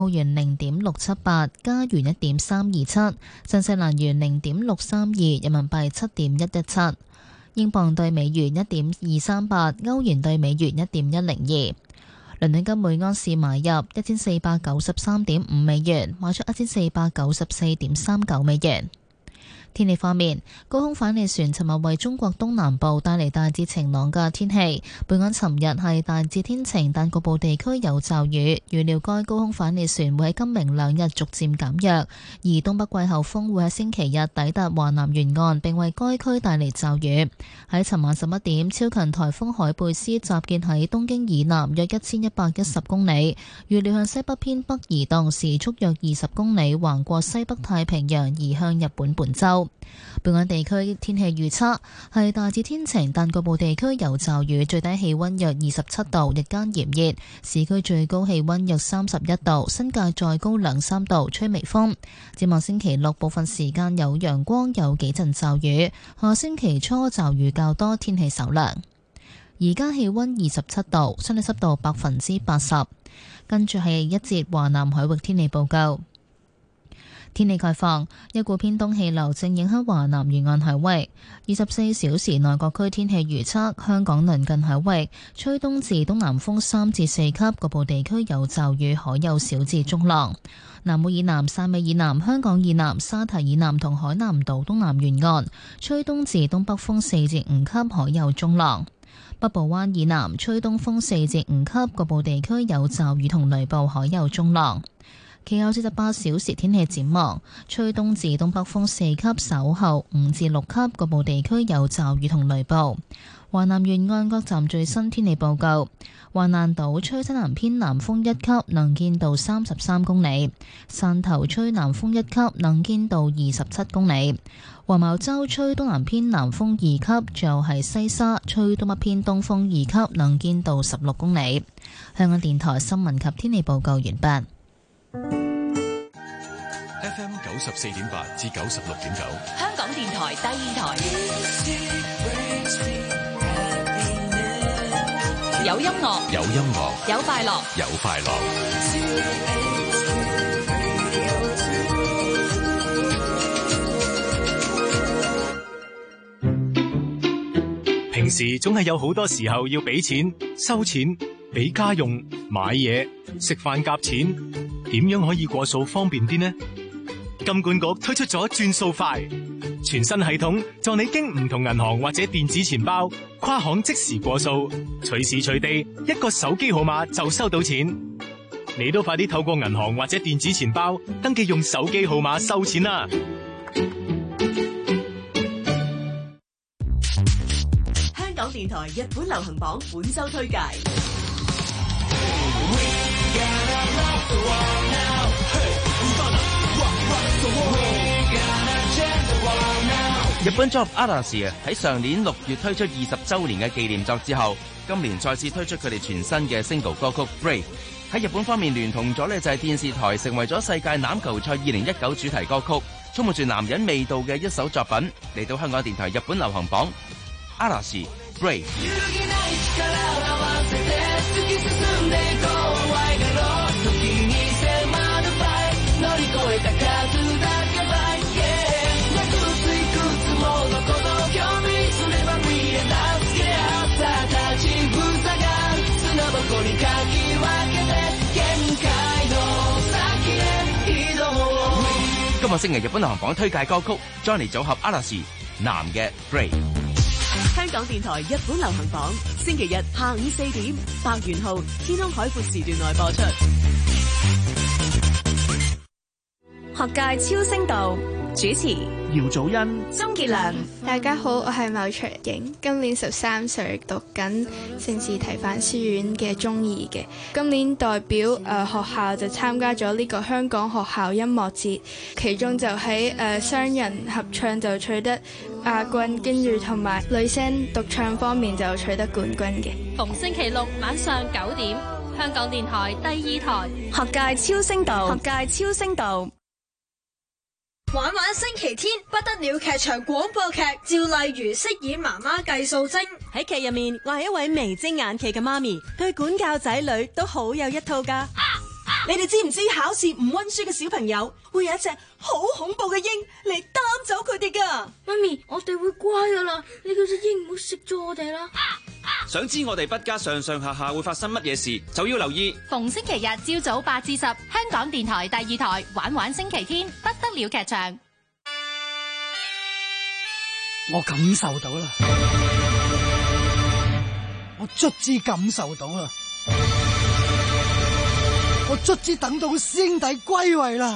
澳元0.678，加元1.327，新西蘭元0.632，人民幣7.117，英鎊對美元1.238，歐元對美元1.102。倫敦金每安士買入1493.5美元，賣出1494.39美元。天氣方面，高空反氣旋尋日為中國東南部帶嚟大致晴朗嘅天氣。本港尋日係大致天晴，但局部地區有驟雨。預料該高空反氣旋會喺今明兩日逐漸減弱，而東北季候風會喺星期日抵達華南沿岸，並為該區帶嚟驟雨。喺尋晚11點，超強颱風海貝斯集結喺東京以南約1110公里，預料向西北偏北移動，時速約20公里，橫過西北太平洋，移向日本本州。本港地區天氣預測係大致天晴，但局部地區有驟雨，最低氣溫約27度，日間炎熱，市區最高氣溫約31度，新界再高2-3度，吹微風。展望星期六部分時間有陽光，有幾陣驟雨，下星期初驟雨較多，天氣稍涼。而家氣溫27度，相對濕度80%。跟住係一節華南海域天氣報告。天氣概況，一股偏東氣流正影響華南沿岸海域。24小時內各區天氣預測，香港鄰近海域吹東至東南風3至4級，局部地區有驟雨，海有小至中浪。南澳以南、汕尾以南、香港以南、沙堤以南同海南島東南沿岸吹東至東北風4至5級，海有中浪。北部灣以南吹東風4至5級，局部地區有驟雨同雷暴，海有中浪。其後48小時天氣展望，吹東至東北風4級，稍後5至6級，局部地區有驟雨同雷暴。華南沿岸各站最新天氣報告：華南島吹西南偏南風1級，能見度33公里；汕頭吹南風1級，能見度27公里；黃茅洲吹東南偏南風2級，最後係西沙吹東北偏東風2級，能見度16公里。香港電台新聞及天氣報告完畢。 FM 94.8至96.9， 香港電台第二台，有音樂， 有音樂， 有快樂， 有快樂。 平時總係有好多時候要俾錢、收錢、俾家用、買嘢、食飯夾錢，點樣可以過數方便啲呢？金管局推出咗轉數快全新系統，助你經唔同銀行或者電子錢包跨行即時過數，隨時隨地一個手機號碼就收到錢。你都快啲透過銀行或者電子錢包登記用手機號碼收錢啦！ 香港電台日本流行榜本周推介。 日本作 Arashi 喺上年6月推出20週年嘅紀念作之後，今年再次推出佢哋全新嘅 single 歌曲 Brave。喺日本方面聯同咗呢就係電視台成為咗世界欖球賽2019主題歌曲，充滿住男人味道嘅一首作品，嚟到香港電台日本流行榜 Arashi Brave。今個星期日本流行榜推介歌曲 Johnny 組合 Arashi 男嘅 Brave。 香港電台日本流行榜星期日下午4點，白元浩天空海闊時段內播出。學界超聲道主持姚祖恩、 鍾傑良。 大家好，我係牟卓瑩，今年13歲，讀緊聖士提反書院嘅中二嘅。今年代表學校就參加咗呢個香港學校音樂節，其中就喺雙人合唱就取得亞軍，跟住同埋女聲獨唱方面就取得冠軍嘅。 逢星期六晚上9點，香港電台第2台學界超聲道，學界超聲道。 玩玩星期天不得了劇場廣播劇，趙麗如飾演媽媽計數精。 喺劇入面，我係一位眉精眼企嘅媽咪，對管教仔女都好有一套㗎。 你哋知唔知考試唔溫書嘅小朋友會有一隻好恐怖嘅鷹嚟擔走佢哋㗎？ 媽咪，我哋會乖㗎啦，你叫隻鷹唔好食咗我哋啦。 想知我哋筆家上上下下會發生乜嘢事，就要留意逢星期日朝早8至10，香港電台第2台玩玩星期天不得了劇場。 我感受到啦，我卒之感受到啦，我卒之等到師兄弟歸位啦。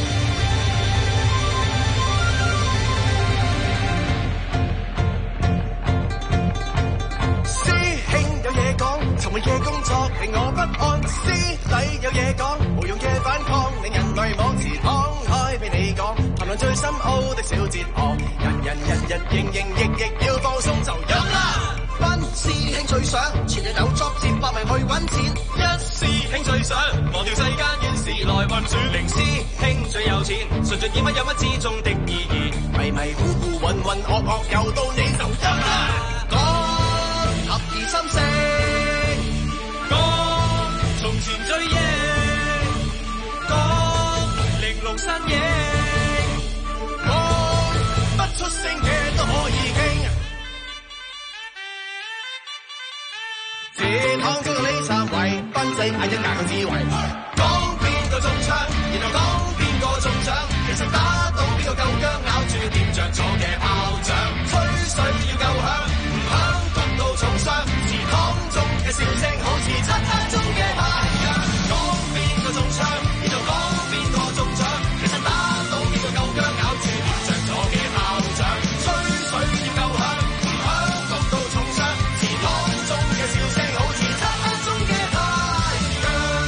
尋日嘅工作令我不安，師弟有嘢講，無用嘅反抗令人類網前敞開俾你講，談論最深奧的小哲學，人營役要放鬆就飲啦。班師兄最想全日有作戰百名去揾錢，一師兄最想忘掉世間怨事來運轉，零師兄最有錢，順序點乜有乜之中的意義，迷迷糊糊渾渾噩噩又到你就飲啦。講合二三四。從前追憶，講玲瓏身影，講不出聲嘅都可以傾。這趟中到呢三位，賓仔嗌一硬智慧，講邊個中槍，然後講邊個中獎，其實打到邊個夠薑，咬住掂着咗嘅炮仗，吹水要夠響，唔響焗到重傷，祠堂中嘅笑聲好似漆黑中嘅太陽，講邊個中槍，然後講邊個中獎，其實打到邊個夠薑，咬住掂着咗嘅炮仗，吹水要夠響，唔響焗到重傷，祠堂中嘅笑聲好似漆黑中嘅太陽。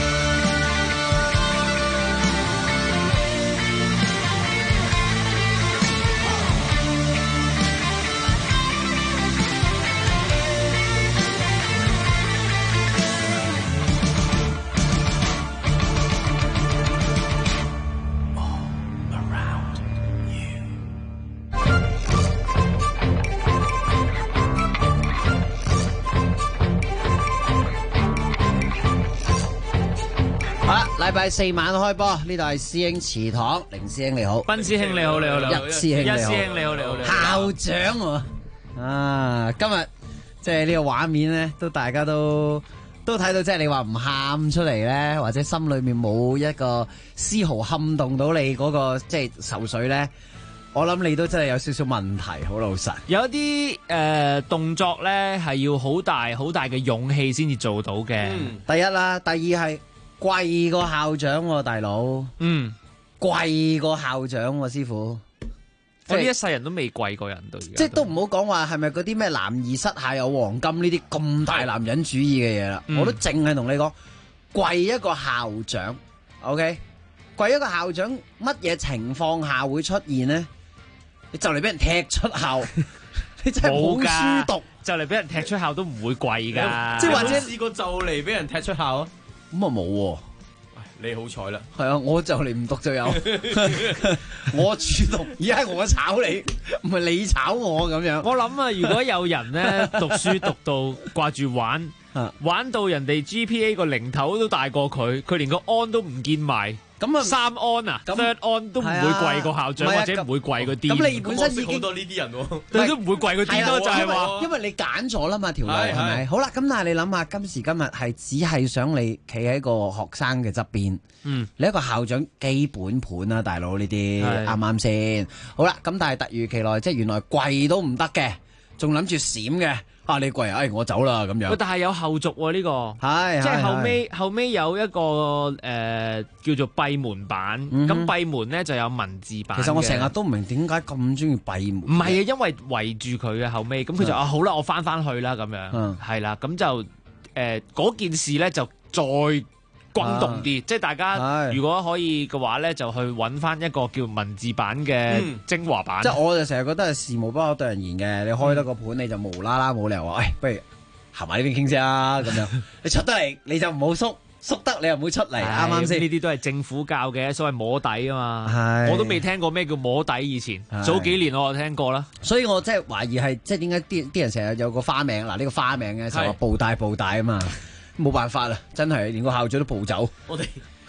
禮拜四晚開波，呢度係師兄祠堂，凌師兄你好， 賓師兄你好， 一師兄你好， 校長啊，今日即係呢個畫面咧，都大家都睇到，即係你話唔喊出嚟咧，或者心裏面冇一個絲毫撼動到你嗰個即係愁緒咧，我諗你都真係有少少問題，好老實。 有啲動作咧係要好大嘅勇氣先至做到嘅。 第一啦，第二係貴過校長喎，大佬。貴過校長喎，師傅。 我呢一世人都未貴過人到而家。 即係都唔好講話係咪嗰啲咩男兒膝下有黃金呢啲咁大男人主義嘅嘢啦。我都淨係同你講，貴一個校長 ，OK？ 貴一個校長，乜嘢情況下會出現呢？你就嚟俾人踢出校，你真係冇書讀， 就嚟俾人踢出校都唔會貴噶。 即係或者試過就嚟俾人踢出校啊？ 咁啊冇喎。 你好彩啦， 係啊，我就嚟唔讀就有，我主動，而家係我炒你，唔係你炒我咁樣。 我諗啊，如果有人咧讀書讀到掛住玩，玩到人哋 GPA 個零頭都大過佢，佢連個安都唔見埋。咁啊，三安啊，third安都唔會貴過校長，或者唔會貴過啲。 咁你本身已經好多呢啲人喎， 你都唔會貴過啲咯，就係話， 因為你揀咗啦嘛條路係咪？好啦，咁但係你諗下，今時今日係只係想你企喺個學生嘅側邊，你一個校長基本盤啊，大佬呢啲啱啱先？好啦，咁但係突如其來，即係原來貴都唔得嘅，仲諗住閃嘅。啊！你貴啊！我走啦咁樣。 但係有後續喎呢個， 係即係後尾有一個叫做閉門版，咁閉門咧就有文字版。 其實我成日都唔明點解咁中意閉門。 唔係啊，因為圍住佢嘅後尾，咁佢就好啦，我翻去啦咁樣，係啦，咁就嗰件事咧就再轟動啲，即係大家如果可以嘅話咧，就去揾翻一個叫文字版嘅精華版。 即係我就成日覺得係事無不可對人言嘅，你開得個盤你就無啦啦冇理由話，不如行埋呢邊傾先啦咁樣。你出得嚟你就唔好縮得你又唔好出嚟，啱啱先？ 呢啲都係政府教嘅，所謂摸底啊嘛。我都未聽過咩叫摸底，以前早幾年我就聽過啦。 所以我即係懷疑係即係點解啲人成日有個花名嗱，呢個花名嘅就話暴大啊嘛。冇辦法啦，真係連個校長都暴走。 我哋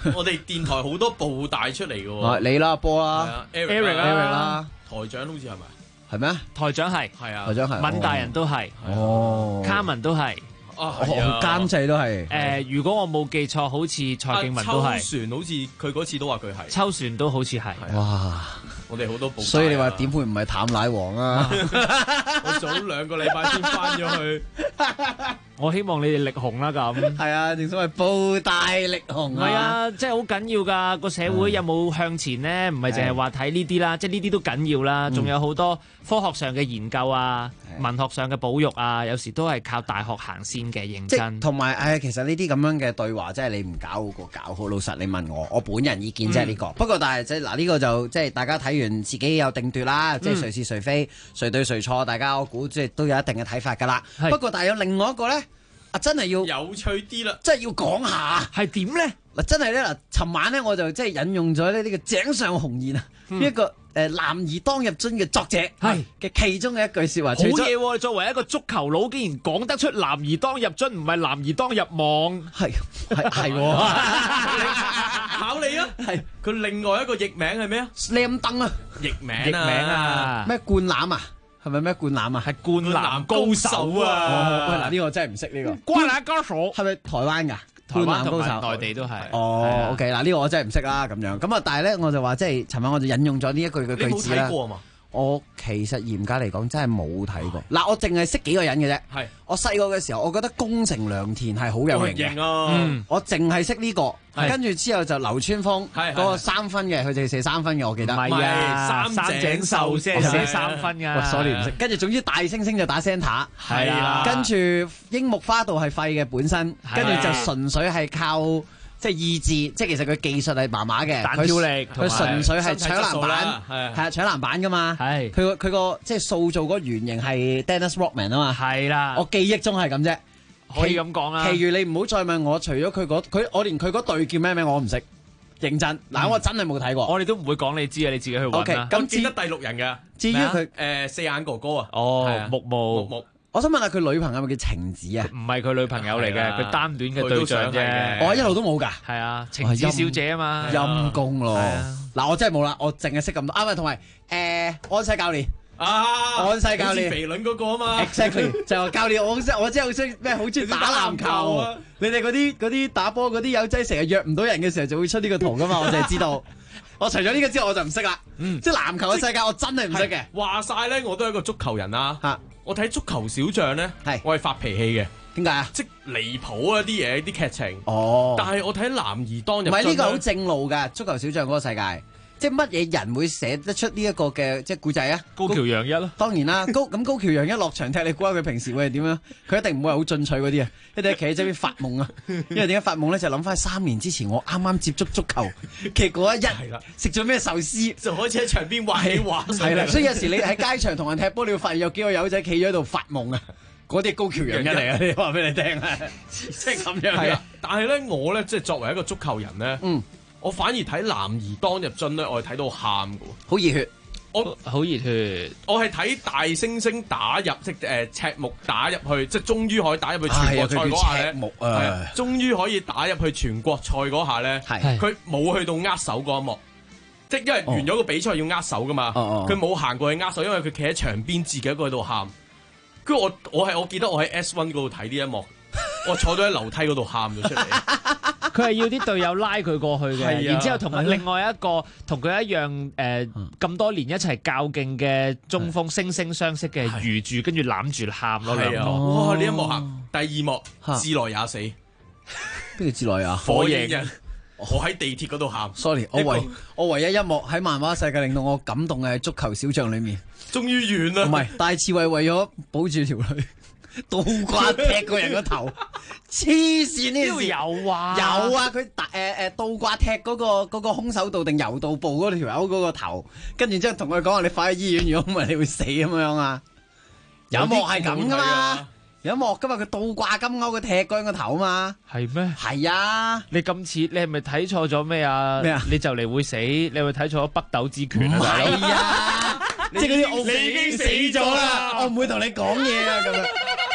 我哋電台好多布帶出嚟嘅喎。 你啦，波啦 ，Eric 啦， 台長好似係咪？ 係咩？ 台長係啊， 台長係。 敏大人都係。 哦。 卡文都係。 監製都係。 如果我冇記錯，好似蔡敬文都係。 秋船好似佢嗰次都話佢係。 秋船都好似係。 哇！ 我哋好多布。 所以你話點會唔係淡奶王啊？ 我早2個禮拜先翻咗去。 我希望你哋力紅啦咁。 係啊，正所謂布大力紅啊。 係啊，即係好緊要㗎。個社會有冇向前呢？唔係淨係話睇呢啲啦，即係呢啲都緊要啦。仲有好多科學上嘅研究啊，文學上嘅保育啊，有時都係靠大學行先嘅認真。 同埋其實呢啲咁樣嘅對話，即係你唔搞好過搞好。老實你問我本人意見即係呢個。不過但係即係嗱呢個就即係大家睇完自己有定奪啦，即係誰是誰非，誰對誰錯，大家我估即係都有一定嘅睇法㗎啦。不過但係有另外一個咧。真係要有趣啲啦， 真係要講下係點咧？ 嗱，真係咧嗱，尋晚咧我就即係引用咗呢個井上雄彥啊，呢一個男兒當入樽嘅作者係嘅其中嘅一句説話。 好嘢喎！作為一個足球佬，竟然講得出男兒當入樽，唔係男兒當入網。 係考你啊！係佢另外一個譯名係咩啊 ？Slam Dunk 啊！ 譯名啊！ 咩灌籃啊？係咪咩灌籃啊？ 係灌籃高手啊！ 喂，嗱呢個真係唔識呢個。 灌籃高手係咪台灣㗎？ 台灣同埋內地都係。 哦，OK 嗱，呢個我真係唔識啦咁樣。咁啊，但係咧我就話即係尋晚我就引用咗呢一句嘅句子啦。 你冇睇過嘛？ 我其實嚴格嚟講真係冇睇過。嗱，我淨係識幾個人嘅啫。係。我細個嘅時候，我覺得宮城良田係好有型嘅。我淨係識呢個。跟住之後就流川楓嗰個3分嘅，佢哋射3分嘅，我記得。 唔係啊，三井壽先係射3分㗎。 sorry 唔識。跟住總之大猩猩就打 centre。 係啦。 跟住櫻木花道係廢嘅本身，跟住就純粹係靠即係意志，即係其實佢技術係麻麻嘅。 彈跳力， 佢純粹係搶籃板，係啊搶籃板㗎嘛。係。佢個即係塑造嗰個原型係 Dennis Rodman 啊嘛。係啦。我記憶中係咁啫。 可以咁講啦， 其餘你唔好再問我，除咗我連佢嗰隊叫咩名我唔識，認真嗱，我真係冇睇過。 我哋都唔會講你知啊，你自己去揾啦。 咁記得第6人㗎。 至於佢 4眼哥哥啊， 木木。 我想問下佢女朋友係咪叫晴子啊？ 唔係佢女朋友嚟嘅，佢單戀嘅對象啫。 我一路都冇㗎。 係啊，晴子小姐啊嘛。 陰公咯。嗱，我真係冇啦，我淨係識咁多。啱啊，同埋安西教練。安西教練肥卵嗰個啊嘛 ，exactly 就話教練，我真係好中意咩，好中意打籃球啊！你哋嗰啲打波嗰啲友仔成日約唔到人嘅時候就會出呢個圖噶嘛，我就係知道。我除咗呢個之外我就唔識啦。即係籃球嘅世界我真係唔識嘅。 話晒咧，我都係一個足球人啦。我睇足球小將咧，我係發脾氣嘅。 點解啊？ 即離譜啊啲嘢，啲劇情。但係我睇男兒當入樽， 唔係呢個好正路㗎，足球小將嗰個世界。即係乜嘢人會寫得出呢一個嘅即係故仔啊？ 高橋陽一咯， 當然啦，高橋陽一落場踢，你估下佢平時會係點樣？佢一定唔會係好進取嗰啲啊，一定係企喺側邊發夢啊！因為點解發夢咧？就諗翻3年之前我啱啱接觸足球嘅嗰一日，食咗咩壽司， 就開始喺場邊畫起畫。 係啦，所以有時你喺街場同人踢波，你會發現有幾個友仔企咗喺度發夢啊！嗰啲高橋陽一嚟啊！你話俾你聽啊，即係咁樣嘅。 但係咧，我咧即係作為一個足球人咧，我反而睇男兒當入樽咧，我係睇到喊㗎喎， 好熱血， 我好熱血，我係睇大猩猩打入即赤木打入去，即係終於可以打入去全國賽嗰下咧，終於可以打入去全國賽嗰下咧，佢冇去到握手嗰一幕，即係因為完咗個比賽要握手㗎嘛，佢冇行過去握手，因為佢企喺場邊自己一個喺度喊，跟住我記得我喺 S1 嗰度睇呢一幕，我坐咗喺樓梯嗰度喊咗出嚟。 佢係要啲隊友拉佢過去嘅，然之後同埋另外一個同佢一樣咁多年一齊較勁嘅中鋒惺惺相識嘅魚住，跟住攬住喊咯兩個。 哇！呢一幕喊，第二幕志來也死， 邊個志來啊？ 火影人，我喺地鐵嗰度喊。 Sorry，我唯一一幕喺漫畫世界令到我感動嘅係足球小將裏面， 終於完啦。 唔係大刺猬為咗保住條女。倒掛踢個人個頭，黐線呢件事有啊， 有啊！佢倒掛踢嗰個空手道定柔道部嗰條友嗰個頭，跟住之後同佢講話：你快去醫院，如果唔係你會死咁樣啊！有幕係咁噶嘛？有幕噶嘛？佢倒掛金鈎，佢踢嗰人個頭嘛？ 係咩？ 係啊！ 你咁似，你係咪睇錯咗咩啊？咩啊？你就嚟會死，你係咪睇錯咗北斗之拳啊？ 係啊！即係嗰啲你已經死咗啦，我唔會同你講嘢啊咁樣。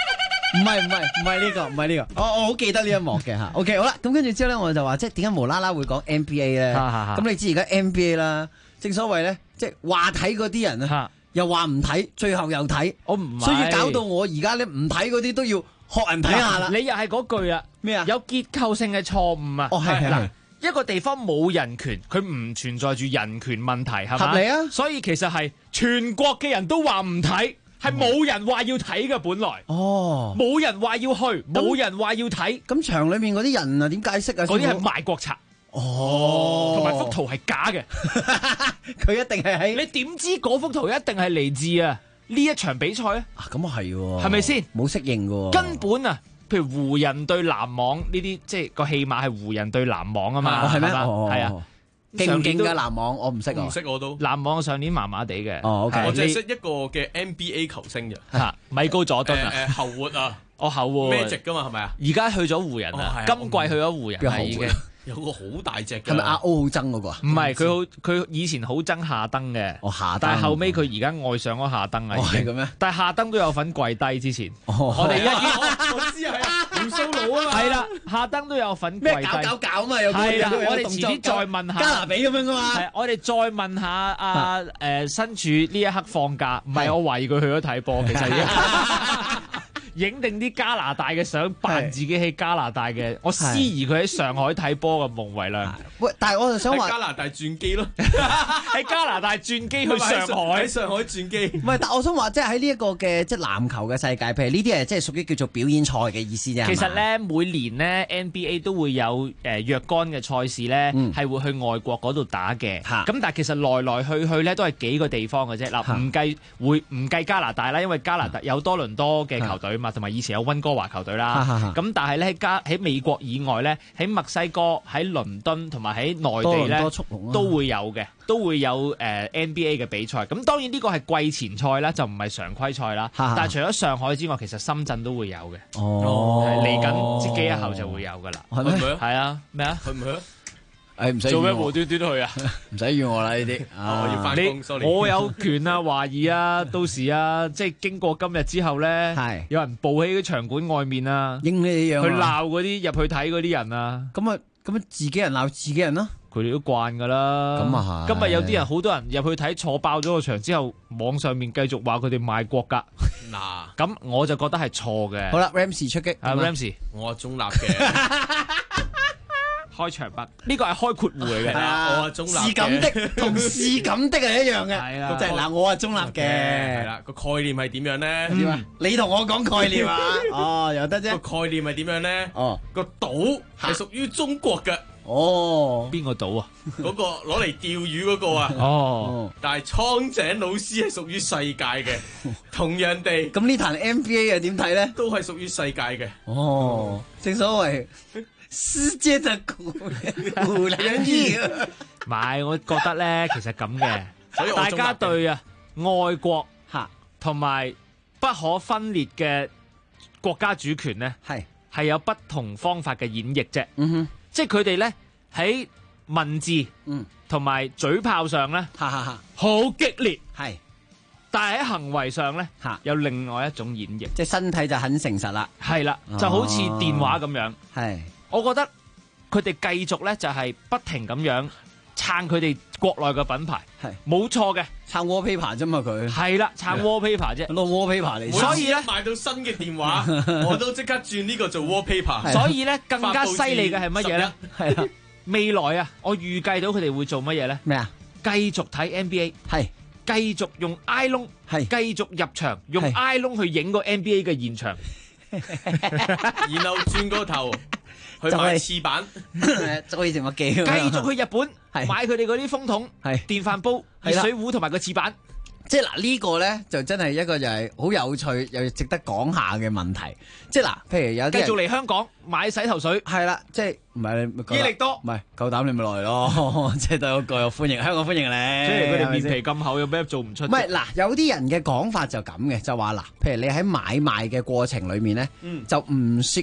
唔係呢個，我好記得呢一幕嘅嚇。OK， 好啦，咁跟住之後咧，我就話即係點解無啦啦會講 NBA 咧？咁你知而家 NBA 啦，正所謂咧，即係話睇嗰啲人啊，又話唔睇，最後又睇， 我唔係， 所以搞到我而家咧唔睇嗰啲都要學人睇下啦。 你又係嗰句啊？咩啊？有結構性嘅錯誤啊！ 哦，係嗱。 一個地方冇人權，佢唔存在住人權問題，係咪？ 合理啊！ 所以其實係全國嘅人都話唔睇，係冇人話要睇嘅本來。 哦， 冇人話要去，冇人話要睇。 咁場裏面嗰啲人啊，點解釋啊？ 嗰啲係賣國賊。 哦， 同埋幅圖係假嘅， 佢一定係喺。 你點知嗰幅圖一定係嚟自啊呢一場比賽啊？ 咁啊係喎， 係咪先？ 冇適應嘅喎， 根本啊！譬如湖人對籃網呢啲，即係個戲碼係湖人對籃網啊嘛， 係咩？ 係啊， 勁唔勁㗎籃網？我唔識啊， 唔識我都。 籃網上年麻麻地嘅， 哦 OK， 我淨係識一個嘅 NBA 球星啫， 嚇米高佐敦啊， 後活啊， 我後活 Magic 㗎嘛係咪啊？ 而家去咗湖人啊，今季去咗湖人啦已經。 有個好大隻嘅， 係咪阿 O 好憎嗰個啊？ 唔係，佢以前好憎夏登嘅，但係後尾佢而家愛上咗夏登啊。 係咁咩？ 但係夏登都有份跪低之前， 我哋我知係胡鬚佬啊嘛。 係啦，夏登都有份跪低。 咩搞嘛？有係啦，我哋遲啲再問下加拿比咁樣噶嘛。 係，我哋再問下阿身處呢一刻放假，唔係我懷疑佢去咗睇波，其實已經。影定啲加拿大嘅相，扮自己喺加拿大嘅，我思疑佢喺上海睇波嘅夢為亮。 喂，但係我就想話加拿大轉機咯， 喺加拿大轉機去上海， 喺上海轉機。 唔係，但係我想話，即係喺呢一個嘅即係籃球嘅世界，譬如呢啲係即係屬於叫做表演賽嘅意思啫。 其實咧，每年咧 NBA 都會有若干嘅賽事咧，係會去外國嗰度打嘅。咁但係其實來來去去咧都係幾個地方嘅啫。嗱，唔計加拿大啦，因為加拿大有多倫多嘅球隊。同埋以前有溫哥華球隊啦，咁但係咧喺美國以外咧，喺墨西哥、喺倫敦同埋喺內地咧都會有嘅，都會有NBA 嘅比賽。咁當然呢個係季前賽啦，就唔係常規賽啦。但係除咗上海之外，其實深圳都會有嘅。嚟緊幾日後就會有噶啦。 係咩？ 係啊，咩啊？ 去唔去啊？ 唔使做咩無端端去啊？ 唔使要我啦呢啲， 我要翻工。sorry， 我有權啊，懷疑啊，到時啊，即係經過今日之後咧，有人步喺啲場館外面啊， 應你樣， 去鬧嗰啲入去睇嗰啲人啊， 咁自己人鬧自己人咯， 佢哋都慣噶啦。 咁啊係。 今日有啲人好多人入去睇，坐爆咗個場之後，網上面繼續話佢哋賣國格。 嗱， 咁我就覺得係錯嘅。 好啦 ，Ramsey 出擊。 Ramsey， 我係中立嘅。 開場白呢個係開括弧嚟嘅， 我係中立嘅。 是咁的同是咁的係一樣嘅， 係啊， 即係嗱，我係中立嘅， 係啦。個概念係點樣咧？ 點啊？你同我講概念啊？哦，又得啫。 個概念係點樣咧？ 哦， 個島係屬於中國嘅。 哦， 邊個島啊？ 嗰個攞嚟釣魚嗰個啊。 哦， 但係蒼井老師係屬於世界嘅，同樣地。 咁呢壇 NBA 又點睇咧？ 都係屬於世界嘅。 哦，正所謂。世界的古人意， 唔係，我覺得咧，其實咁嘅， 所以大家對啊愛國嚇同埋不可分裂嘅國家主權咧，係有不同方法嘅演繹啫。即係佢哋咧喺文字同埋嘴炮上咧，好激烈，但係喺行為上咧有另外一種演繹， 即係身體就很誠實啦。 係啦，就好似電話咁樣。 係。 我覺得佢哋繼續咧就係不停咁樣撐佢哋國內嘅品牌，係冇錯嘅， 撐 wallpaper 啫嘛佢。 係啦，撐 wallpaper 啫， 攞 wallpaper 嚟。 所以咧買到新嘅電話，我都即刻轉呢個做 wallpaper。 所以咧更加犀利嘅係乜嘢咧？係啦，未來啊，我預計到佢哋會做乜嘢咧？ 咩啊？ 繼續睇 NBA， 係繼續用 iPhone，係繼續入場用 iPhone 去影個 NBA 嘅現場， 然後轉個頭。去買廁板， 做以前我記。 繼續去日本買佢哋嗰啲風筒、電飯煲、熱水壺同埋個廁板。 即係嗱呢個咧就真係一個就係好有趣又值得講下嘅問題。即係嗱，譬如有啲繼續嚟香港買洗頭水， 係啦，即係唔係益力多， 唔係夠膽你咪來咯，即係對嗰個有歡迎，香港歡迎你。 雖然佢哋面皮咁厚，有咩做唔出？ 唔係嗱，有啲人嘅講法就咁嘅，就話嗱，譬如你喺買賣嘅過程裡面咧，就唔涉及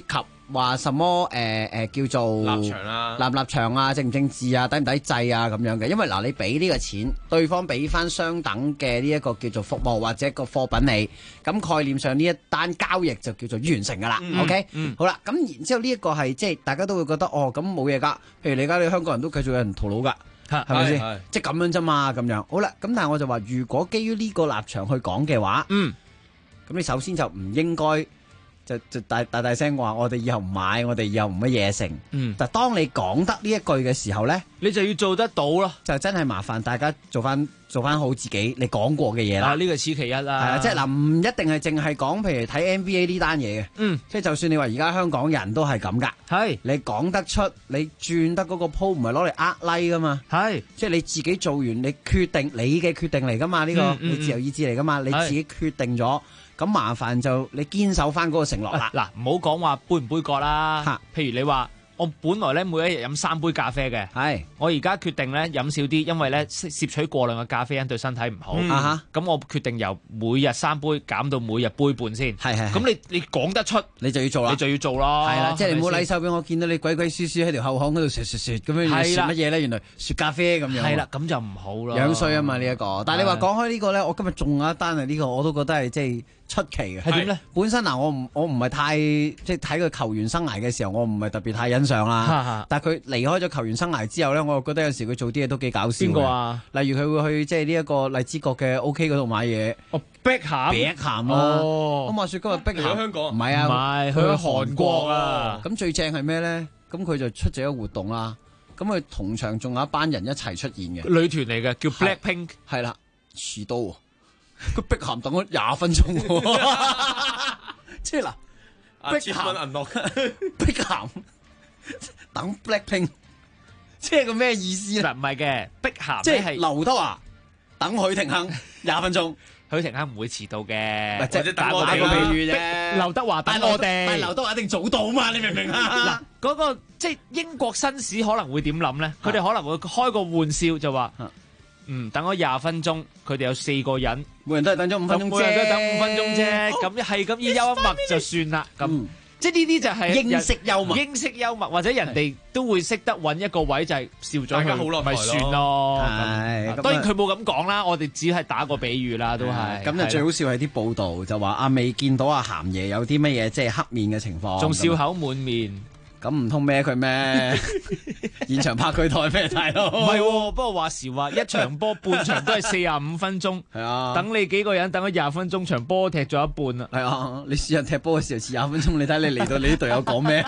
話什麼叫做立場啊， 立唔立場啊，政唔政治啊，抵唔抵制啊咁樣嘅。因為嗱，你俾呢個錢，對方俾翻相等嘅呢一個叫做服務或者個貨品你，咁概念上呢一單交易就叫做完成噶啦。OK，好啦，咁然之後呢一個係即係大家都會覺得哦，咁冇嘢噶。譬如你而家你香港人都繼續有人屠佬噶。係咪先？即係咁樣啫嘛，咁樣好啦。咁但係我就話，如果基於呢個立場去講嘅話，咁你首先就唔應該就大聲話，我哋以後唔買，我哋以後唔乜嘢成。但係當你講得呢一句嘅時候咧， 你就要做得到咯。 就真係麻煩大家做翻好自己你講過嘅嘢啦。 呢個此其一啦。 係啊，即係嗱，唔一定係淨係講，譬如睇 NBA 呢單嘢嘅。即係就算你話而家香港人都係咁噶。係。你講得出，你轉得嗰個鋪唔係攞嚟呃 like 噶嘛。係。即係你自己做完，你決定你嘅決定嚟噶嘛？呢個你自由意志嚟噶嘛？你自己決定咗。咁麻煩就你堅守翻嗰個承諾啦。 嗱，唔好講話杯唔杯葛啦。譬如你話我本來咧每一日飲3杯咖啡嘅，係我而家決定咧飲少啲，因為咧攝取過量嘅咖啡因對身體唔好。咁我決定由每日3杯減到每日杯半先。係。咁你講得出， 你就要做啦。 你就要做咯。 係啦，即係你唔好禮手俾我見到你鬼鬼祟祟喺條後巷嗰度説咁樣，説乜嘢咧？原來説咖啡咁樣。係啦， 咁就唔好咯。 樣衰啊嘛呢一個。但係你話講開呢個咧，我今日仲有一單係呢個，我都覺得係即係出奇嘅。係點咧？本身嗱，我唔係太即係睇佢球員生涯嘅時候，我唔係特別太欣賞啦。但係佢離開咗球員生涯之後咧，我又覺得有時佢做啲嘢都幾搞笑。邊個啊？例如佢會去即係呢一個荔枝角嘅 OK 嗰度買嘢。 哦，碧咸咯。咁話說今日碧咸香港唔係啊， 唔係去韓國啊。 咁最正係咩咧？咁佢就出席咗活動啦。咁佢同場仲有一班人一齊出現嘅女團嚟嘅，叫 Blackpink。 係啦，遲到。佢碧咸等咗20分鐘。即係嗱，碧咸銀樂， 碧咸等 Blackpink， 即係個咩意思咧？ 唔係嘅，碧咸即係劉德華等許廷鏗20分鐘， 許廷鏗唔會遲到嘅， 或者打個比喻啫。 劉德華等我哋， 但係劉德華一定早到嘛？你明唔明啊？ 嗱，嗰個即係英國紳士可能會點諗咧？佢哋可能會開個玩笑就話。等咗20分鐘，佢哋有4個人， 每人都係等咗5分鐘啫， 每人都等5分鐘啫，咁係咁以幽默就算啦。咁即係呢啲就係英式幽默， 英式幽默或者人哋都會識得揾一個位就係笑咗佢，咪算咯。當然佢冇咁講啦，我哋只係打個比喻啦，都係。 咁就最好笑係啲報道就話未見到阿鹹爺有啲乜嘢即係黑面嘅情況， 仲笑口滿面。 咁唔通孭佢咩？現場拍佢台咩大佬？ 唔係，不過話時話一場波半場都係45分鐘，係啊，等你幾個人等咗20分鐘，場波踢咗一半啦。 係啊，你試下踢波嘅時候遲20分鐘，你睇你嚟到你啲隊友講咩？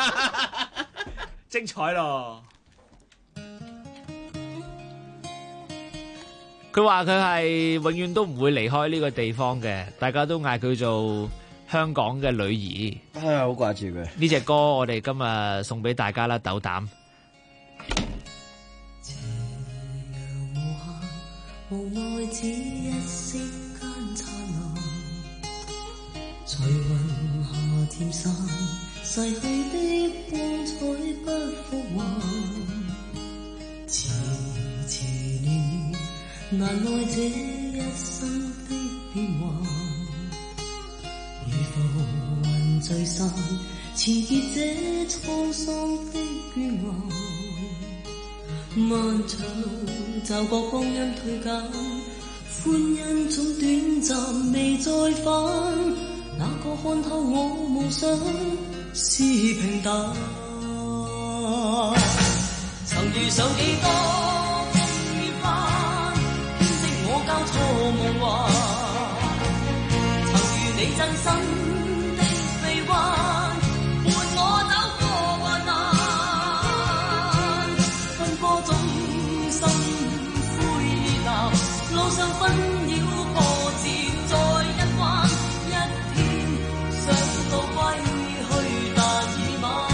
精彩咯！佢話佢係永遠都唔會離開呢個地方嘅，大家都嗌佢做香港嘅女兒。 係啊，好掛住佢。 呢隻歌我哋今日送俾大家啦，斗膽。 斜陽無奈只一息間燦爛，隨雲霞漸散，逝去的光彩不復還，遲遲年月難耐這一生的變幻，如浮雲聚散，纏結這滄桑的倦顏。漫長路，驟覺光陰退減，歡欣總短暫，未再返。哪個看透我夢想是平淡？曾遇上幾多風雨翻，編織我交錯夢幻。曾遇你真心的臂彎，伴我走過患難。奔波中心灰意淡，路上紛擾波折再一彎，一天想到歸去但已晚。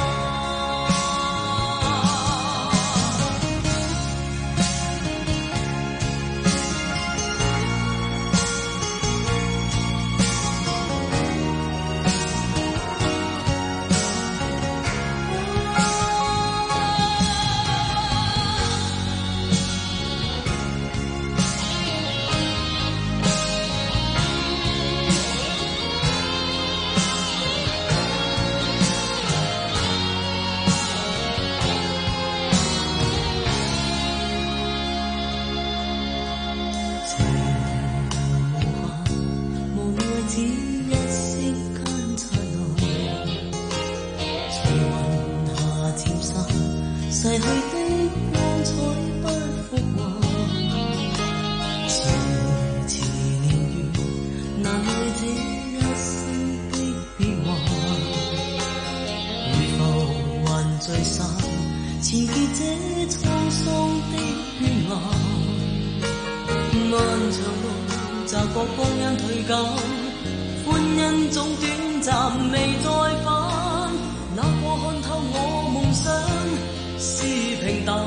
長路習慣光陰退減，歡欣總短暫未再返，那個看透我夢想是平淡，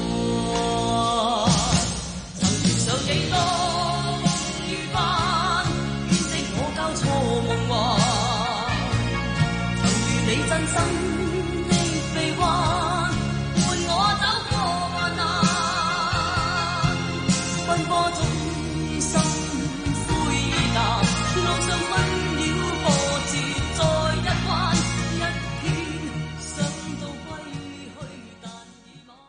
曾遇上幾多風雨翻，編織我交錯夢幻，曾與你真心的臂彎，伴我走過萬難，奔波中心灰淡，路上困擾波折再一彎，一天想到歸去，但已晚。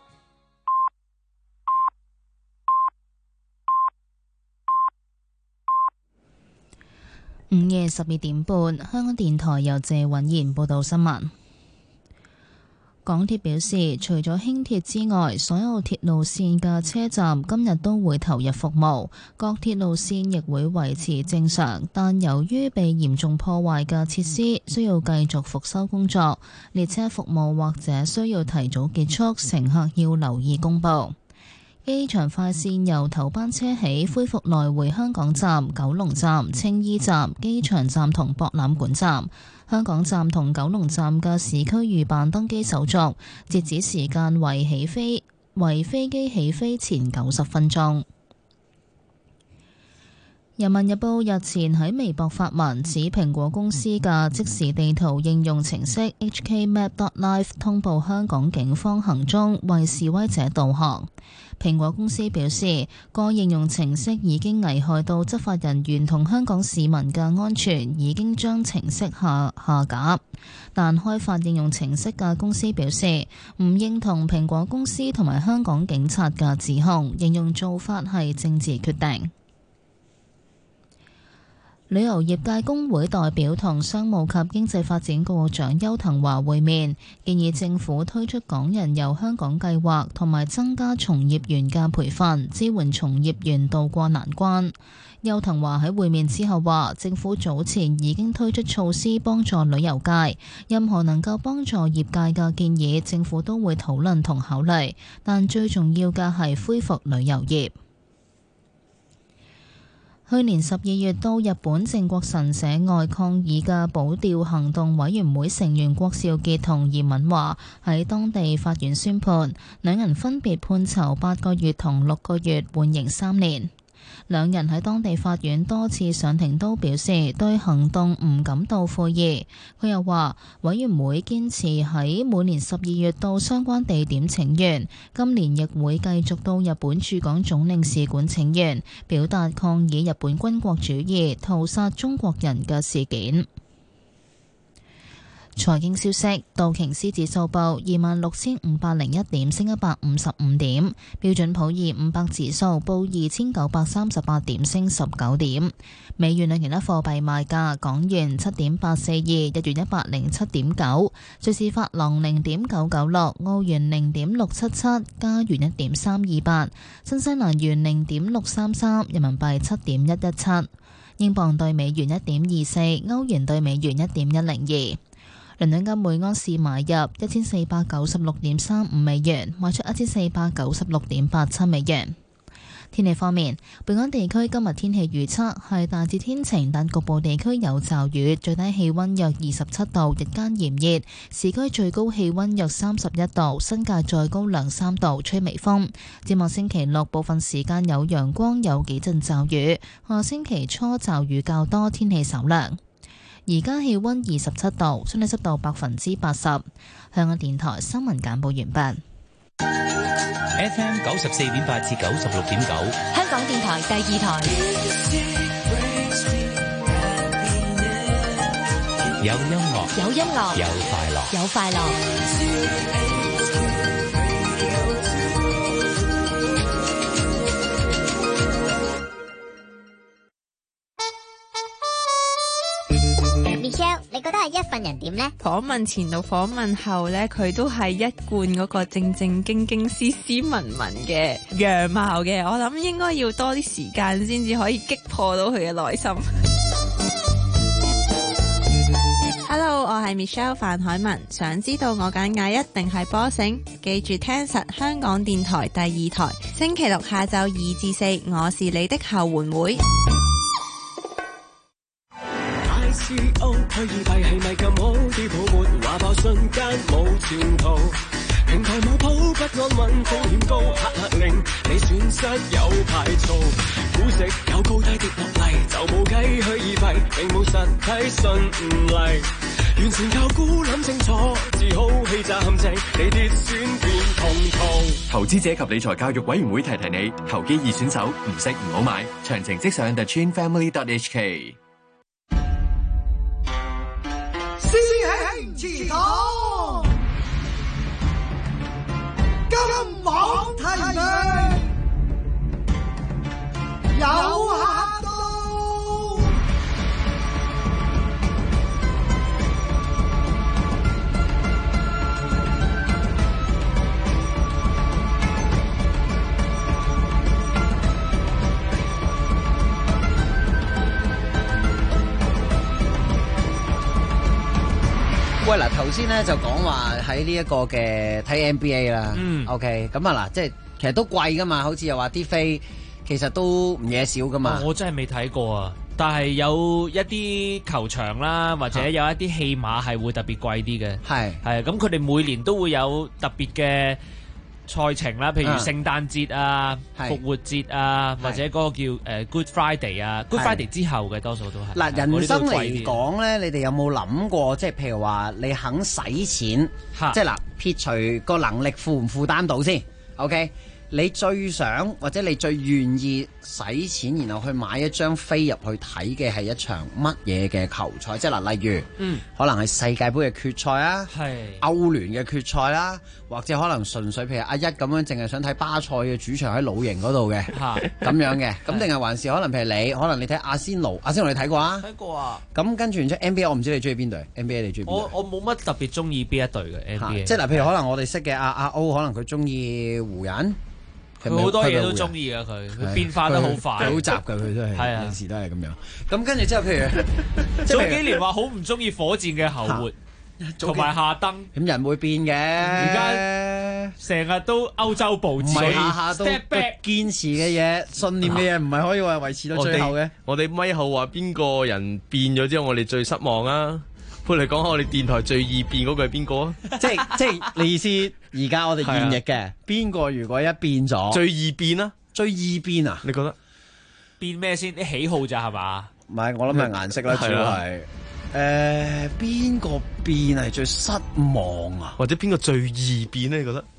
午夜12點半，香港電台由謝允賢報道新聞。港鐵表示，除咗輕鐵之外，所有鐵路線嘅車站今日都會投入服務，各鐵路線亦會維持正常，但由於被嚴重破壞嘅設施需要繼續復修工作，列車服務或者需要提早結束，乘客要留意公佈。機場快線由頭班車起恢復來回香港站、九龍站、青衣站、機場站同博覽館站。香港站同九龍站嘅市區預辦登機手續，截止時間為飛機起飛前90分鐘。人民日報日前喺微博發文指蘋果公司嘅即時地圖應用程式 HKmap.live 通報香港警方行蹤，為示威者導航。蘋果公司表示，該應用程式已經危害到執法人員同香港市民嘅安全，已經將程式下架。但開發應用程式嘅公司表示，唔認同蘋果公司同埋香港警察嘅指控，形容做法係政治決定。旅遊業界工會代表同商務及經濟發展局局長邱騰華會面，建議政府推出港人遊香港計劃，同埋增加從業員嘅培訓，支援從業員渡過難關。邱騰華喺會面之後話，政府早前已經推出措施幫助旅遊界，任何能夠幫助業界嘅建議，政府都會討論同考慮，但最重要嘅係恢復旅遊業。去年12月到日本靖國神社外抗議嘅保釣行動委員會成員郭兆傑同嚴敏華喺當地法院宣判，兩人分別判囚8個月同6個月，緩刑3年。兩人喺當地法院多次上庭都表示對行動唔感到悔意。佢又話，委員會堅持喺每年12月到相關地點請願，今年亦會繼續到日本駐港總領事館請願，表達抗議日本軍國主義屠殺中國人嘅事件。財經消息，道瓊斯指數報26,501點，升155點；標準普爾500指數報2,938點，升19點。美元兩其他貨幣賣價：港元7.842，日元107.9，瑞士法郎0.996，澳元0.677，加元1.328，新西蘭元0.633，人民幣7.117，英鎊對美元1.24，歐元對美元1.102。倫敦金每安士買入1496.35美元，賣出1496.87美元。天氣方面，本港地區今日天氣預測係大致天晴，但局部地區有驟雨，最低氣溫約27度，日間炎熱，市區最高氣溫約31度，新界再高2-3度，吹微風。展望星期六，部分時間有陽光，有幾陣驟雨。下星期初驟雨較多，天氣稍涼。而家氣溫27度，相對濕度80%。香港電台新聞簡報完畢。 FM 94.8至96.9， 香港電台第2台。 有音樂， 有音樂， 有快樂， 有快樂。 你覺得係一份人點呢？ 訪問前到訪問後呢，佢都係一貫嗰個正正經經斯斯文文嘅樣貌嘅。我諗應該要多啲時間先至可以擊破到佢嘅內心。Hello， 我係 Michelle 范海文。想知道我揀嗌一定係波繩？記住聽實香港電台第2台星期六下晝2至4，我是你的後援會。 ICO 虛擬幣係咪咁好？啲泡沫話爆瞬間冇前途，平台冇譜不安穩風險高，黑令你損失有排嘈，估值有高低跌落嚟就冇計，虛擬幣並冇實體信唔嚟，完全靠估諗清楚，只好欺詐陷阱，你跌損變痛痛。 投資者及理財教育委員會提提你，投機二選手唔識唔好買，詳情即上 thechinfamily.hk。 師兄祠堂，金網提名有客到。 喂，嗱，頭先咧就講話喺呢一個嘅睇 NBA 啦，OK， 咁啊嗱，即係其實都貴噶嘛，好似又話啲飛其實都唔嘢少噶嘛。 我真係未睇過啊，但係有一啲球場啦，或者有一啲戲碼係會特別貴啲嘅。係咁佢哋每年都會有特別嘅賽程啦，譬如聖誕節啊、復活節啊，或者嗰個叫Good Friday 啊，Good Friday 之後嘅多數都係。 嗱，人生嚟講咧，你哋有冇諗過，即係譬如話你肯使錢，即係嗱，撇除個能力負唔負擔到先 ，OK？你最想或者你最願意使錢，然後去買一張飛入去睇嘅係一場乜嘢嘅球賽？即係嗱，例如，可能係世界盃嘅決賽啊，歐聯嘅決賽啦，或者可能純粹譬如阿一咁樣，淨係想睇巴塞嘅主場喺老營嗰度嘅，咁樣嘅，咁定係還是可能譬如可能你睇阿仙奴你睇過啊？睇過啊。咁跟住然之後 NBA， 我唔知你中意邊隊 NBA， 你中意邊隊？我冇乜特別中意邊一隊嘅 NBA。即係嗱，譬如可能我哋識嘅阿歐，可能佢中意湖人。 佢好多嘢都中意啊！佢變化得好快， 好雜㗎佢都係，有時都係咁樣。咁跟住之後，譬如早幾年話好唔中意火箭嘅後活，同埋夏登。 咁人會變嘅， 而家成日都歐洲步， 唔係下下都堅持嘅嘢、信念嘅嘢，唔係可以話維持到最後嘅。 我哋咪後話邊個人變咗之後，我哋最失望啊！不如你講下我哋電台最易變嗰個係邊個啊？ 即係你意思而家我哋現役嘅邊個如果一變咗最易變啊？ 最易變啊？ 你覺得變咩先？啲喜好咋係嘛？ 唔係，我諗係顏色啦，主要係邊個變係最失望啊？ 或者邊個最易變咧？你覺得？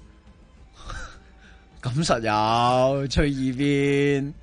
咁實有最易變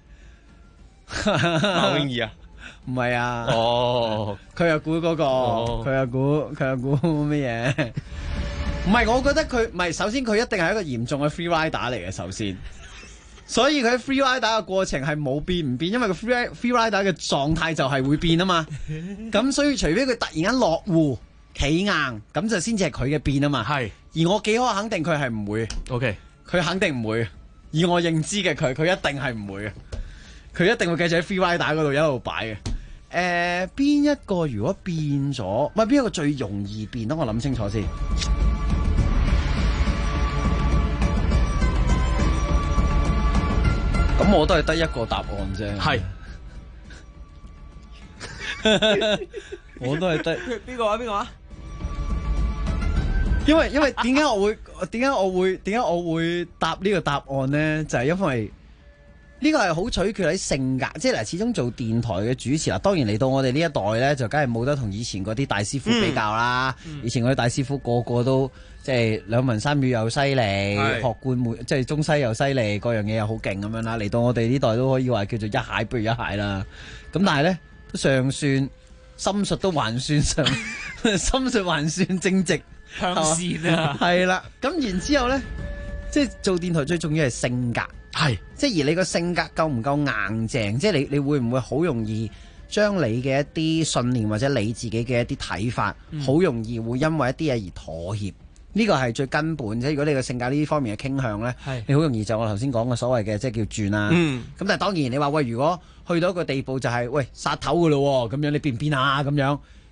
馬永儀啊？ 唔係啊！ 哦， 佢又估嗰個，佢又估咩嘢？唔係，我覺得佢唔係。首先，佢一定係一個嚴重嘅 free rider 嚟嘅。首先，所以佢喺 free rider 嘅過程係冇變唔變，因為個 free rider 嘅狀態就係會變啊嘛。咁所以，除非佢突然間落戶企硬，咁就先至係佢嘅變啊嘛。係。而我幾可肯定佢係唔會。 OK， 佢肯定唔會。以我認知嘅佢一定係唔會嘅。佢一定會繼續喺 free rider 嗰度一路擺嘅。邊一個如果變咗，唔係邊一個最容易變？等我諗清楚先。咁我都係得一個答案啫。係，我都係得邊個啊？邊個啊？因為點解我會答呢個答案咧？就係因為。呢個係好取決喺性格，即係嗱，始終做電台嘅主持啦。當然嚟到我哋呢一代咧，就梗係冇得同以前嗰啲大師傅比較啦。以前嗰啲大師傅個個都即係兩文三語又犀利，學貫即係中西又犀利，各樣嘢又好勁咁樣啦。嚟到我哋呢代都可以話叫做一蟹不如一蟹啦。咁但係咧都尚算心術都還算上，心術還算正直向善啊。 係啦，咁然之後咧，即係做電台最重要係性格。係，即係而你個性格夠唔夠硬淨？即係你會唔會好容易將你嘅一啲信念或者你自己嘅一啲睇法，好容易會因為一啲嘢而妥協？呢個係最根本。即係如果你個性格呢方面嘅傾向咧，你好容易就我頭先講嘅所謂嘅即係叫轉啦。咁但係當然你話喂，如果去到一個地步就係喂殺頭㗎咯，咁樣你變唔變啊？咁樣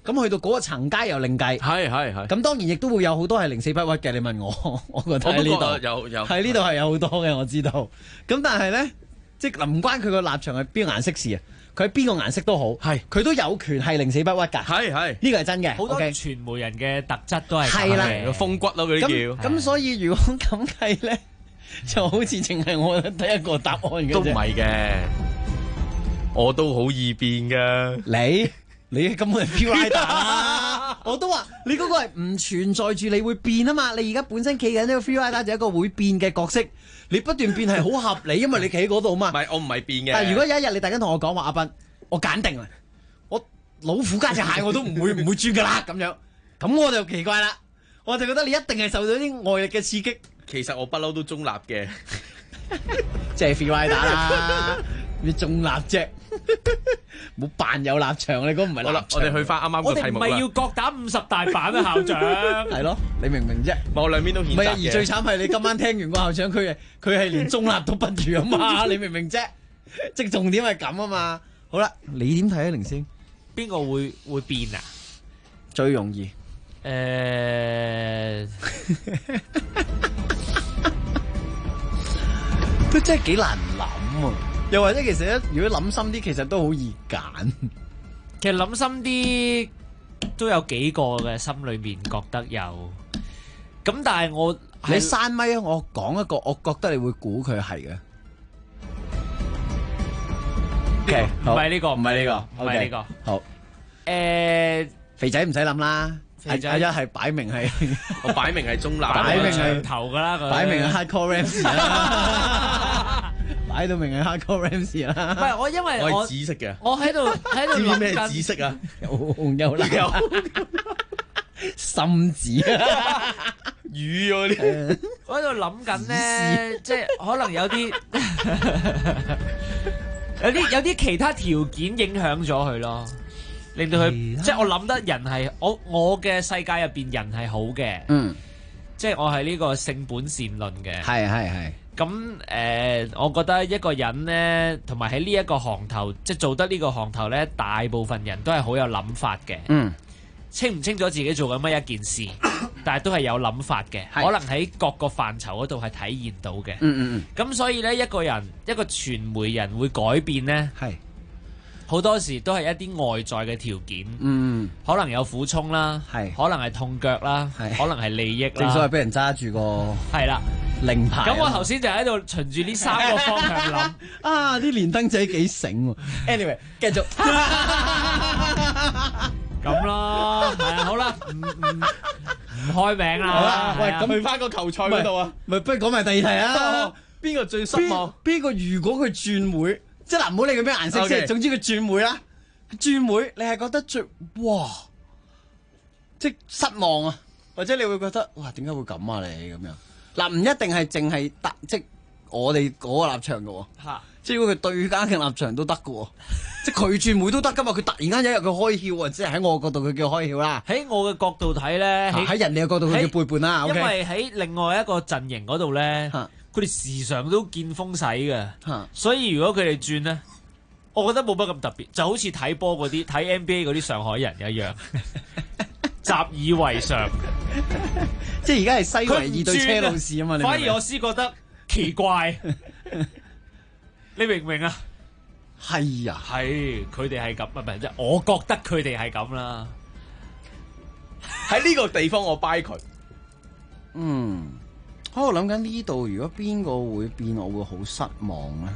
咁去到嗰個層階又另計。 係。 咁當然亦都會有好多係零死不屈嘅。你問我覺得喺呢度有喺呢度係有好多嘅，我知道。咁但係咧，即係唔關佢個立場係邊個顏色事啊。佢喺邊個顏色都好，佢都有權係零死不屈㗎。係呢個係真嘅。 好多傳媒人嘅特質都係係啦， 風骨咯嗰啲叫。 咁所以如果咁計咧，就好似淨係我得一個答案嘅啫。 都唔係嘅，我都好易變㗎。 你根本係 Pure Rider 啦！我都話你嗰個係唔存在住，你會變啊嘛！你而家本身企緊呢個 Pure Rider 就係一個會變嘅角色，你不斷變係好合理，因為你企喺嗰度嘛。 唔係，我唔係變嘅。 但係如果有一日你突然間同我講話，阿斌，我揀定啦，我老虎加隻蟹我都唔會轉㗎啦，咁樣，咁我就奇怪啦，我就覺得你一定係受到啲外力嘅刺激。 其實我不嬲都中立嘅， 即係 Pure Rider 啦。你中立啫，冇扮有立場，你嗰唔係立場。 我哋去翻啱啱個題目啦。 我哋唔係要各打50大板啊，校長。 係咯，你明唔明啫？ 我兩邊都譴責嘅。 而最慘係你今晚聽完個校長，佢係連中立都不如啊嘛，你明唔明啫？即係重點係咁啊嘛。好啦，你點睇啊，凌星？ 邊個會變啊？ 最容易。都真係幾難諗啊！又或者其實咧，如果諗深啲，其實都好易揀。 其實諗深啲都有幾個嘅，心裏面覺得有。咁但係你閂咪啊！我講一個，我覺得你會估佢係嘅。OK， 唔係呢個，唔係呢個，唔係呢個。 好。肥仔唔使諗啦。阿一係擺明係， 我擺明係中立， 擺明係頭噶啦， 擺明係 Hardcore Ramsey 啦，擺到明係 Hardcore Ramsey 啦。 唔係我，因為我係紫色嘅， 我喺度知唔知咩紫色啊？ 有紅有藍，心紫啊， 魚嗰啲。 我喺度諗緊咧，即係可能有啲其他條件影響咗佢咯。令到佢，即係我諗得人係我嘅世界入邊人係好嘅，即係我係呢個性本善論嘅， 係。 咁我覺得一個人呢，同埋喺呢一個行頭，即係做得呢個行頭呢，大部分人都係好有諗法嘅，清唔清楚自己做緊乜一件事，但係都係有諗法嘅，可能喺各個範疇嗰度係體現到嘅，咁所以呢，一個傳媒人會改變呢。好多時都係一啲外在嘅條件，可能有苦衷啦，可能係痛腳啦，可能係利益啦， 正所謂俾人揸住個係啦令牌。 咁我頭先就喺度循住呢3個方向諗， 啊啲連登仔幾醒喎。Anyway， 繼續咁咯，係啊，好啦，唔開名啦。 好啦，喂，咁去翻個球賽嗰度啊， 咪不如講埋第二題啊。 邊個最失望？ 邊個如果佢轉會？即係嗱，唔好理佢咩顏色先，總之佢轉會啦。轉會你係覺得哇，即係失望啊，或者你會覺得哇，點解會咁啊？你咁樣嗱，唔一定係淨係得即係我哋嗰個立場嘅喎。即係如果佢對家嘅立場都得嘅喎，即係佢轉會都得㗎嘛。佢突然間有一日佢開竅啊，即係喺我角度佢叫開竅啦。 喺我嘅角度睇咧， 喺人哋嘅角度佢叫背叛啦。 因為喺另外一個陣營嗰度咧。佢哋時常都見風使嘅，所以如果佢哋轉呢，我覺得冇乜咁特別，就好似睇波嗰啲睇 NBA 嗰啲上海人一樣，習以為常。 即係而家係西維爾對車路士啊嘛， 反而我先覺得奇怪，你明唔明啊？ 係啊， 係佢哋係咁啊，唔係即係我覺得佢哋係咁啦。 喺呢個地方我 buy 佢， 我諗緊呢度，如果邊個會變，我會好失望咧。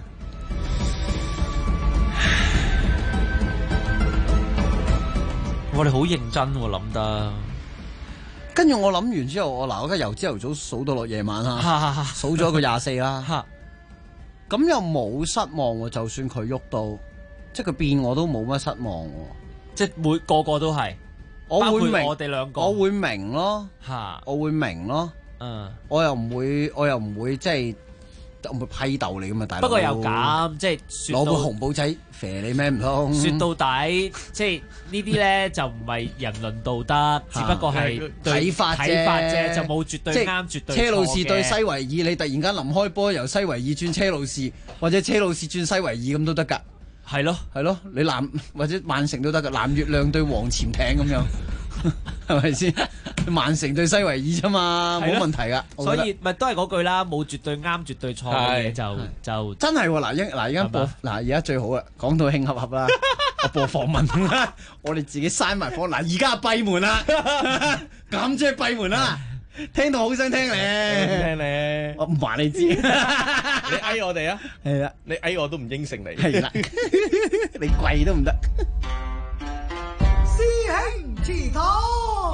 我哋好認真喎，諗得。 跟住我諗完之後，我而家由朝頭早數到落夜晚啦，數咗個24啦。咁又冇失望喎，就算佢喐到，即係佢變，我都冇乜失望喎。 即係每個都係， 我會明， 我哋兩個， 我會明咯，我會明咯。我又唔會即係唔會批鬥你咁嘛，大佬。 不過又咁，即係攞個紅簿仔肥你咩唔通？ 說到底，即係呢啲咧就唔係人倫道德，只不過係睇法啫， 就冇絕對啱絕對錯嘅。 車路士對西維爾，你突然間臨開波由西維爾轉車路士，或者車路士轉西維爾咁都得㗎。 係咯， 你南或者曼城都得㗎，藍月亮對黃潛艇咁樣，係咪先？曼城對西維爾啫嘛，冇問題㗎。 所以咪都係嗰句啦，冇絕對啱、絕對錯嘅嘢就真係喎。而家播而家最好啦，講到興洽洽啦，我播訪問啦，我哋自己閂埋房。而家閉門啦，咁即係閉門啦。聽到好想聽你，我唔話你知， 你嗌我哋啊， 係啦， 你嗌我都唔應承你， 係啦，你跪都唔得。 師兄祠堂，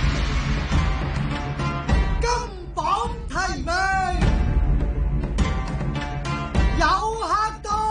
金榜題名，有客到。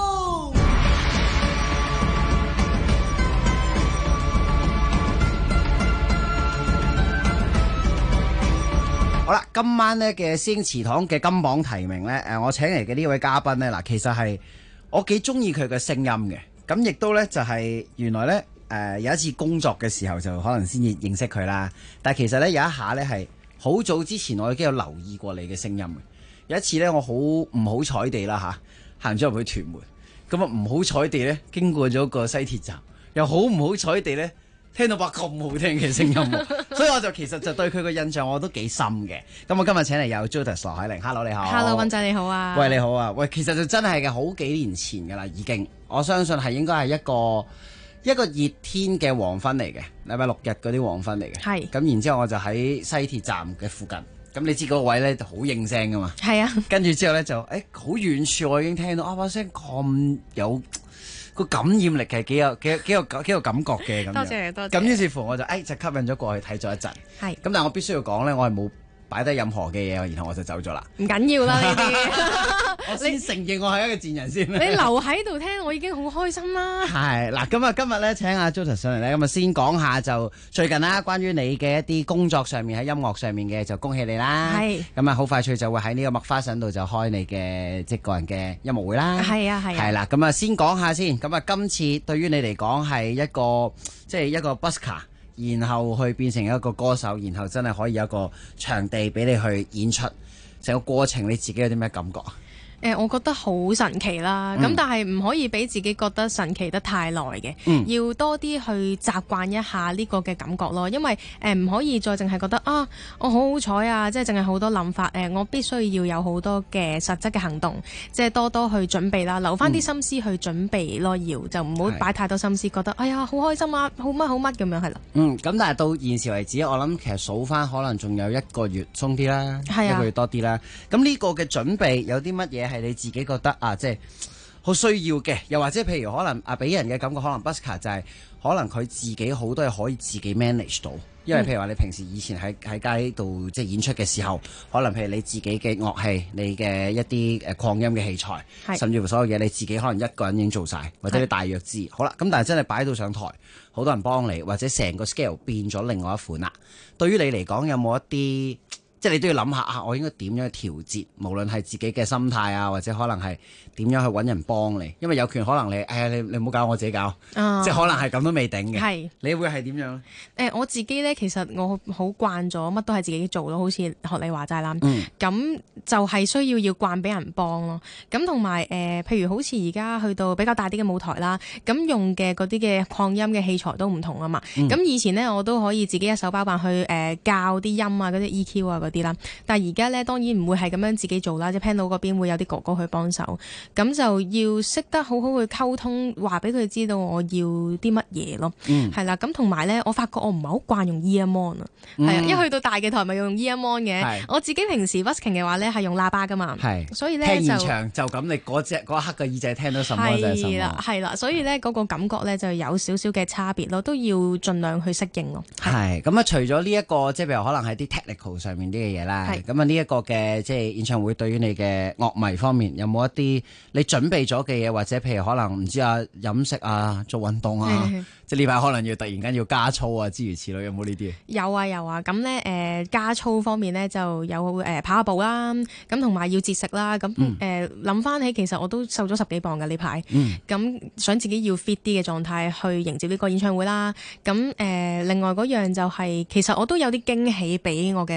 好啦，今晚咧嘅師兄祠堂嘅金榜題名咧，我請嚟嘅呢位嘉賓咧，嗱，其實係我幾中意佢嘅聲音嘅，咁亦都咧就係原來咧有一次工作嘅時候就可能先至認識佢啦，但係其實咧有一下咧係好早之前我已經有留意過你嘅聲音嘅，有一次咧我好唔好彩地啦行咗入去屯門，咁啊唔好彩地咧經過咗個西鐵站，又好唔好彩地咧，聽到把咁好聽嘅聲音，所以我就其實就對佢個印象我都幾深嘅。咁我今日請嚟有 Judith 羅凱玲 ，Hello 你好 ，Hello 溫仔你好啊， 喂你好啊，喂其實就真係嘅好幾年前㗎啦已經，我相信係應該係一個熱天嘅黃昏嚟嘅，禮拜六日嗰啲黃昏嚟嘅， 係。 咁然之後我就喺西鐵站嘅附近，咁你知嗰個位咧就好應聲㗎嘛， 係啊。 跟住之後咧就好遠處我已經聽到把聲咁有。個感染力係幾有感覺嘅咁樣， 多謝你多謝。 咁於是乎我就就吸引咗過去睇咗一陣， 係。 咁但係我必須要講咧，我係冇擺低任何嘅嘢，然後我就走咗啦。 唔緊要啦呢啲， 我先承認我係一個賤人先。 你留喺度聽，我已經好開心啦。 係嗱，咁啊今日咧請阿 Judith 上嚟咧，咁啊先講下就最近啦，關於你嘅一啲工作上面喺音樂上面嘅，就恭喜你啦。 係。咁啊好快脆就會喺呢個麥花臣度就開你嘅即係個人嘅音樂會啦。 係啊係啊。 係啦，咁啊先講下先，咁啊今次對於你嚟講係一個即係一個 busker。然後去變成一個歌手，然後真係可以有一個場地俾你去演出，成個過程你自己有啲咩感覺啊？ 我覺得好神奇啦，咁但係唔可以俾自己覺得神奇得太耐嘅，要多啲去習慣一下呢個嘅感覺咯。因為唔可以再淨係覺得我好好彩啊，即係淨係好多諗法。我必須要有好多嘅實質嘅行動，即係多多去準備啦，留翻啲心思去準備咯。就唔好擺太多心思，覺得哎呀好開心啊，好乜好乜咁樣係啦。咁但係到現時為止，我諗其實數翻可能仲有1個月鬆啲啦， 係啊， 1個月多啲啦。咁呢個嘅準備有啲乜嘢係你自己覺得即係好需要嘅？又或者譬如可能俾人嘅感覺，可能 busker 就係可能佢自己好多嘢可以自己 manage 到。因為譬如話你平時以前喺街度即係演出嘅時候，可能譬如你自己嘅樂器、你嘅一啲擴音嘅器材，甚至乎所有嘢你自己可能一個人已經做晒，或者你大約知。好啦，咁但係真係擺到上台，好多人幫你，或者成個 scale 變咗另外一款啦。對於你嚟講，有冇一啲即係你都要諗下我應該點樣去調節，無論係自己嘅心態啊，或者可能係點樣去揾人幫你，因為有權可能你唔好搞，我自己搞，即係可能係咁都未定嘅。係，你會係點樣？ 我自己咧，其實我好慣咗乜都係自己做咯，好似學你話齋啦。咁就係需要慣俾人幫咯。咁同埋譬如好似而家去到比較大啲嘅舞台啦，咁用嘅嗰啲嘅擴音嘅器材都唔同啊嘛。咁以前咧我都可以自己一手包辦去教啲音啊，嗰啲 EQ 啊嗰啲啦。但係而家咧當然唔會係咁樣自己做啦，即係 panel 嗰邊會有啲哥哥去幫手。咁就要識得好好去溝通，話俾佢知道我要啲乜嘢咯。係啦，咁同埋咧，我發覺我唔係好慣用 earphone 啊。係啊，一去到大嘅台咪用 earphone 嘅。我自己平時 busking 嘅話咧係用喇叭噶嘛。係，所以咧聽現場就咁，你嗰一刻嘅耳仔聽到什麼就係什麼。 係啦，所以咧嗰個感覺咧就有少少嘅差別咯，都要盡量去適應咯。 係咁啊，除咗呢一個即係譬如可能係啲 technical 上面啲嘅嘢啦，咁啊呢一個嘅即係演唱會對於你嘅樂迷方面有冇一啲你準備咗嘅嘢，或者譬如可能唔知飲食啊、做運動啊，即係呢排可能要突然間要加操啊，諸如此類，有冇呢啲？ 有啊，咁咧加操方面咧就有跑下步啦，咁同埋要節食啦，咁諗翻起其實我都瘦咗10幾磅㗎呢排，咁想自己要 fit 啲嘅狀態去迎接呢個演唱會啦。咁另外嗰樣就係其實我都有啲驚喜俾我嘅樂迷啊，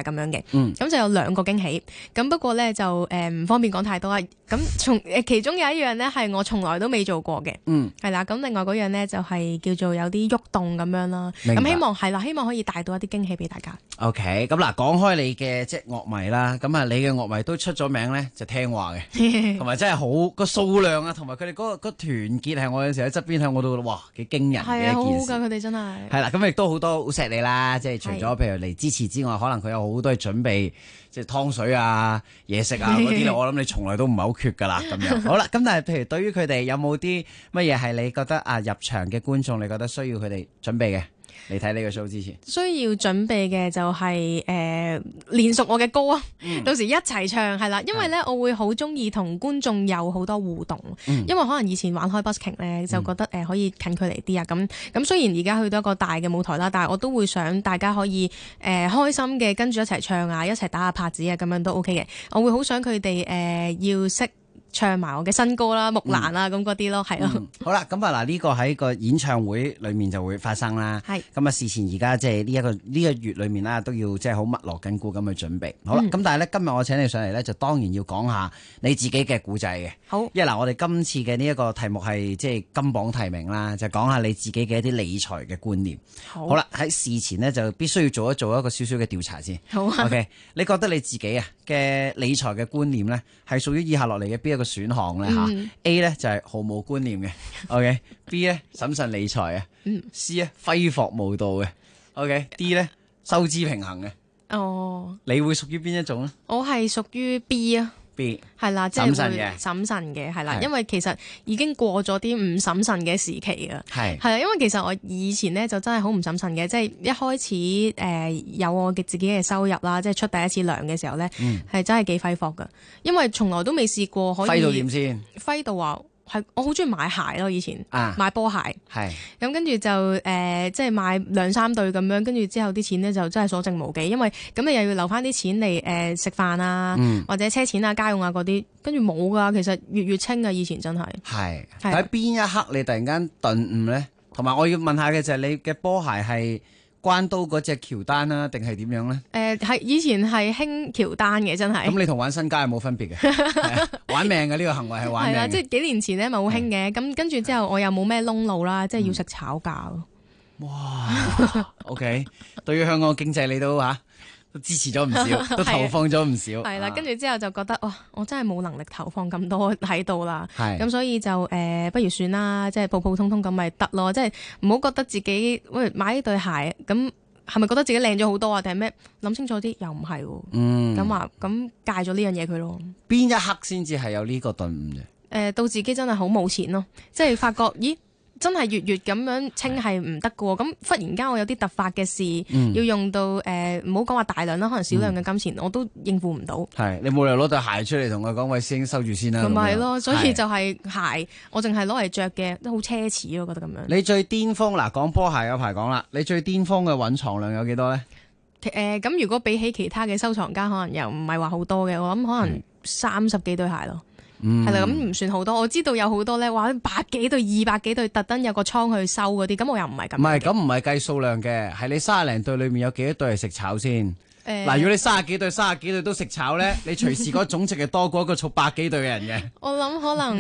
咁樣嘅。咁就有2個驚喜。咁不過咧就唔方便講太多啊。咁其中有一樣咧係我從來都未做過嘅。係啦。咁另外嗰樣咧就係叫做有啲喐動咁樣啦。咁希望係啦，希望可以帶到一啲驚喜俾大家。 OK， 咁嗱，講開你嘅即係樂迷啦，咁啊你嘅樂迷都出咗名咧，就聽話嘅，同埋真係好個數量啊，同埋佢哋嗰個團結係我有時喺側邊睇我都覺得哇幾驚人嘅一件事。係啊，好好㗎，佢哋真係。係啦，咁亦都好多好錫你啦，即係除咗譬如嚟支持之外，可能佢有好多準備，即係湯水啊、嘢食啊嗰啲咧，我諗你從來都唔係好缺㗎啦，咁樣。好啦，咁但係譬如對於佢哋有冇啲乜嘢係你覺得啊入場嘅觀眾，你覺得需要佢哋準備嘅？你睇呢個 show 之前， 需要準備嘅就係練熟我嘅歌啊，到時一齊唱係啦，因為咧我會好中意同觀眾有好多互動，因為可能以前玩開 busking 咧就覺得可以近距離啲啊，咁雖然而家去到一個大嘅舞台啦，但係我都會想大家可以開心嘅跟住一齊唱啊，一齊打下拍子啊，咁樣都 OK 嘅，我會好想佢哋要識唱埋我嘅新歌啦、木蘭啊咁嗰啲咯，係咯。 好啦，咁啊嗱，呢個喺個演唱會裏面就會發生啦。係。咁啊，事前而家即係呢個月裏面啦，都要即係好密鑼緊鼓咁去準備。好啦，咁但係咧今日我請你上嚟咧，就當然要講下你自己嘅故仔嘅。好。因為嗱，我哋今次嘅呢一個題目係即係金榜題名啦，就講下你自己嘅一啲理財嘅觀念。好啦，喺事前呢，就必須要做一個少少嘅調查先。好啊。OK， 你覺得你自己啊嘅理財嘅觀念咧，係屬於以下落嚟嘅邊一個選項咧吓？A 咧就係毫無觀念嘅 ，OK。B 咧審慎理財啊，C 咧揮霍無度嘅 ，OK。D 咧收支平衡嘅。哦，你會屬於邊一種咧？ 我係屬於 B 啊。B 係啦，即係審慎嘅係啦，因為其實已經過咗啲唔審慎嘅時期噶，係啦，因為其實我以前咧就真係好唔審慎嘅，即係一開始有我嘅自己嘅收入啦，即係出第一次糧嘅時候咧，係真係幾揮霍噶，因為從來都未試過可以揮到點先， 揮到話。係，我好中意買鞋咯，以前買波鞋，係咁跟住就即係買2-3對咁樣，跟住之後啲錢咧就真係所剩無幾，因為咁你又要留翻啲錢嚟食飯啊，或者車錢啊、家用啊嗰啲，跟住冇噶，其實月清啊，以前真係。係喺邊一刻你突然間頓悟咧？同埋我要問下嘅就係你嘅波鞋係關刀嗰隻喬丹啦，定係點樣咧？ 係以前係興喬丹嘅，真係。 咁你同玩新街有冇分別嘅？玩命嘅呢個行為係玩命。係啊， 即係幾年前咧咪好興嘅，咁跟住之後我又冇咩窿路啦，即係要食炒價咯。 哇！OK， 對於香港經濟你都都支持咗唔少，都投放咗唔少。 係啦，跟住之後就覺得哇，我真係冇能力投放咁多喺度啦。係咁，所以就不如算啦，即係普普通通咁咪得咯。即係唔好覺得自己喂買呢對鞋咁係咪覺得自己靚咗好多啊？定係咩？諗清楚啲，又唔係喎。咁戒咗呢樣嘢佢咯。 邊一刻先至係有呢個頓悟嘅？ 到自己真係好冇錢咯，即係發覺咦。真係月咁樣清係唔得嘅喎，咁忽然間我有啲突發嘅事，要用到唔好講話大量啦，可能少量嘅金錢，我都應付唔到。係你冇理由攞對鞋出嚟同佢講，喂，師兄收住先啦。咁咪係咯，所以就係鞋，我淨係攞嚟着嘅，都好奢侈咯，覺得咁樣。你最巔峰嗱，講波鞋有排講啦，你最巔峰嘅蘊藏量有幾多咧？咁如果比起其他嘅收藏家，可能又唔係話好多嘅，我諗可能30幾對鞋咯。係啦，咁唔算好多。我知道有好多咧，話100幾對、200幾對，特登有個倉去收嗰啲。咁我又唔係咁。唔係，咁唔係計數量嘅，係你30零對裏面有幾多對係食炒先？嗱，如果你30幾對都食炒咧，你隨時嗰總值係多過一個儲100幾對嘅人嘅。我諗可能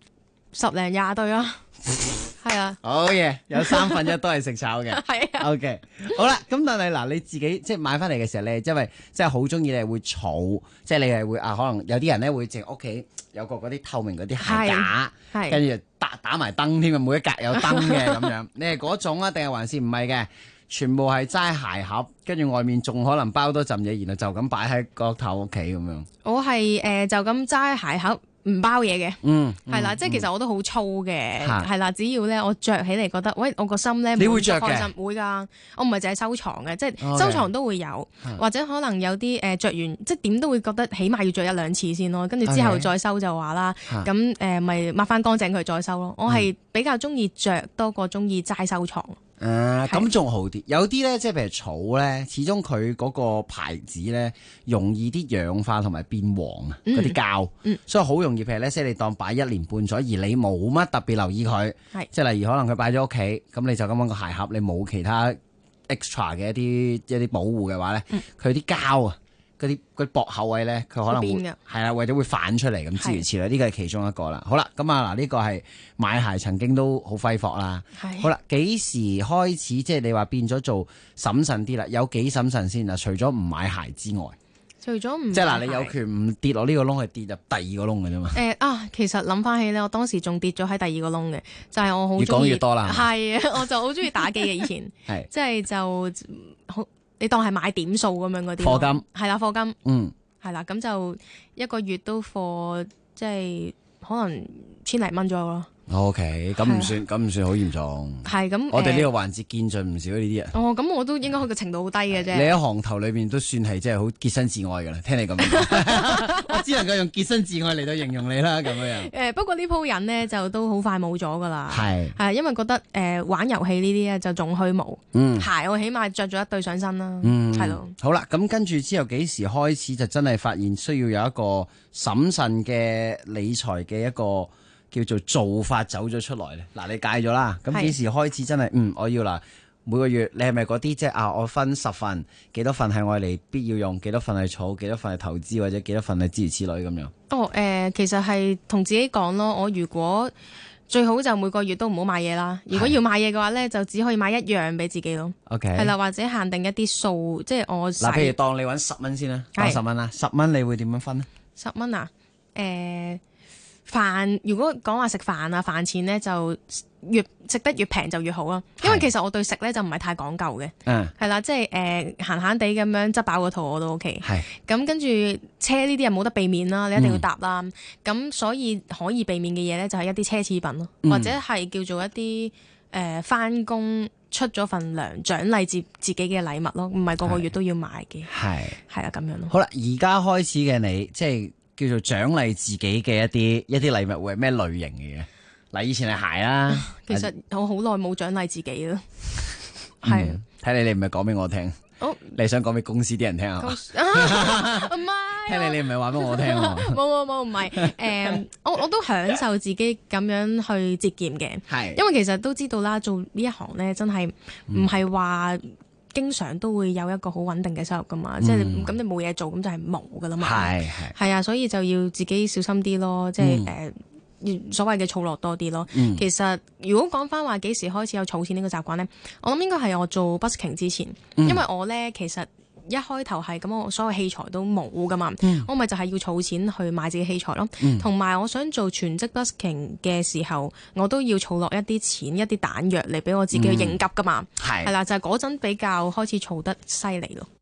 10零20對啦。係啊，好嘢，有1/3都係食炒嘅。係啊，OK， 好啦，咁但係嗱，你自己即係買翻嚟嘅時候咧，因為即係好中意你係會儲，即係你係會可能有啲人咧會淨屋企有個嗰啲透明嗰啲鞋架，跟住打埋燈添啊，每一格有燈嘅咁樣。你係嗰種啊，定係還是唔係嘅？全部係齋鞋盒，跟住外面仲可能包多浸嘢，然後就咁擺喺角頭屋企咁樣。我係就咁齋鞋盒。唔包嘢嘅，係啦，即係其實我都好粗嘅，係啦，只要咧我着起嚟覺得，喂，我個心咧，你會着嘅，開心會㗎，我唔係淨係收藏嘅，即係收藏都會有，或者可能有啲着完，即係點都會覺得起碼要着1-2次先咯，跟住之後再收就話啦，咁咪抹翻乾淨佢再收咯。我係比較中意着多過中意齋收藏。咁仲好啲，有啲咧，即係譬如草咧，始終佢嗰個牌子咧，容易啲氧化同埋變黃啊，嗰啲膠，所以好容易，譬如咧，即係你當擺1年半載，而你冇乜特別留意佢，即係例如可能佢擺咗屋企，咁你就咁樣個鞋盒，你冇其他 extra 嘅一啲保護嘅話咧，佢啲膠啊，嗰啲駁口位咧，佢可能會係啦，或者會反出嚟咁諸如此類，呢個係其中一個啦。好啦，咁啊嗱，呢個係買鞋曾經都好揮霍啦。好啦，幾時開始即係你話變咗做審慎啲啦？有幾審慎先啊？除咗唔買鞋之外。 除咗唔即係嗱，你有權唔跌落呢個窿，係跌入第二個窿嘅啫嘛。 其實諗翻起咧，我當時仲跌咗喺第二個窿嘅，就係我好越講越多啦。 係啊，我就好中意打機嘅以前，即係就好，你當係買點數咁樣嗰啲。課金係啦，課金係啦，咁就一個月都課，即係可能千零蚊左右咯。 OK， 咁唔算好嚴重。 係咁， 我哋呢個環節見盡唔少呢啲人。 咁我都應該佢嘅程度好低嘅啫。 你喺行頭裏邊都算係即係好潔身自愛噶啦，聽你咁講，我只能夠用潔身自愛嚟到形容你啦，咁樣。 不過呢鋪癮呢，就都好快冇咗噶啦。係因為覺得玩遊戲呢啲咧就仲虛無。鞋我起碼着咗一對上身啦。係咯。 好啦，咁跟住之後幾時開始就真係發現需要有一個審慎嘅理財嘅一個叫做做法走咗出來咧。嗱，你戒咗啦，咁幾時開始真係我要啦？每個月你係咪嗰啲即係我分10份，幾多份係我嚟必要用，幾多份係儲，幾多份係投資，或者幾多份係諸如此類咁樣？ 其實係同自己講咯。我如果最好就每個月都唔好買嘢啦。如果要買嘢嘅話咧，就只可以買一樣俾自己咯。 OK， 係啦，或者限定一啲數，即係我嗱，譬如當你揾10蚊先啦，當10蚊啦，10蚊你會點樣分咧 ？10蚊啊？飯如果講話食飯啊，飯錢咧就越食得越平就越好啦。因為其實我對食咧就唔係太講究嘅，係啦，即係閒閒地咁樣執飽個肚我都 OK。咁跟住車呢啲又冇得避免啦，你一定要搭啦。咁所以可以避免嘅嘢咧就係一啲奢侈品咯，或者係叫做一啲返工出咗份糧獎勵自己嘅禮物咯，唔係個個月都要買嘅。係啦咁樣咯。好啦， 而家開始嘅你即係叫做獎勵自己嘅一啲禮物會係咩類型嘅嘢？嗱，以前係鞋啦。 其實我好耐冇獎勵自己啦。 係睇你唔係講俾我聽，你想講俾公司啲人聽啊？唔係， 聽你唔係話俾我聽喎。 冇唔係。我都享受自己咁樣去節儉嘅。係，因為其實都知道啦，做呢一行咧真係唔係話經常都會有一個好穩定嘅收入噶嘛，即係咁你冇嘢做咁就係冇噶啦嘛。係啊，所以就要自己小心啲咯，即係所謂嘅儲落多啲咯。其實如果講翻話幾時開始有儲錢呢個習慣咧，我諗應該係我做 busking 之前，因為我咧其實一開頭係咁，我所有器材都冇噶嘛，我咪就係要儲錢去買自己器材咯。同埋我想做全職 busking 嘅時候，我都要儲落一啲錢、一啲彈藥嚟俾我自己去應急噶嘛。係啦，就係嗰陣比較開始儲得犀利咯。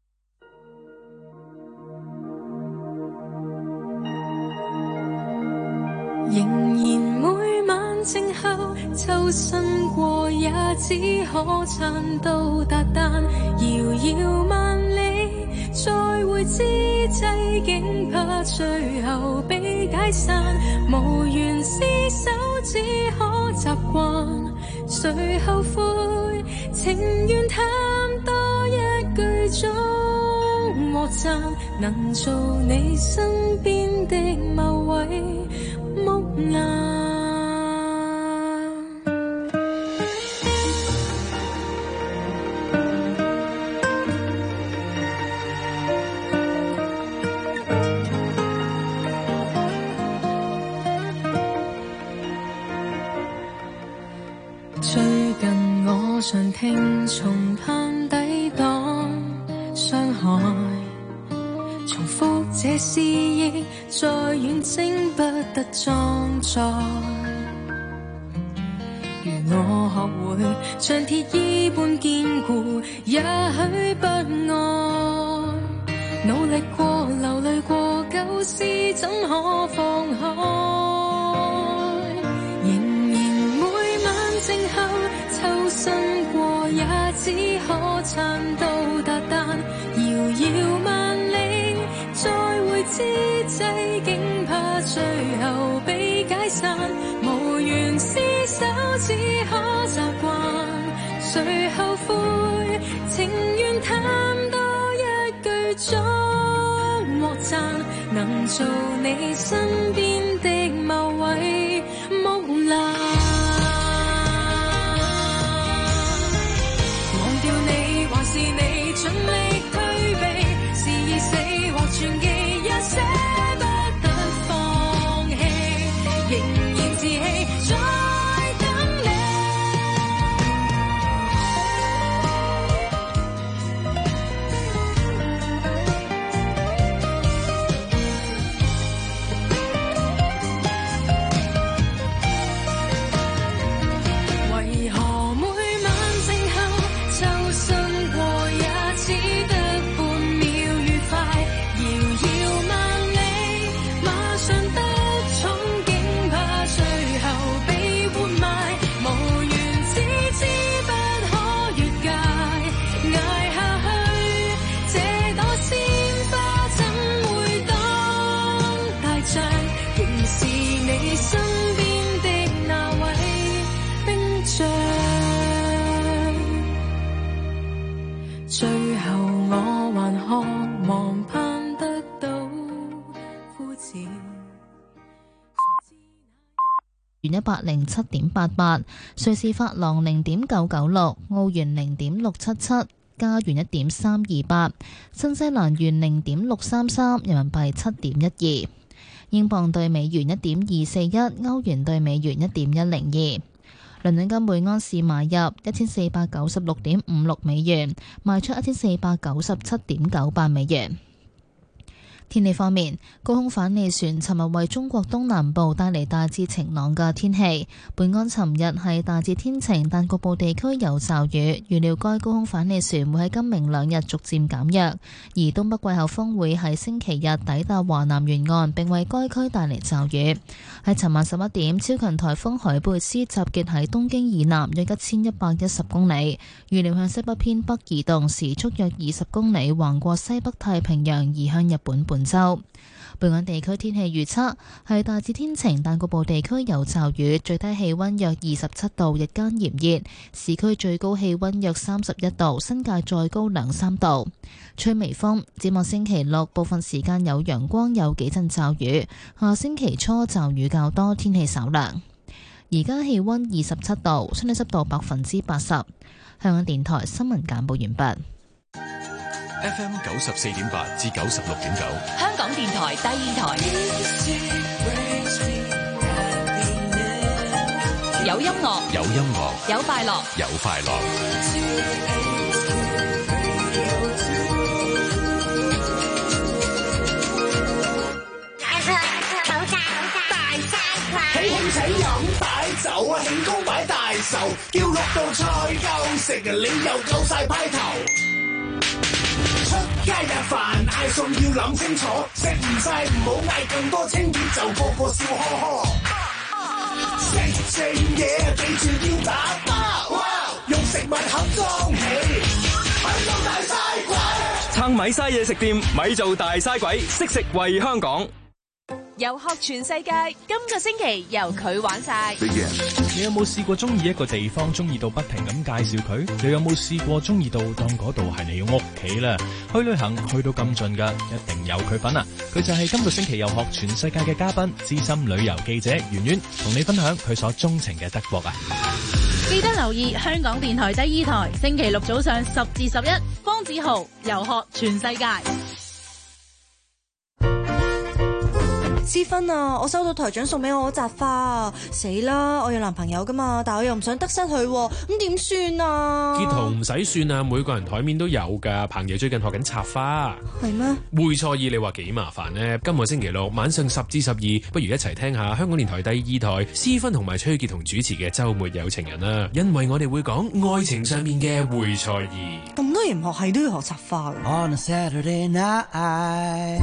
仍然每晚靜候，抽身過也只可撐到達旦，遙遙萬里，再會之際，竟怕最後被解散，無緣廝守，只可習慣，誰後悔？情願淡多一句祝和讚，能做你身邊的某位木蘭。最近我常聽從盼抵擋傷害，重複這思憶，再遠征不得裝載。如我學會像鐵衣般堅固，也許不愛。努力過，流淚過，舊事怎可放開？靜候抽身過，也只可撐到達旦，遙遙萬里，再會之際，竟怕最後被解散，無緣廝守，只可習慣，誰後悔？情願淡多一句祝和讚，能做你身邊的某位木蘭。忘掉你。 元107.88，瑞士法郎0.996，澳元0.677，加元1.328，新西蘭元0.633，人民幣7.12，英鎊對美元1.241，歐元對美元1.102。倫敦金每安士買入1496.56美元，賣出1497.98美元。天氣方面，高空反氣旋尋日為中國東南部帶嚟大致晴朗嘅天氣。本港尋日係大致天晴，但局部地區有驟雨。預料該高空反氣旋會喺今明兩日逐漸減弱，而東北季候風會喺星期日抵達華南沿岸，並為該區帶嚟驟雨。喺尋晚11點，超強颱風海貝斯集結喺東京以南約1110公里，預料向西北偏北移動，時速約20公里，橫過西北太平洋移向日本本州。本港地區天氣預測係大致天晴，但局部地區有驟雨，最低氣溫約27度，日間炎熱，市區最高氣溫約31度，新界再高2-3度，吹微風。展望星期六，部分時間有陽光，有幾陣驟雨，下星期初驟雨較多，天氣稍涼。而家氣溫27度，相對濕度80%。香港電台新聞簡報完畢。 FM 94.8至96.9， 香港電台第二台，有音樂， 有音樂， 有快樂， 有快樂。 大西葵，喜慶請飲擺酒啊，慶功擺大壽，叫6道菜夠食啊，你又夠晒派頭。出街日飯嗌餸要諗清楚，食唔晒唔好嗌咁多，清熱就個個笑呵呵。食嘢記住要打包，用食物盒裝起，咪做大嘥鬼。 撐咪嘥嘢食店，咪做大嘥鬼，識食為香港。 遊學全世界，今個星期由佢玩晒。 你有冇試過中意一個地方，中意到不停咁介紹佢？你有冇試過中意到當嗰度係你屋企啦？去旅行去到咁盡㗎，一定有佢份啊！佢就係今個星期遊學全世界嘅嘉賓，資深旅遊記者圓圓，同你分享佢所鍾情嘅德國啊！ 記得留意香港電台第二台，星期六早上10至11，方子豪遊學全世界。 思芬啊，我收到台長送俾我嗰扎花啊，死啦！我有男朋友噶嘛，但我又唔想得失佢，咁點算啊？ 傑豪唔使算啊，每個人台面都有噶。彭爺最近學緊插花， 係咩？ 會錯意你話幾麻煩呢？今個星期六晚上10至12，不如一齊聽下香港電台第二台思芬同埋崔傑同主持嘅週末有情人啦，因為我哋會講愛情上面嘅會錯意。 咁多人學係都要學插花嘅。 On a Saturday night，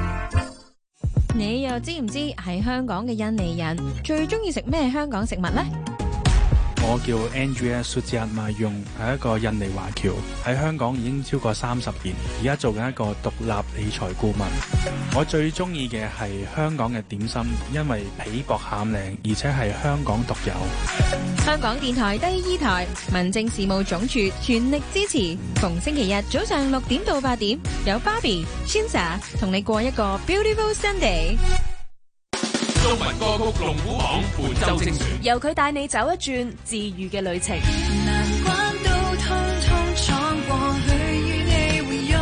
你又知唔知喺香港嘅印尼人最中意食咩香港食物呢？ 我叫 Andrea Sujiatmayong， 係一個印尼華僑，喺香港已經超過30年，而家做緊一個獨立理財顧問。我最中意嘅係香港嘅點心，因為皮薄餡靚，而且係香港獨有。 香港電台第二台民政事務總署全力支持，逢星期日早上6點到8點，有 Barbie、Chinsa 同你過一個 Beautiful Sunday。 中文歌曲龍虎榜本周精選， 由佢帶你走一轉治癒嘅旅程。 難關都通通闖過去，與你會擁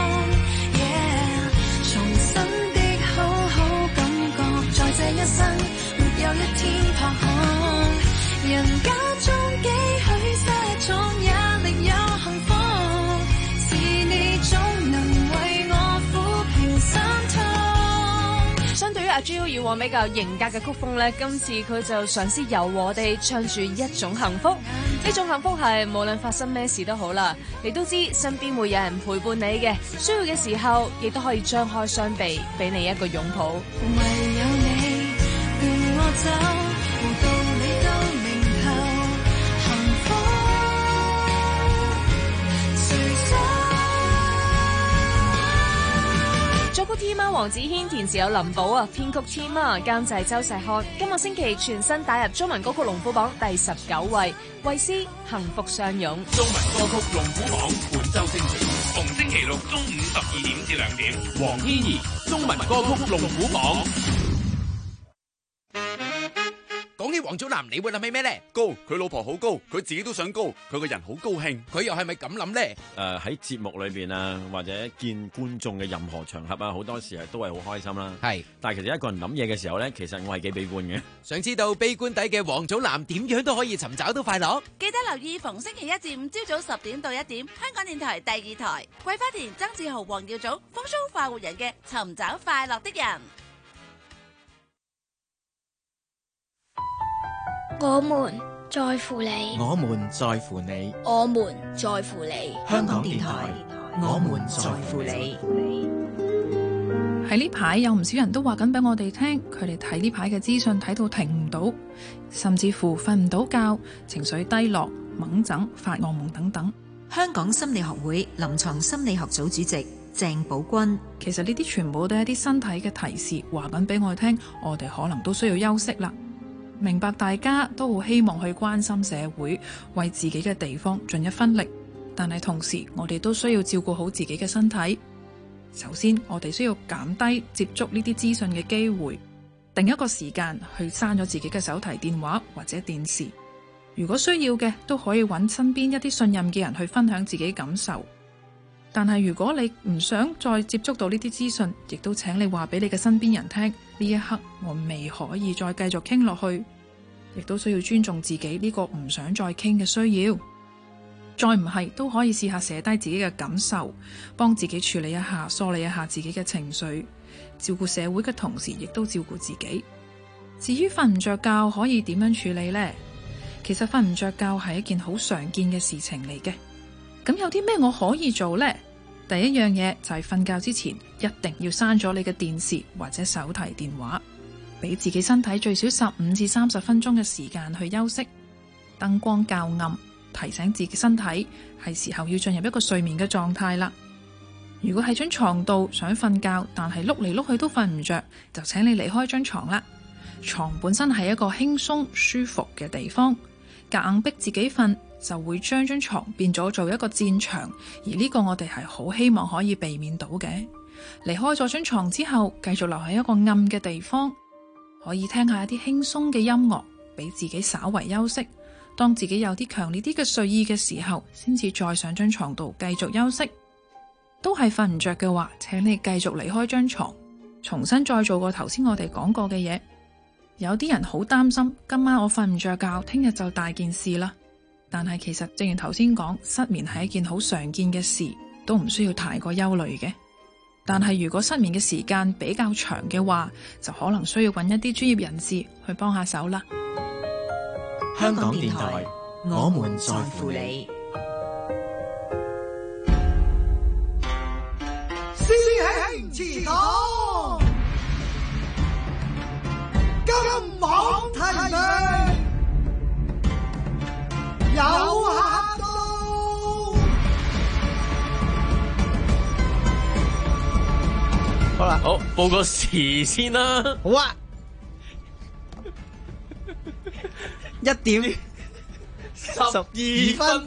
重新的好好感覺，在這一生沒有一天撲空。人家中幾許失寵，也另有幸福，是你總能為我撫平心痛。 相對於阿 Jo 以往比較型格嘅曲風咧，今次佢就嘗試柔和地唱住一種幸福。呢種幸福係無論發生咩事都好啦，你都知身邊會有人陪伴你嘅，需要嘅時候亦都可以張開雙臂俾你一個擁抱。 唯有你伴我走，無道理都明透，幸福隨手。 作曲 T 媽黃子軒，填詞有林寶啊，編曲 T 媽，監製周石漢。今個星期全新打入中文歌曲龍虎榜第19位，衛詩幸福相擁。 中文歌曲龍虎榜本周精選，逢星期六中午12點至2點，黃天怡中文歌曲龍虎榜。 講起黃王祖藍，你會諗起咩呢？ 高，佢老婆好高，佢自己都想高，佢個人好高興， 佢又係咪咁諗呢？ 喺節目裏邊啊，或者見觀眾嘅任何場合啊，好多時都係好開心啦。係，但係其實一個人諗嘢嘅時候咧，其實我係幾悲觀嘅。 想知道悲觀底嘅王祖藍點樣都可以尋找到快樂？ 記得留意逢星期一至五朝早10點到1點，香港電台第2台，桂花田、曾志豪、黃耀祖、風騷快活人嘅尋找快樂的人。 我們在乎你， 我們在乎你， 我們在乎你。 香港電台，我們在乎你。 喺呢排有唔少人都話緊俾我哋聽，佢哋睇呢排嘅資訊睇到停唔到，甚至乎瞓唔到覺，情緒低落、猛疹、發噩夢等等。 香港心理學會臨床心理學組主席鄭寶君， 其實呢啲全部都係一啲身體嘅提示，話緊俾我哋聽，我哋可能都需要休息啦。明白大家都好希望去關心社會，為自己嘅地方盡一分力，但係同時我哋都需要照顧好自己嘅身體。首先，我哋需要減低接觸呢啲資訊嘅機會，定一個時間去刪咗自己嘅手提電話或者電視。如果需要嘅，都可以揾身邊一啲信任嘅人去分享自己感受。但係如果你唔想再接觸到呢啲資訊，亦都請你話俾你嘅身邊人聽，呢一刻我未可以再繼續傾落去，亦都需要尊重自己呢個唔想再傾嘅需要。再唔係都可以試下寫低自己嘅感受，幫自己處理一下、梳理一下自己嘅情緒，照顧社會嘅同時亦都照顧自己。至於瞓唔着覺可以點樣處理呢？其實瞓唔着覺係一件好常見嘅事情嚟嘅。咁有啲咩我可以做呢？第一樣嘢就係瞓覺之前一定要閂咗你嘅電視或者手提電話，俾自己身體最少15至30分鐘嘅時間去休息。燈光較暗，提醒自己身體係時候要進入一個睡眠嘅狀態啦。如果喺張床度想瞓覺，但係碌嚟碌去都瞓唔着，就請你離開張床啦。床本身係一個輕鬆舒服嘅地方，夾硬逼自己瞓，就會將張床變咗做一個戰場，而呢個我哋係好希望可以避免到嘅。離開咗張床之後，繼續留喺一個暗嘅地方，可以聽下一啲輕鬆嘅音樂，俾自己稍為休息。當自己有啲強烈啲嘅睡意嘅時候，先至再上張床度繼續休息。都係瞓唔着嘅話，請你繼續離開張床，重新再做過頭先我哋講過嘅嘢。有啲人好擔心，今晚我瞓唔着覺，聽日就大件事啦。但係其實正如頭先講，失眠係一件好常見嘅事，都唔需要太過憂慮嘅。但係如果失眠嘅時間比較長嘅話，就可能需要揾一啲專業人士去幫下手啦。 香港電台，我們在乎你。 師兄祠堂，金榜題名，有客到。 好啦，好報個時先啦。 好啊，1點12分。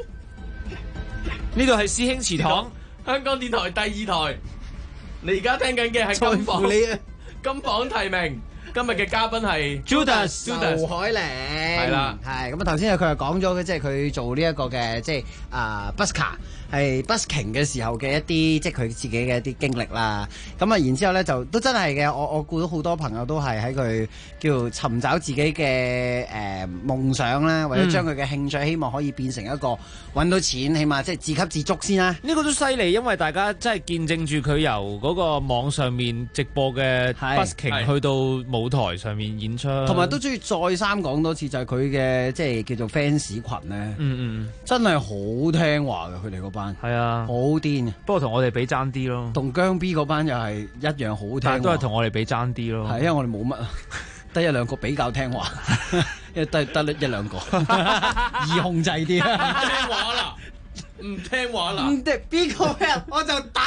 呢度係師兄祠堂， 香港電台第2台。你而家聽緊嘅係金榜，金榜題名。今日嘅嘉賓係 Judas 劉海玲，係啦，係咁啊！頭先佢又講咗嘅，即係佢做呢一個嘅，即係busker 係 busking 嘅時候嘅一啲，即係佢自己嘅一啲經歷啦。咁啊，然之後咧就都真係嘅，我估到好多朋友都係喺佢叫尋找自己嘅夢想啦，或者將佢嘅興趣希望可以變成一個揾到錢，起碼即係自給自足先啦。 呢個都犀利，因為大家真係見證住佢由嗰個網上面直播嘅 busking 去到舞台上面演出， 同埋都中意再三講多次，就係佢嘅即係叫做 fans 群咧，真係好聽話嘅，佢哋嗰班係啊， 好癲啊！ 不過同我哋比爭啲咯， 同姜 B 嗰班又係一樣好聽， 但都係同我哋比爭啲咯。 係因為我哋冇乜啊，得1-2個比較聽話，因為得1-2個易控制啲。 唔聽話啦， 唔聽邊個咩我就打。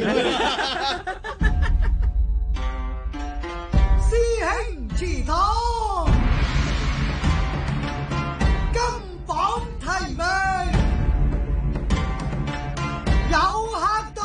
師兄祠堂，金榜題名，有客到。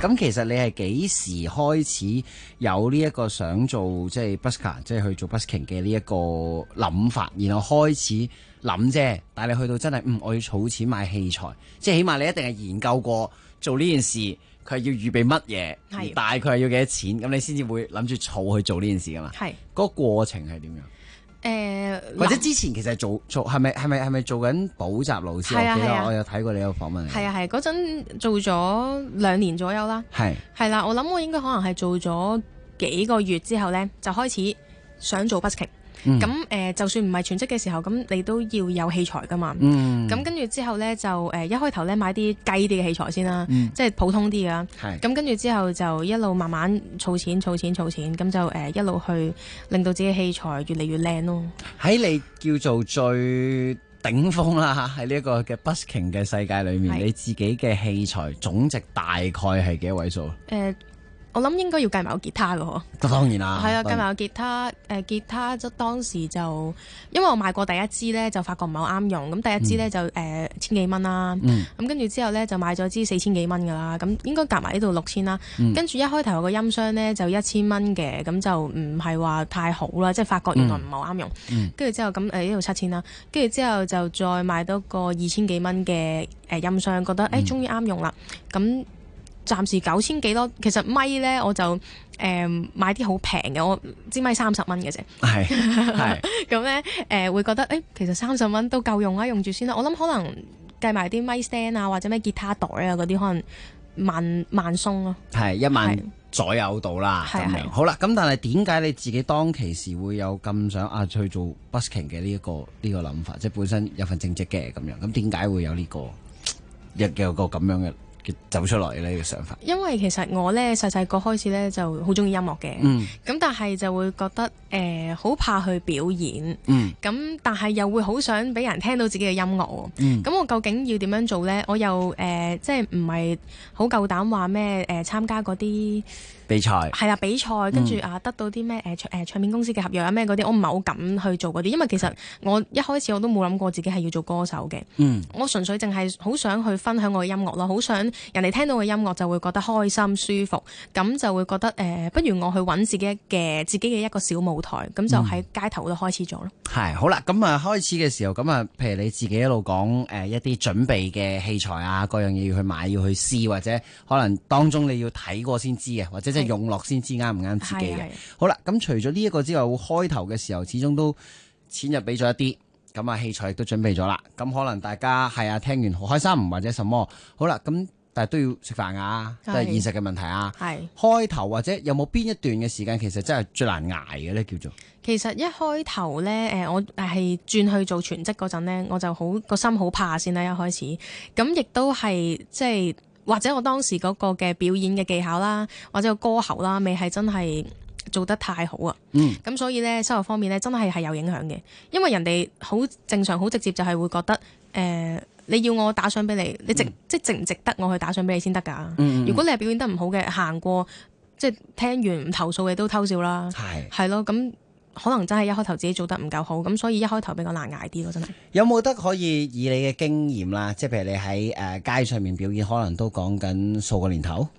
咁其實你係幾時開始有呢一個想做即係 busker， 即係去做 busking 嘅呢一個諗法，然後開始諗啫。但係你去到真係我要儲錢買器材，即係起碼你一定係研究過做呢件事，佢係要預備乜嘢，大概係要幾多錢，咁你先至會諗住儲去做呢件事噶嘛。係嗰個過程係點樣？或者之前其實做係咪做緊補習老師？我記得我有睇過你有訪問。 係啊係，嗰陣做咗2年左右啦。係啦，我諗我應該可能係做咗幾個月之後咧，就開始想做 busking。咁就算唔係全職嘅時候，咁你都要有器材噶嘛。咁跟住之後咧，就一開頭咧買啲雞啲嘅器材先啦，即係普通啲噶。咁跟住之後就一路慢慢儲錢，咁就一路去令到自己器材越嚟越靚咯。 喺你叫做最頂峰啦，喺呢一個嘅 busking 嘅世界裏面，你自己嘅器材總值大概係幾多位數？ 我諗應該要計埋個吉他嘅嗬， 當然啦， 係啊，計埋個吉他，吉他就當時就因為我買過第一支咧，就發覺唔係好啱用，咁第一支咧就1000幾蚊啦，咁跟住之後咧就買咗支4000幾蚊噶啦，咁應該夾埋呢度6000啦，跟住一開頭個音箱咧就1000蚊嘅，咁就唔係話太好啦，即係發覺原來唔係好啱用，跟住之後咁呢度7000啦，跟住之後就再買多個2000幾蚊嘅音箱，覺得終於啱用啦，咁。暫時9000幾咯，其實咪咧我就買啲好平嘅，我支咪30蚊嘅啫。係咁咧會覺得其實30蚊都夠用啦，用住先啦。我諗可能計埋啲咪 stand 啊，或者咩吉他袋啊嗰啲，可能萬鬆咯。係1萬左右到啦。咁樣好啦，咁但係點解你自己當其時會有咁想去做 busking 嘅呢個諗法？即係本身有份正職嘅咁樣，咁點解會有呢個有個咁樣嘅？走出來呢個想法， 因為其實我咧細細個開始咧就好中意音樂嘅，咁但係就會覺得好怕去表演，咁但係又會好想俾人聽到自己嘅音樂，咁我究竟要點樣做咧？我又即係唔係好夠膽話咩參加嗰啲比賽，係啦比賽，跟住得到啲咩唱片公司嘅合約啊咩嗰啲，我唔係好敢去做嗰啲，因為其實我一開始我都冇諗過自己係要做歌手嘅，我純粹淨係好想去分享我嘅音樂咯，好想人哋聽到嘅音樂就會覺得開心舒服，咁就會覺得不如我去揾自己嘅一個小舞台，咁就喺街頭度開始做咯。 係好啦，咁啊開始嘅時候，咁啊譬如你自己一路講一啲準備嘅器材啊，各樣嘢要去買要去試，或者可能當中你要睇過先知嘅，或者即係用落先知啱唔啱自己嘅。好啦，咁除咗呢一個之外，開頭嘅時候始終都錢就俾咗一啲。咁啊器材亦都準備咗啦，咁可能大家聽完好開心或者什麼，好啦，咁但係都要食飯啊，都係現實嘅問題啊。開頭或者有冇邊一段嘅時間其實真係最難捱嘅咧？叫做其實一開頭咧，我係轉去做全職嗰陣咧，我就個心好怕先啦，一開始，咁亦都係即係或者我當時嗰個嘅表演嘅技巧啦，或者個歌喉啦，未係真係做得太好啊，咁所以咧收入方面咧真係有影響嘅，因為人哋好正常好直接就係會覺得你要我打賞俾你，你即係值唔值得我去打賞俾你先得㗎？如果你係表演得唔好嘅，行過即係聽完唔投訴嘅都偷笑啦，係咯，咁可能真係一開頭自己做得唔夠好，咁所以一開頭比較難捱啲咯，真係。有冇得可以以你嘅經驗啦，即係譬如你喺街上面表演，可能都講緊數個年頭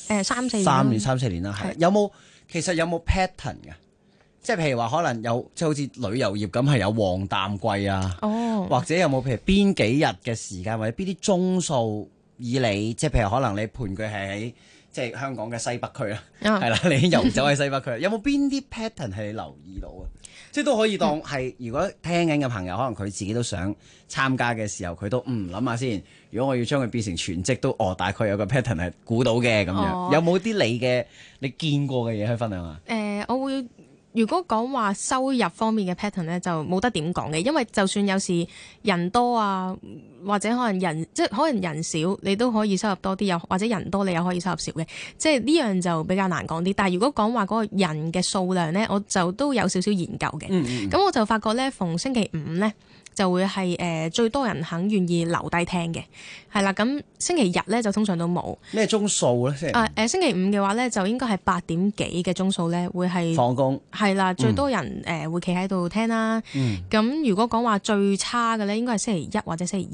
，3-4年啦，係有冇？其實有冇 pattern 嘅？即係譬如話可能有，即係好似旅遊業咁係有旺淡季啊，或者有冇譬如邊幾日嘅時間，或者邊啲鐘數以你，即係譬如可能你盤踞係喺即係香港嘅西北區啦，係啦，你遊走喺西北區，有冇邊啲 pattern 係你留意到啊？即係都可以當係，如果聽緊嘅朋友，可能佢自己都想參加嘅時候，佢都諗下先。如果我要將佢變成全職，都大概有個 pattern 係估到嘅咁樣。有冇啲你見過嘅嘢可以分享下？ 我會如果講話收入方面嘅 pattern 咧，就冇得點講嘅，因為就算有時人多啊，或者可能可能人少，你都可以收入多啲；又或者人多，你又可以收入少嘅。即係呢樣就比較難講啲。但係如果講話嗰個人嘅數量咧，我就都有少少研究嘅。咁我就發覺咧，逢星期5咧，就會係最多人肯願意留低聽嘅，係啦。咁星期日咧就通常都冇。咩鐘數咧？星期5嘅話咧，就應該係8點幾嘅鐘數咧，會係放工。係啦，最多人會企喺度聽啦。咁如果講話最差嘅咧，應該係星期1或者星期2咯。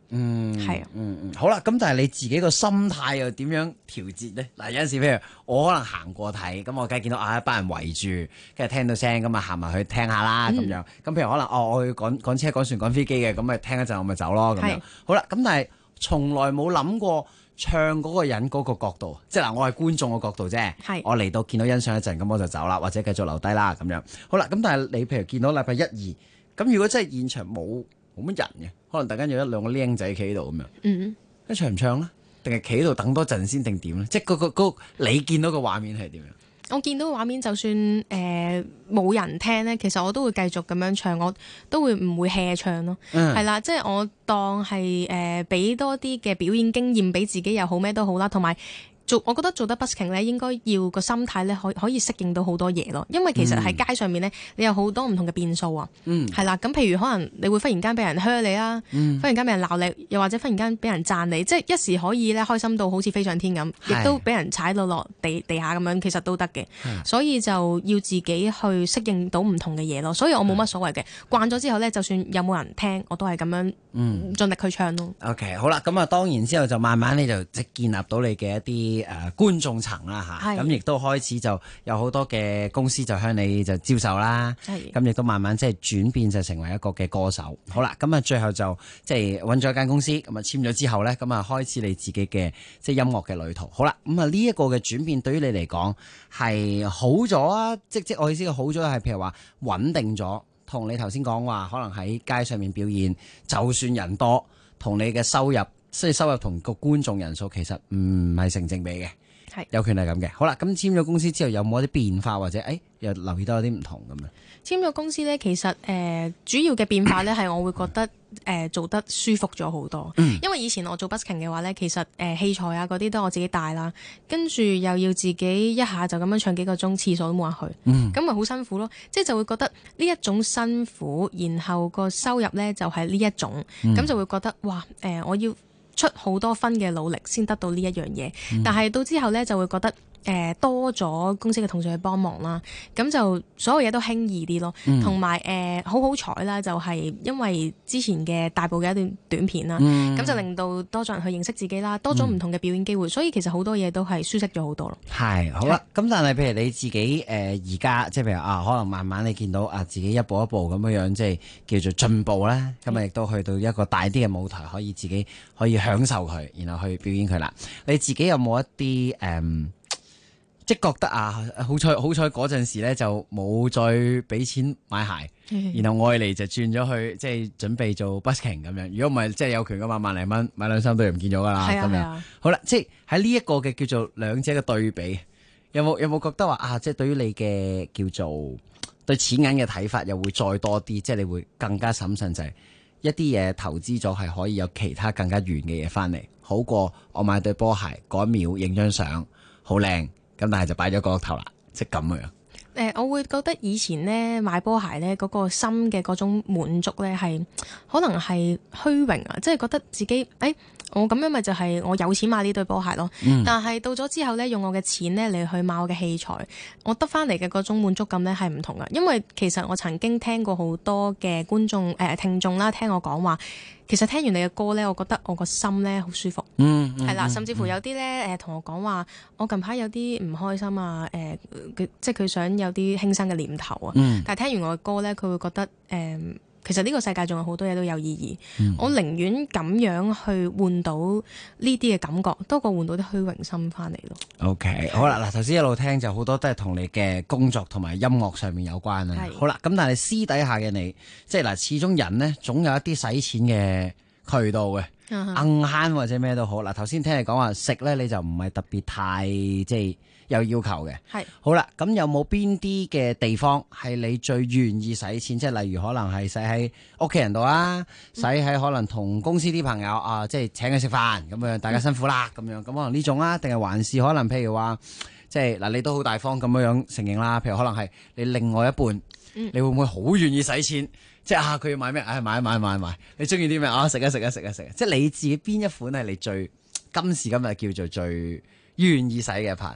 係啊， 好啦，咁但係你自己個心態又點樣調節咧？嗱，有陣時譬如我可能行過睇，咁我梗係見到一班人圍住，跟住聽到聲咁啊，行埋去聽下啦咁樣。咁譬如可能我去趕車、趕船、趕飛機嘅，咁咪聽一陣我咪走咯咁樣。好啦，咁但係從來冇諗過唱嗰個人嗰個角度，即係嗱，我係觀眾嘅角度啫。我嚟到見到欣賞一陣，咁我就走啦，或者繼續留低啦咁樣。好啦，咁但係你譬如見到禮拜1、2，咁如果真係現場冇乜人嘅，可能突然間有1、2個僆仔企喺度咁樣，咁唱唔唱咧？定係企喺度等多陣先定點咧？即係嗰你見到個畫面係點樣？ 我見到畫面，就算冇人聽咧，其實我都會繼續咁樣唱，我都會唔會 hea 唱咯？係啦，即係我當係俾多啲嘅表演經驗俾自己又好咩都好啦，同埋我覺得做得 busking 咧，應該要個心態咧可以適應到好多嘢咯。因為其實喺街上面咧，你有好多唔同嘅變數啊。係啦，咁譬如可能你會忽然間俾人噓你啦，忽然間俾人鬧你，又或者忽然間俾人讚你，即係一時可以咧開心到好似飛上天咁，亦都俾人踩到落地下咁樣，其實都得嘅。所以就要自己去適應到唔同嘅嘢咯。所以我冇乜所謂嘅，慣咗之後咧，就算有冇人聽，我都係咁樣盡力去唱咯。 OK， 好啦，咁啊當然之後就慢慢你就即建立到你嘅一啲觀眾層啦嚇，咁亦都開始就有好多嘅公司就向你就招手啦，咁亦都慢慢即係轉變就成為一個嘅歌手。好啦，咁啊最後就即係揾咗一間公司，咁啊簽咗之後咧，咁啊開始你自己嘅即係音樂嘅旅途。好啦，咁啊呢一個嘅轉變對於你嚟講係好咗啊？即我意思嘅好咗係譬如話穩定咗，同你頭先講話可能喺街上面表演，就算人多，同你嘅收入，所以收入同個觀眾人數其實唔係成正比嘅。有權係咁嘅。好啦，咁簽咗公司之後有冇一啲變化，或者又留意到有啲唔同咁樣？ 簽咗公司咧，其實主要嘅變化咧係我會覺得做得舒服咗好多。因為以前我做 busking 嘅話咧，其實器材啊嗰啲都我自己帶啦，跟住又要自己一下就咁樣唱幾個鐘，廁所都冇得去，咁咪好辛苦咯。即係就會覺得呢一種辛苦，然後個收入咧就係呢一種，咁就會覺得哇我要出好多分嘅努力先得到呢一樣嘢，但係到之後咧就會覺得多咗公司嘅同事去幫忙啦，咁就所有嘢都輕易啲咯，同埋好彩啦，就係因為之前嘅大埔嘅一段短片啦，咁就令到多咗人去認識自己啦，多咗唔同嘅表演機會，所以其實好多嘢都係舒適咗好多咯。 係好啦，咁但係譬如你自己而家即係譬如可能慢慢你見到自己一步一步咁樣即係叫做進步啦，咁啊亦都去到一個大啲嘅舞台，可以自己可以享受佢，然後去表演佢啦。你自己有冇一啲即係覺得好彩嗰陣時咧就冇再俾錢買鞋，然後愛嚟就轉咗去即係準備做 busking 咁樣。如果唔係，即係有權噶嘛，10000零蚊買兩三對唔見咗噶啦咁樣。好啦，即係喺呢一個嘅叫做兩者嘅對比，有冇覺得話即係對於你嘅叫做對錢銀嘅睇法又會再多啲，即係你會更加審慎，就係一啲嘢投資咗係可以有其他更加遠嘅嘢翻嚟，好過我買對波鞋嗰一秒影張相好靚。咁但係就擺咗個頭啦，即係咁樣。 我會覺得以前咧買波鞋咧嗰個心嘅嗰種滿足咧係可能係虛榮啊，即係覺得自己我咁樣咪就係我有錢買呢對波鞋咯。但係到咗之後咧，用我嘅錢咧嚟去買我嘅器材，我得翻嚟嘅嗰種滿足感咧係唔同噶。因為其實我曾經聽過好多嘅觀眾聽眾啦，聽我講話，其實聽完你嘅歌咧，我覺得我個心咧好舒服。係啦，甚至乎有啲咧同我講話，我近排有啲唔開心啊，即係佢想有啲輕生嘅念頭啊。但係聽完我嘅歌咧，佢會覺得其實呢個世界仲有好多嘢都有意義。我寧願咁樣去換到呢啲嘅感覺，多過換到啲虛榮心翻嚟咯。 OK， 好啦，嗱，頭先一路聽就好多都係同你嘅工作同埋音樂上面有關啦。好啦，咁但係私底下嘅你，即係嗱，始終人呢總有一啲使錢嘅渠道嘅，硬慳或者咩都好。嗱，頭先聽你講話食咧，你就唔係特別太即係有要求嘅。係好啦，咁有冇邊啲嘅地方係你最願意使錢？即係例如可能係使喺屋企人度啊，使喺可能同公司啲朋友即係請佢食飯咁樣，大家辛苦啦咁樣。咁可能呢種啊，定係還是可能譬如話，即係嗱，你都好大方咁樣承認啦。譬如可能係你另外一半，你會唔會好願意使錢？即係佢要買咩？買。你中意啲咩？食啊！即係你自己邊一款係你最今時今日叫做最願意使嘅一 part？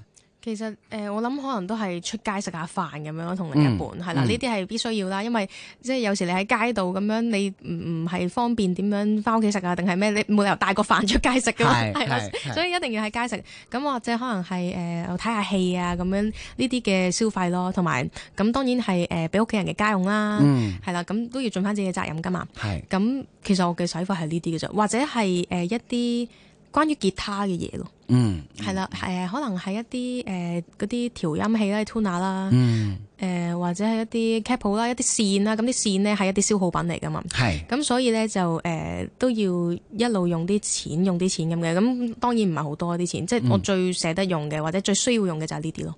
其實我諗可能都係出街食下飯咁樣咯，同另一半係啦，呢啲係必須要啦，因為即係有時你喺街度咁樣，你唔係方便點樣翻屋企食啊，定係咩？你冇理由帶個飯出街食噶嘛，係啦，所以一定要喺街食。咁或者可能係睇下戲啊咁樣呢啲嘅消費咯，同埋咁當然係俾屋企人嘅家用啦，係啦，咁都要盡翻自己嘅責任噶嘛。咁其實我嘅使法係呢啲嘅啫，或者係一啲關於吉他嘅嘢咯。係啦，可能係一啲嗰啲調音器啦、tuner 啦，或者係一啲 capo 啦、一啲線啦，咁啲線咧係一啲消耗品嚟噶嘛，咁所以咧就都要一路用啲錢咁嘅，咁當然唔係好多啲錢，即係我最捨得用嘅或者最需要用嘅就係呢啲咯。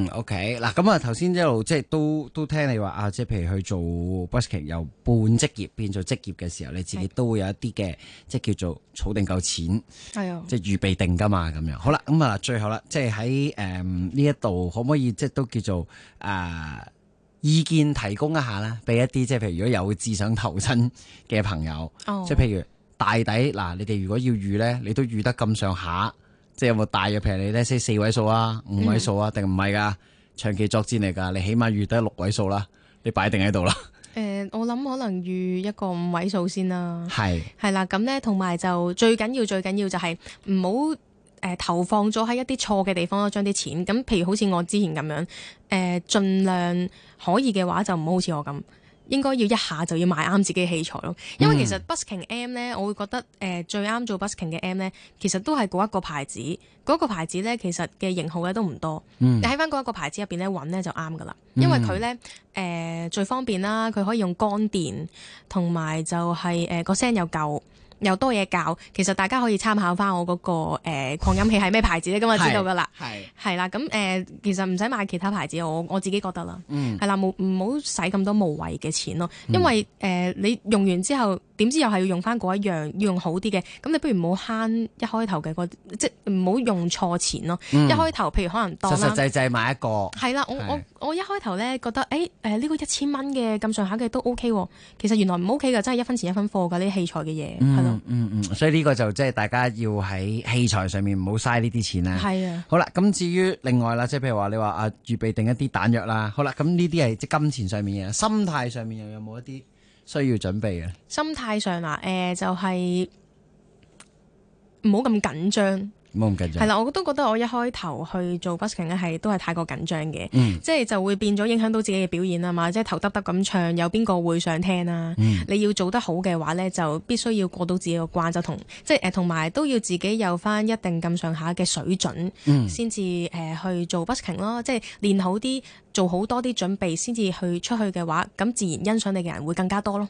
OK 嗱，咁啊頭先一路即係都聽你話啊，即係譬如去做 busking 由半職業變做職業嘅時候，你自己都會有一啲嘅即係叫做儲定夠錢，即係預備定噶嘛咁樣。好啦，咁啊最後啦，即係喺呢一度可唔可以即係都叫做意見提供一下啦，俾一啲即係譬如如果有志想投身嘅朋友，即係譬如大抵嗱，你哋如果要預咧，你都預得咁上下，即係有冇大約譬如你咧先4位數啊、5位數啊，定唔係噶？長期作戰嚟噶，你起碼預得6位數啦，你擺定喺度啦。 我諗可能預一個5位數先啦。係啦，咁咧同埋就最緊要就係唔好投放咗喺一啲錯嘅地方咯，將啲錢咁，譬如好似我之前咁樣，盡量可以嘅話就唔好似我咁，應該要一下就要買啱自己器材咯。因為其實 busking M 咧，我會覺得最啱做 busking 嘅 M 咧，其實都係嗰一個牌子，嗰個牌子咧其實嘅型號咧都唔多，你喺翻嗰一個牌子入邊咧揾咧就啱噶啦，因為佢咧最方便啦，佢可以用乾電，同埋就係個聲又夠。又多嘢教，其實大家可以參考翻我嗰個擴音器係咩牌子咧，咁就知道噶啦。係啦，咁其實唔使買其他牌子，我自己覺得啦。係啦，唔好使咁多無謂嘅錢咯，因為你用完之後，點知又係要用翻嗰一樣，要用好啲嘅，咁你不如唔好慳一開頭嘅即係唔好用錯錢咯。一開頭譬如可能當啦， 實際買一個。係啦，我一開頭咧覺得呢個1000蚊嘅咁上下嘅都 OK 喎，其實原來唔 OK 㗎，真係一分錢一分貨㗎，呢啲器材嘅嘢。 所以呢個就即係大家要喺器材上面唔好嘥呢啲錢啦。係啊。好啦，咁至於另外啦，即係譬如話你話預備定一啲彈藥啦。好啦，咁呢啲係即係金錢上面嘅，心態上面又有冇一啲需要準備嘅？心態上就係唔好咁緊張。冇咁緊張。係啦，我都覺得我一開頭去做 busking 咧都係太過緊張嘅，即係就會變咗影響到自己嘅表現啊嘛，即係頭耷耷咁唱，有邊個會想聽啊？你要做得好嘅話咧，就必須要過到自己個關，就同埋都要自己有翻一定咁上下嘅水準，先至去做 busking 咯，即係練好啲，做好多啲準備，先至去出去嘅話，咁自然欣賞你嘅人會更加多咯。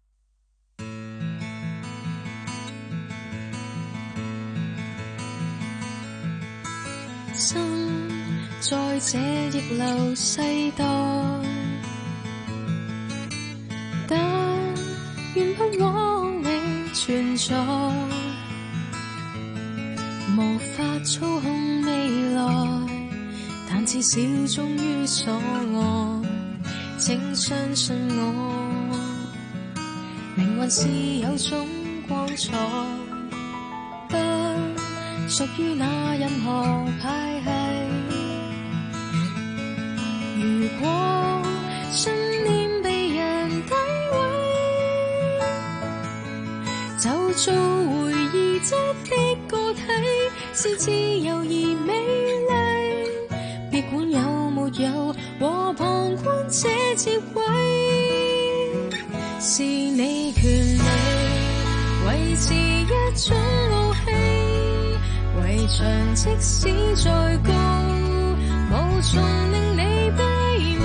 心在這逆流世代，但願不枉你存在，無法操控未來，但至少忠於所愛，請相信我，命運是有種光彩，不屬於那任何派系。如果信念被人詆毀，就做回異質的個體，是自由而美麗。別管有沒有和旁觀者接軌，是你權利維持一種武器。圍牆即使再高，無從令你卑微。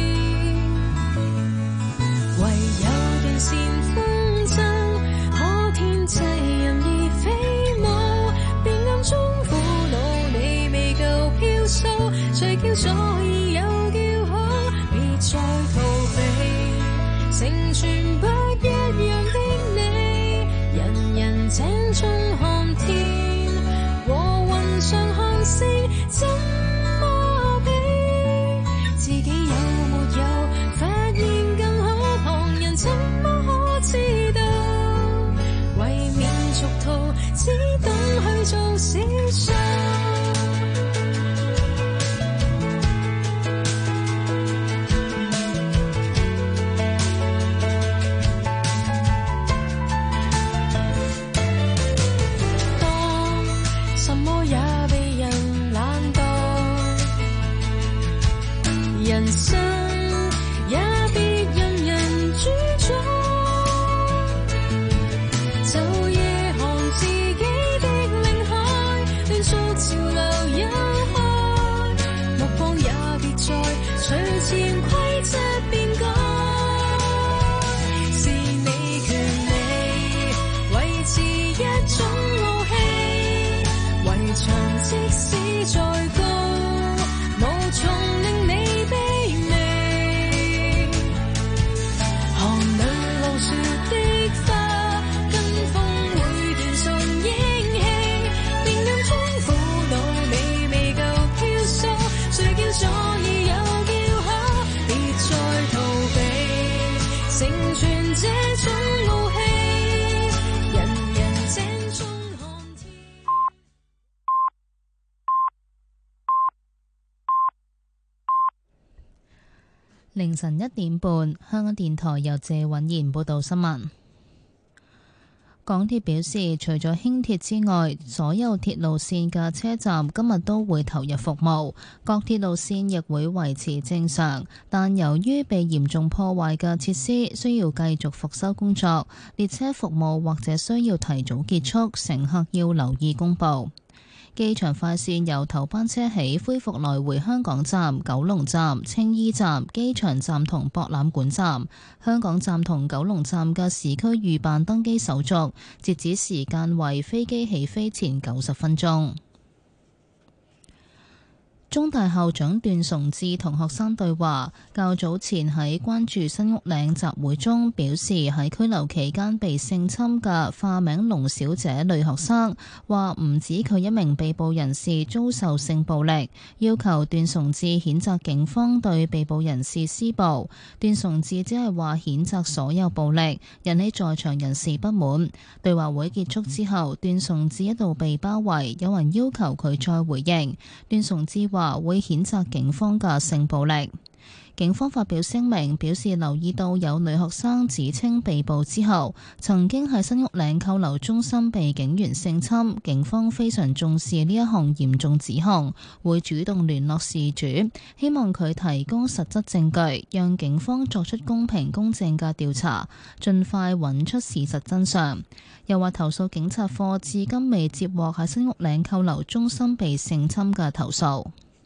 唯有斷線風箏，可天際任意飛舞。別暗中苦惱，你未夠飄騷，誰叫左已有叫好？別再逃避，成全不一樣的你。人人井中看天。上看星怎麼比？自己有沒有發現更好？旁人怎麼可知道？為免俗套，只懂去做小數。 被人懶惰，人生也別任人主宰，就夜航自己的領海，亂逐潮流遊開，目光也別再隨潛規則變改，是你權利維持一種武器，圍牆即使再高，無從令你卑微。寒裏露雪的花，跟風會斷送英氣，便暗中苦惱你未夠飄疏，誰叫左已有叫可，別再逃避，成全這種武器，人人井中看天。 凌晨1點半，香港電台由謝允賢報道新聞。港鐵表示，除咗輕鐵之外，所有鐵路線嘅車站今日都會投入服務，各鐵路線亦會維持正常。但由於被嚴重破壞嘅設施需要繼續復修工作，列車服務或者需要提早結束，乘客要留意公佈。機場快線由頭班車起恢復來回香港站、九龍站、青衣站、機場站同博覽館站。香港站同九龍站嘅市區預辦登機手續，截止時間為飛機起飛前90分鐘。中大校長段崇智同學生對話，較早前喺關注新屋嶺集會中表示，喺拘留期間被性侵嘅化名龍小姐女學生話唔止佢一名被捕人士遭受性暴力，要求段崇智譴責警方對被捕人士施暴。段崇智只係話譴責所有暴力，引起在場人士不滿。對話會結束之後，段崇智一度被包圍，有人要求佢再回應。段崇智話會譴責警方嘅性暴力。警方發表聲明表示，留意到有女學生指稱被捕之後曾經喺新屋嶺扣留中心被警員性侵，警方非常重視呢一項嚴重指控，會主動聯絡事主，希望佢提供實質證據，讓警方作出公平公正嘅調查，盡快揾出事實真相。又話投訴警察課至今未接獲喺新屋嶺扣留中心被性侵嘅投訴。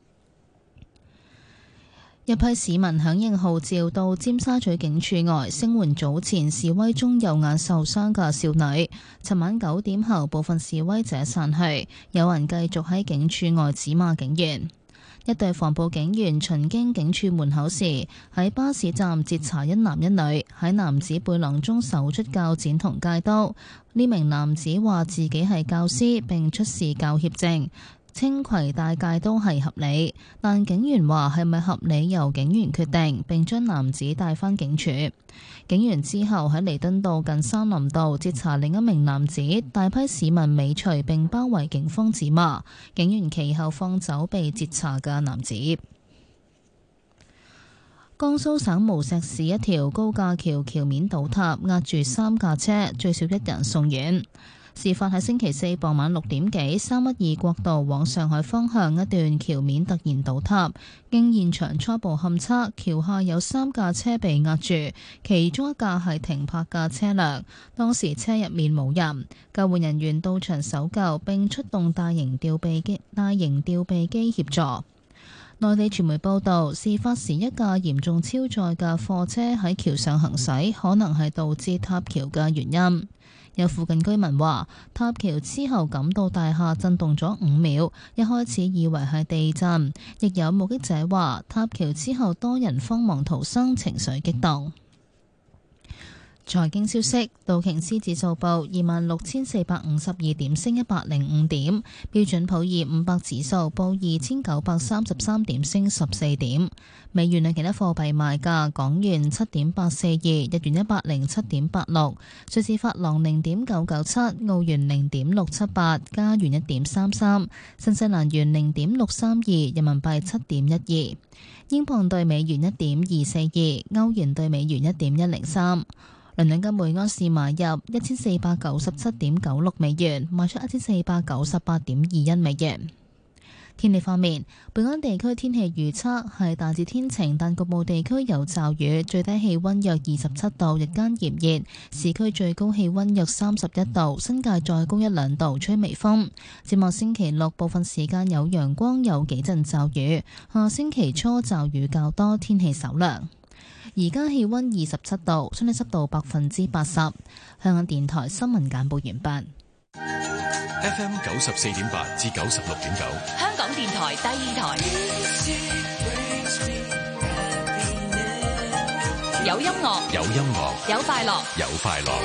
一批市民響應號召到尖沙咀警署外聲援早前示威中右眼受傷嘅少女。尋晚9點後，部分示威者散去，有人繼續喺警署外指罵警員。一隊防暴警員巡經警署門口時，喺巴士站截查一男一女，喺男子背囊中搜出鉸剪同戒刀。呢名男子話自己係教師並出示教協證，稱攜帶戒刀係合理，但警員話係咪合理由警員決定，並將男子帶返警署。警員之後喺彌敦道近山林道截查另一名男子，大批市民尾隨並包圍警方指罵，警員其後放走被截查嘅男子。江蘇省無錫市一條高架橋橋面倒塌，壓住3架車，最少1人送院。事發喺星期四傍晚6點幾，312國道往上海方向一段橋面突然倒塌，經現場初步勘測，橋下有3架車被壓住，其中一架係停泊嘅車輛，當時車入面冇人。救援人員到場搜救並出動大型吊臂機協助。內地傳媒報道，事發時一架嚴重超載嘅貨車喺橋上行駛，可能係導致塌橋嘅原因。有附近居民話，塌橋之後感到大廈震動咗5秒，一開始以為係地震。亦有目擊者話，塌橋之後多人慌忙逃生，情緒激動。財經消息，道瓊斯指數報26,452點，升105點；標準普爾500指數報2,933點，升14點。美元對其他貨幣賣價：港元7.842，日元107.86，瑞士法郎0.997，澳元0.678，加元1.33，新西蘭元0.632，人民幣7.12，英鎊對美元1.242，歐元對美元1.103。倫敦金每盎司買入1497.96美元，賣出1498.21美元。 天氣方面，本港地區天氣預測係大致天晴，但局部地區有驟雨，最低氣溫約27度，日間炎熱，市區最高氣溫約31度，新界再高1-2度，吹微風。展望星期六部分時間有陽光，有幾陣驟雨，下星期初驟雨較多，天氣稍涼。而家氣溫27度，相對濕度80%。香港電台新聞簡報完畢。 FM 94.8至96.9， 香港電台第二台，有音樂， 有音樂， 有快樂， 有快樂。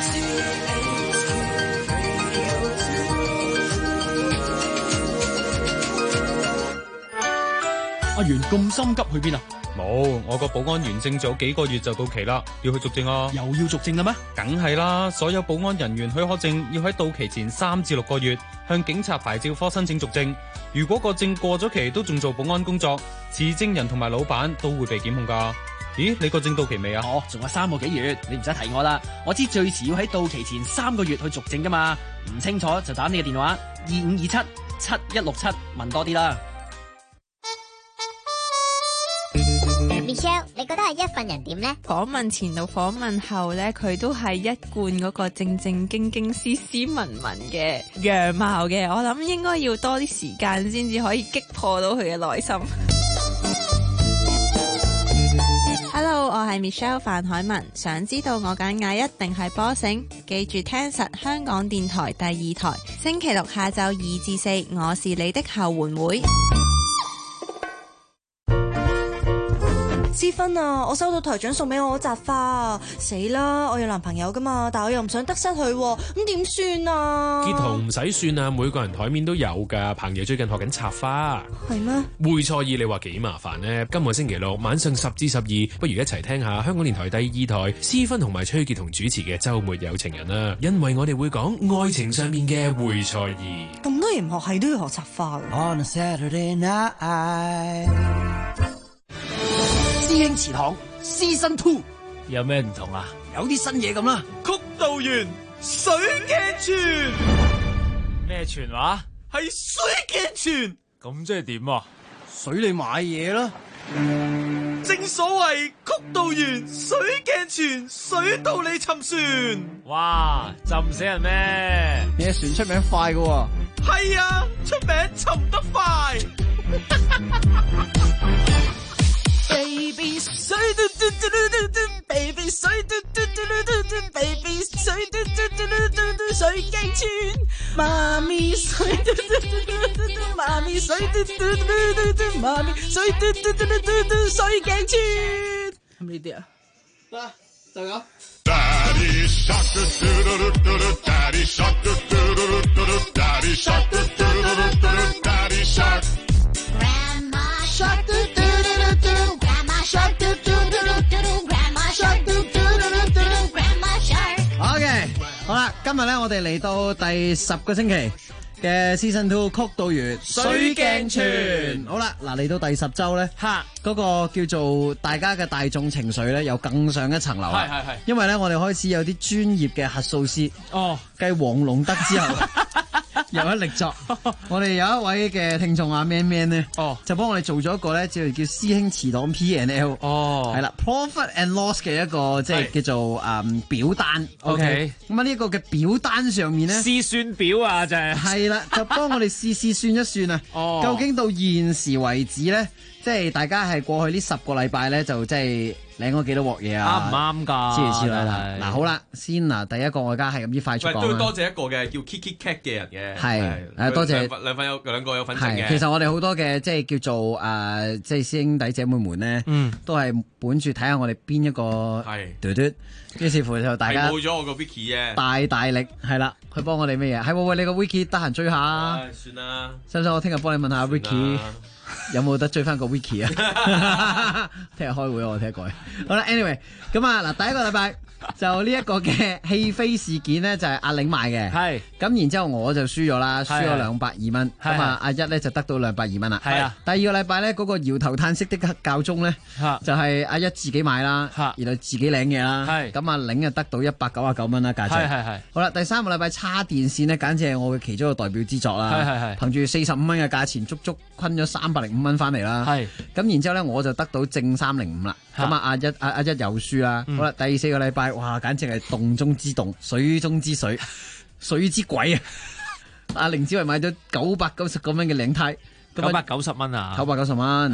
阿元咁心急去邊啊？冇，我個保安員證咗幾個月就到期啦，要去續證啊！又要續證啦咩？梗係啦，所有保安人員許可證要喺到期前3至6個月向警察牌照科申請續證。如果個證過咗期都仲做保安工作，持證人同埋老闆都會被檢控㗎。咦，你個證到期未啊？ 哦，仲有3個幾月，你唔使提我啦。我知最遲要喺到期前3個月去續證㗎嘛。唔清楚就打你嘅電話2527-7167問多啲啦。 Michelle， 你覺得係一份人點呢？ 訪問前到訪問後呢，佢都係一貫嗰個正正經經、斯斯文文嘅樣貌嘅。我諗應該要多啲時間先至可以擊破到佢嘅內心。Hello， 我係 Michelle 范海文。想知道我揀嗌一定係波醒，記住聽實香港電台第2台，星期六下晝2至4，我是你的後援會。 思芬啊，我收到台長送俾我嗰扎花啊，死啦！我有男朋友噶嘛，但我又唔想得失佢，咁點算啊？ 結桃唔使算啊，每個人台面都有噶。彭爺最近學緊插花， 係咩？ 會錯意你話幾麻煩呢？今個星期六晚上10至12，不如一齊聽下香港電台第2台思芬同埋崔潔彤主持嘅週末有情人啦，因為我哋會講愛情上面嘅會錯意。 咁多人學系都要學插花㗎。On a Saturday night。 師兄祠堂 Season 2 有咩唔同啊？ 有啲新嘢咁啦。 曲道園水鏡泉咩泉話？ 係水鏡泉。 咁即係點啊？ 水你買嘢啦。 正所謂曲道園水鏡泉，水到你沉船。 哇！浸死人咩？ 你隻船出名快噶喎。 係啊，出名沉得快。Baby 水嘟嘟嘟嘟嘟 ，Baby 水嘟嘟嘟嘟嘟 ，Baby 水嘟嘟嘟嘟嘟水鏡泉，媽咪水嘟嘟嘟嘟嘟，媽咪水嘟嘟嘟嘟嘟，媽咪水嘟嘟嘟嘟嘟水鏡泉，係咪呢啲啊？得啦，就咁。Daddy shark do do do do do, Daddy shark do do do do do, Daddy shark do do do do do, Daddy shark. Grandma shark do do do do, Grandma shark do do do do do, Grandma shark do do do do do, Grandma shark. OK， 好啦，今日咧我哋嚟到第10個星期嘅 Season 2曲道園水鏡泉。好啦，嗱嚟到第10週咧，嗰個叫做大家嘅大眾情緒咧，又更上一層樓啦。係。因為咧，我哋開始有啲專業嘅核數師。哦，繼黃龍德之後，又一力作。我哋有一位嘅聽眾阿 Man Man 咧，就幫我哋做咗一個咧，叫師兄祠堂 P&L。哦，係啦 ，Profit and Loss 嘅一個即係叫做表單。OK， 咁啊呢個嘅表單上面咧， 試算表啊，就係啦，就幫我哋試算一算啊。哦，究竟到現時為止咧，即係大家係過去呢10個禮拜咧，就即係領咗幾多鑊嘢啊？ 啱唔啱㗎？ 之類之類啦。嗱，好啦，先嗱，第一個我而家係咁依快速講啦。 都要多謝一個嘅叫 Kiki Cat 嘅人嘅。 係，多謝兩個有份證嘅。 其實我哋好多嘅即係叫做即係師兄弟姐妹們咧，都係本住睇下我哋邊一個嘟嘟，於是乎就大家冇咗我個 Wiki 嘅大力係啦，佢幫我哋咩嘢？係喎，喂，你個 Wiki 得閒追下。 算啦。 使唔使我聽日幫你問下 Wiki？ 有冇得追翻個 wiki 啊？聽日開會我聽日改。好啦 ，anyway， 咁啊嗱，第一個禮拜就呢一個嘅戲飛事件咧，就係阿玲買嘅。係。咁然之後我就輸咗啦，輸咗220蚊。咁啊，阿一咧就得到220蚊啦。係啊。第二個禮拜咧，嗰個搖頭嘆息的教宗咧，就係阿一自己買啦，然後自己領嘢啦。係。咁阿玲就得到199蚊啦，價值。係。好啦，第三個禮拜叉電線咧，簡直係我嘅其中一個代表之作啦。係。憑住45蚊嘅價錢，足足昆咗305蚊翻嚟啦。係。咁然之後咧，我就得到正305啦。咁啊，阿一又輸啦。好啦，第4個禮拜，哇，簡直係洞中之洞，水中之水，水之鬼啊！阿凌子維買咗990蚊嘅領呔。 990蚊啊 ！990蚊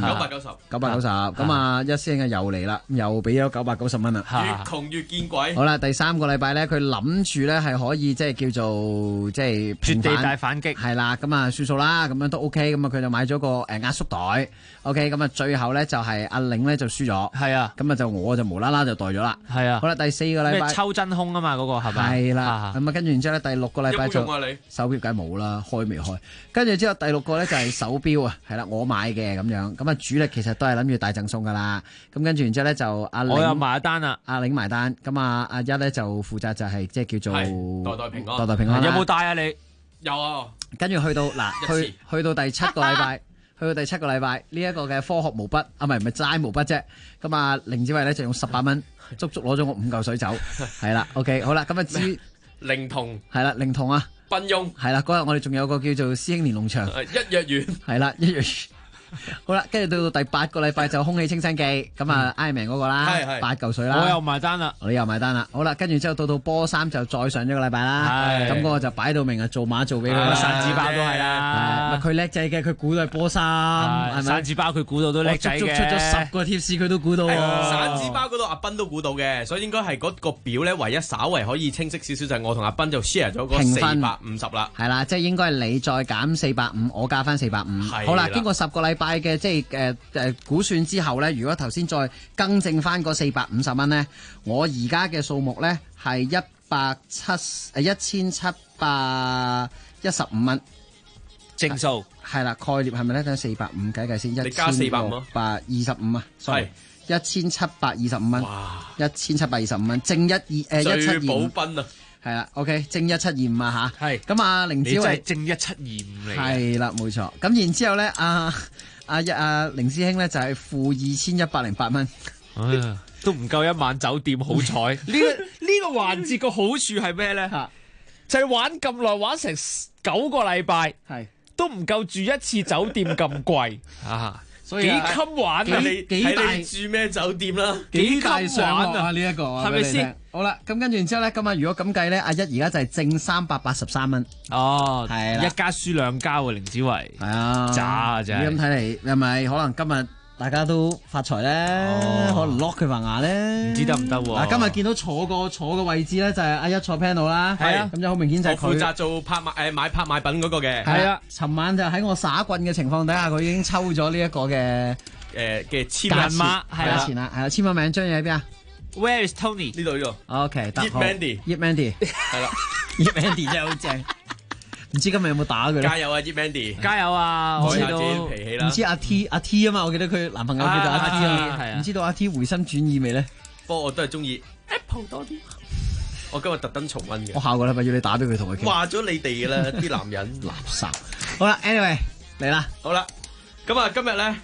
，990。 咁啊，一師兄又嚟啦，又俾咗990蚊啦。 越窮越見鬼。 好啦，第3個禮拜咧，佢諗住咧係可以即係叫做即係絕地大反擊。 係啦，咁啊算數啦，咁樣都 OK。咁啊，佢就買咗個壓縮袋。OK，咁啊，最後咧就係阿玲咧就輸咗。係啊。咁啊我就無啦啦就袋咗啦。係啊。好啦，第4個禮拜。 咩抽真空啊嘛？嗰個係咪？ 係啦。咁啊，跟住然之後咧，第6個禮拜就有冇用啊你？ 手錶梗係冇啦，開未開。跟住之後第6個咧就係手錶。係啦，我買嘅咁樣，咁啊主力其實都係諗住大贈送噶啦，咁跟住然之後咧就阿玲， 我又埋單啦， 阿玲埋單，咁啊阿一咧就負責就係即係叫做代代平安， 代代平安。 有冇帶啊你？ 有啊， 跟住去到嗱，去到第7個禮拜，去到第7個禮拜呢一個嘅科學毛筆啊，唔係齋毛筆啫，咁啊凌子慧咧就用18蚊，足足攞咗我5嚿水走，係啦 ，OK， 好啦，咁啊至於靈童係啦，靈童啊。 賓庸係啦，嗰日我哋仲有個叫做師兄連儂牆， 一若園係啦，一若園。好啦，跟住到第8個禮拜就空氣清新機，咁啊 Iron Man 嗰個啦，8嚿水啦， 我又埋單啦， 你又埋單啦。好啦，跟住之後到波衫就再上咗個禮拜啦，咁嗰個就擺到明啊，做馬做俾佢啦， 散紙包都係啦， 佢叻仔嘅，佢估到係波衫，係咪？ 散紙包佢估到都叻仔嘅， 足足出咗10個貼士佢都估到。 散紙包嗰度阿斌都估到嘅，所以應該係嗰個表咧，唯一稍為可以清晰少少就係我同阿斌就 share 咗嗰450啦。 係啦，即係應該係你再減450，我加翻450。好啦，經過10個禮拜嘅即係估算之後咧，如果頭先再更正翻嗰450蚊咧，我而家嘅數目咧係1715蚊正數。 係啦，概念係咪咧？等450計先， 你加450 啊，sorry， 1725蚊，哇，1725蚊，正172， 最寶賓啊！ 係啦 ，OK， 正1725啊吓，係咁啊，凌子維你真係正1725嚟， 係啦，冇錯。咁然之後咧，阿凌師兄咧就係負2108蚊， 都唔夠1晚酒店，好彩。呢個環節個好處係咩咧？就係玩咁耐，玩成9個禮拜，係都唔夠住一次酒店咁貴啊！所以幾襟玩啊！ 幾大住咩酒店啦？ 幾大玩啊！呢一個係咪先？好啦，咁跟住然之後咧，今日如果咁計咧，阿一而家就係正383蚊。 哦， 係啦， 一家輸兩家喎，凌子維。係啊， 渣啊真係。 咁睇嚟係咪可能今日大家都發財咧？可能 lock 佢棚牙咧？唔知得唔得喎？ 嗱，今日見到坐個位置咧，就係阿一坐 panel 啦。係啊，咁就好明顯就係佢負責做買拍賣品嗰個嘅。 係啊，尋晚就喺我耍棍嘅情況底下，佢已經抽咗呢一個嘅簽名碼係啦，係啦，簽咗名張嘢喺邊啊？ Where is Tony？ 呢度。 OK， Yip Mandy 係啦，Yip Mandy 真係好正。唔知今日有冇打佢咧？ 加油啊，Yip Mandy！ 加油啊！ 我知道脾氣啦。 唔知阿 T 啊嘛，我記得佢男朋友叫做阿 T 啊。唔知道阿 T 回心轉意未咧？ 不過我都係中意 Apple 多啲。我今日特登重溫嘅。 我下個禮拜要你打俾佢同佢傾。 話咗你哋嘅啦，啲男人垃圾。好啦 ，anyway 嚟啦， 好啦，咁啊今日咧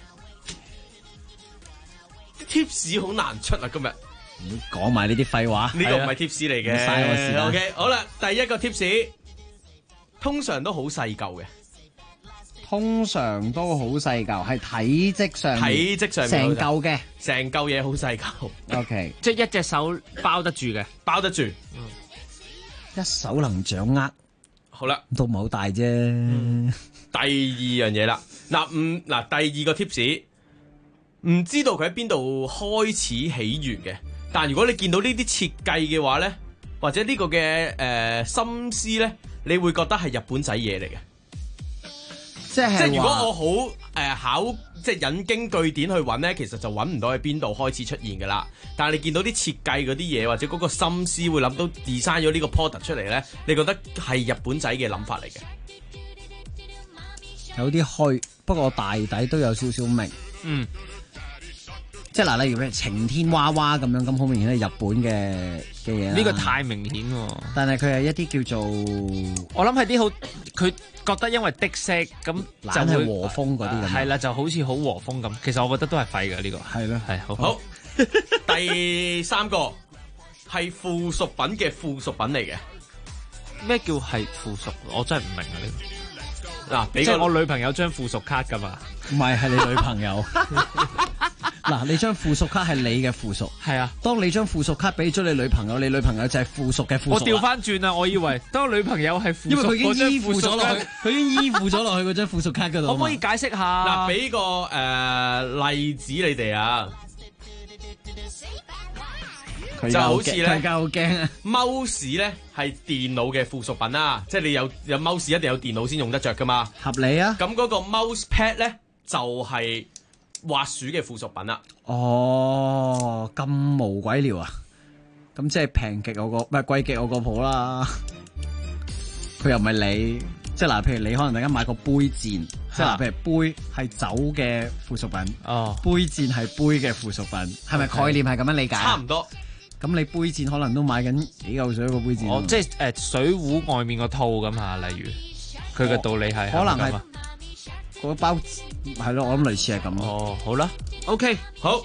啲 tips 好難出啊，今日。 講埋呢啲廢話， 呢個唔係 tips 嚟嘅。 嘥我時間。 OK， 好啦，第一個 tips 通常都好細嚿嘅， 通常都好細嚿，係體積上成嚿嘅， 成嚿嘢好細嚿。 OK， 即係一隻手包得住嘅， 包得住， 一手能掌握。 好啦， 都唔係好大啫。 第二樣嘢啦，第二個 tips， 唔知道佢喺邊度開始起源嘅，但如果你見到呢啲設計嘅話咧，或者呢個嘅心思咧，你會覺得係日本仔嘢嚟嘅。即係如果我好即係引經據典去揾咧，其實就揾唔到喺邊度開始出現噶啦。但係你見到啲設計嗰啲嘢，或者嗰個心思會諗到 design 咗呢個 product 出嚟咧，你覺得係日本仔嘅諗法嚟嘅。 有啲虛，不過我大抵都有少少明。 嗯。 即係嗱，例如咩晴天娃娃咁樣，咁好明顯係日本嘅嘢啦。 呢個太明顯喎。 但係佢係一啲叫做， 我諗係啲好，佢覺得因為的色咁就係和風嗰啲咁。 係啦，就好似好和風咁。其實我覺得都係廢嘅呢個。 係咯， 係好。 好，第三個係附屬品嘅附屬品嚟嘅。 咩叫係附屬？我真係唔明啊呢個。嗱， 即係我女朋友張附屬卡噶嘛？ 唔係，係你女朋友。嗱，你張附屬卡係你嘅附屬， 係啊。 當你張附屬卡俾咗你女朋友，你女朋友就係附屬嘅附屬。 我調翻轉啊！我以為當女朋友係附屬， 因為佢已經依附咗落去，佢已經依附咗落去嗰張附屬卡嗰度。 可唔可以解釋下？ 嗱，俾個例子你哋啊，就好似咧， 佢好驚啊 ！mouse 咧係電腦嘅附屬品啦，即係你有 mouse 一定有電腦先用得着噶嘛。 合理啊！ 咁嗰個 mouse pad 咧就係滑鼠嘅附屬品啦。 哦，咁無鬼聊啊！咁即係平極我個，唔係貴極我個譜啦。佢又唔係你，即係嗱，譬如你可能大家買個杯墊，即係嗱，譬如杯係酒嘅附屬品，杯墊係杯嘅附屬品，係咪概念係咁樣理解？ 差唔多。 咁你杯墊可能都買緊幾嚿水一個杯墊。 哦，即係水壺外面個套咁嚇，例如佢嘅道理係可能係嗰包係咯，我諗類似係咁咯。 哦，好啦 ，OK， 好。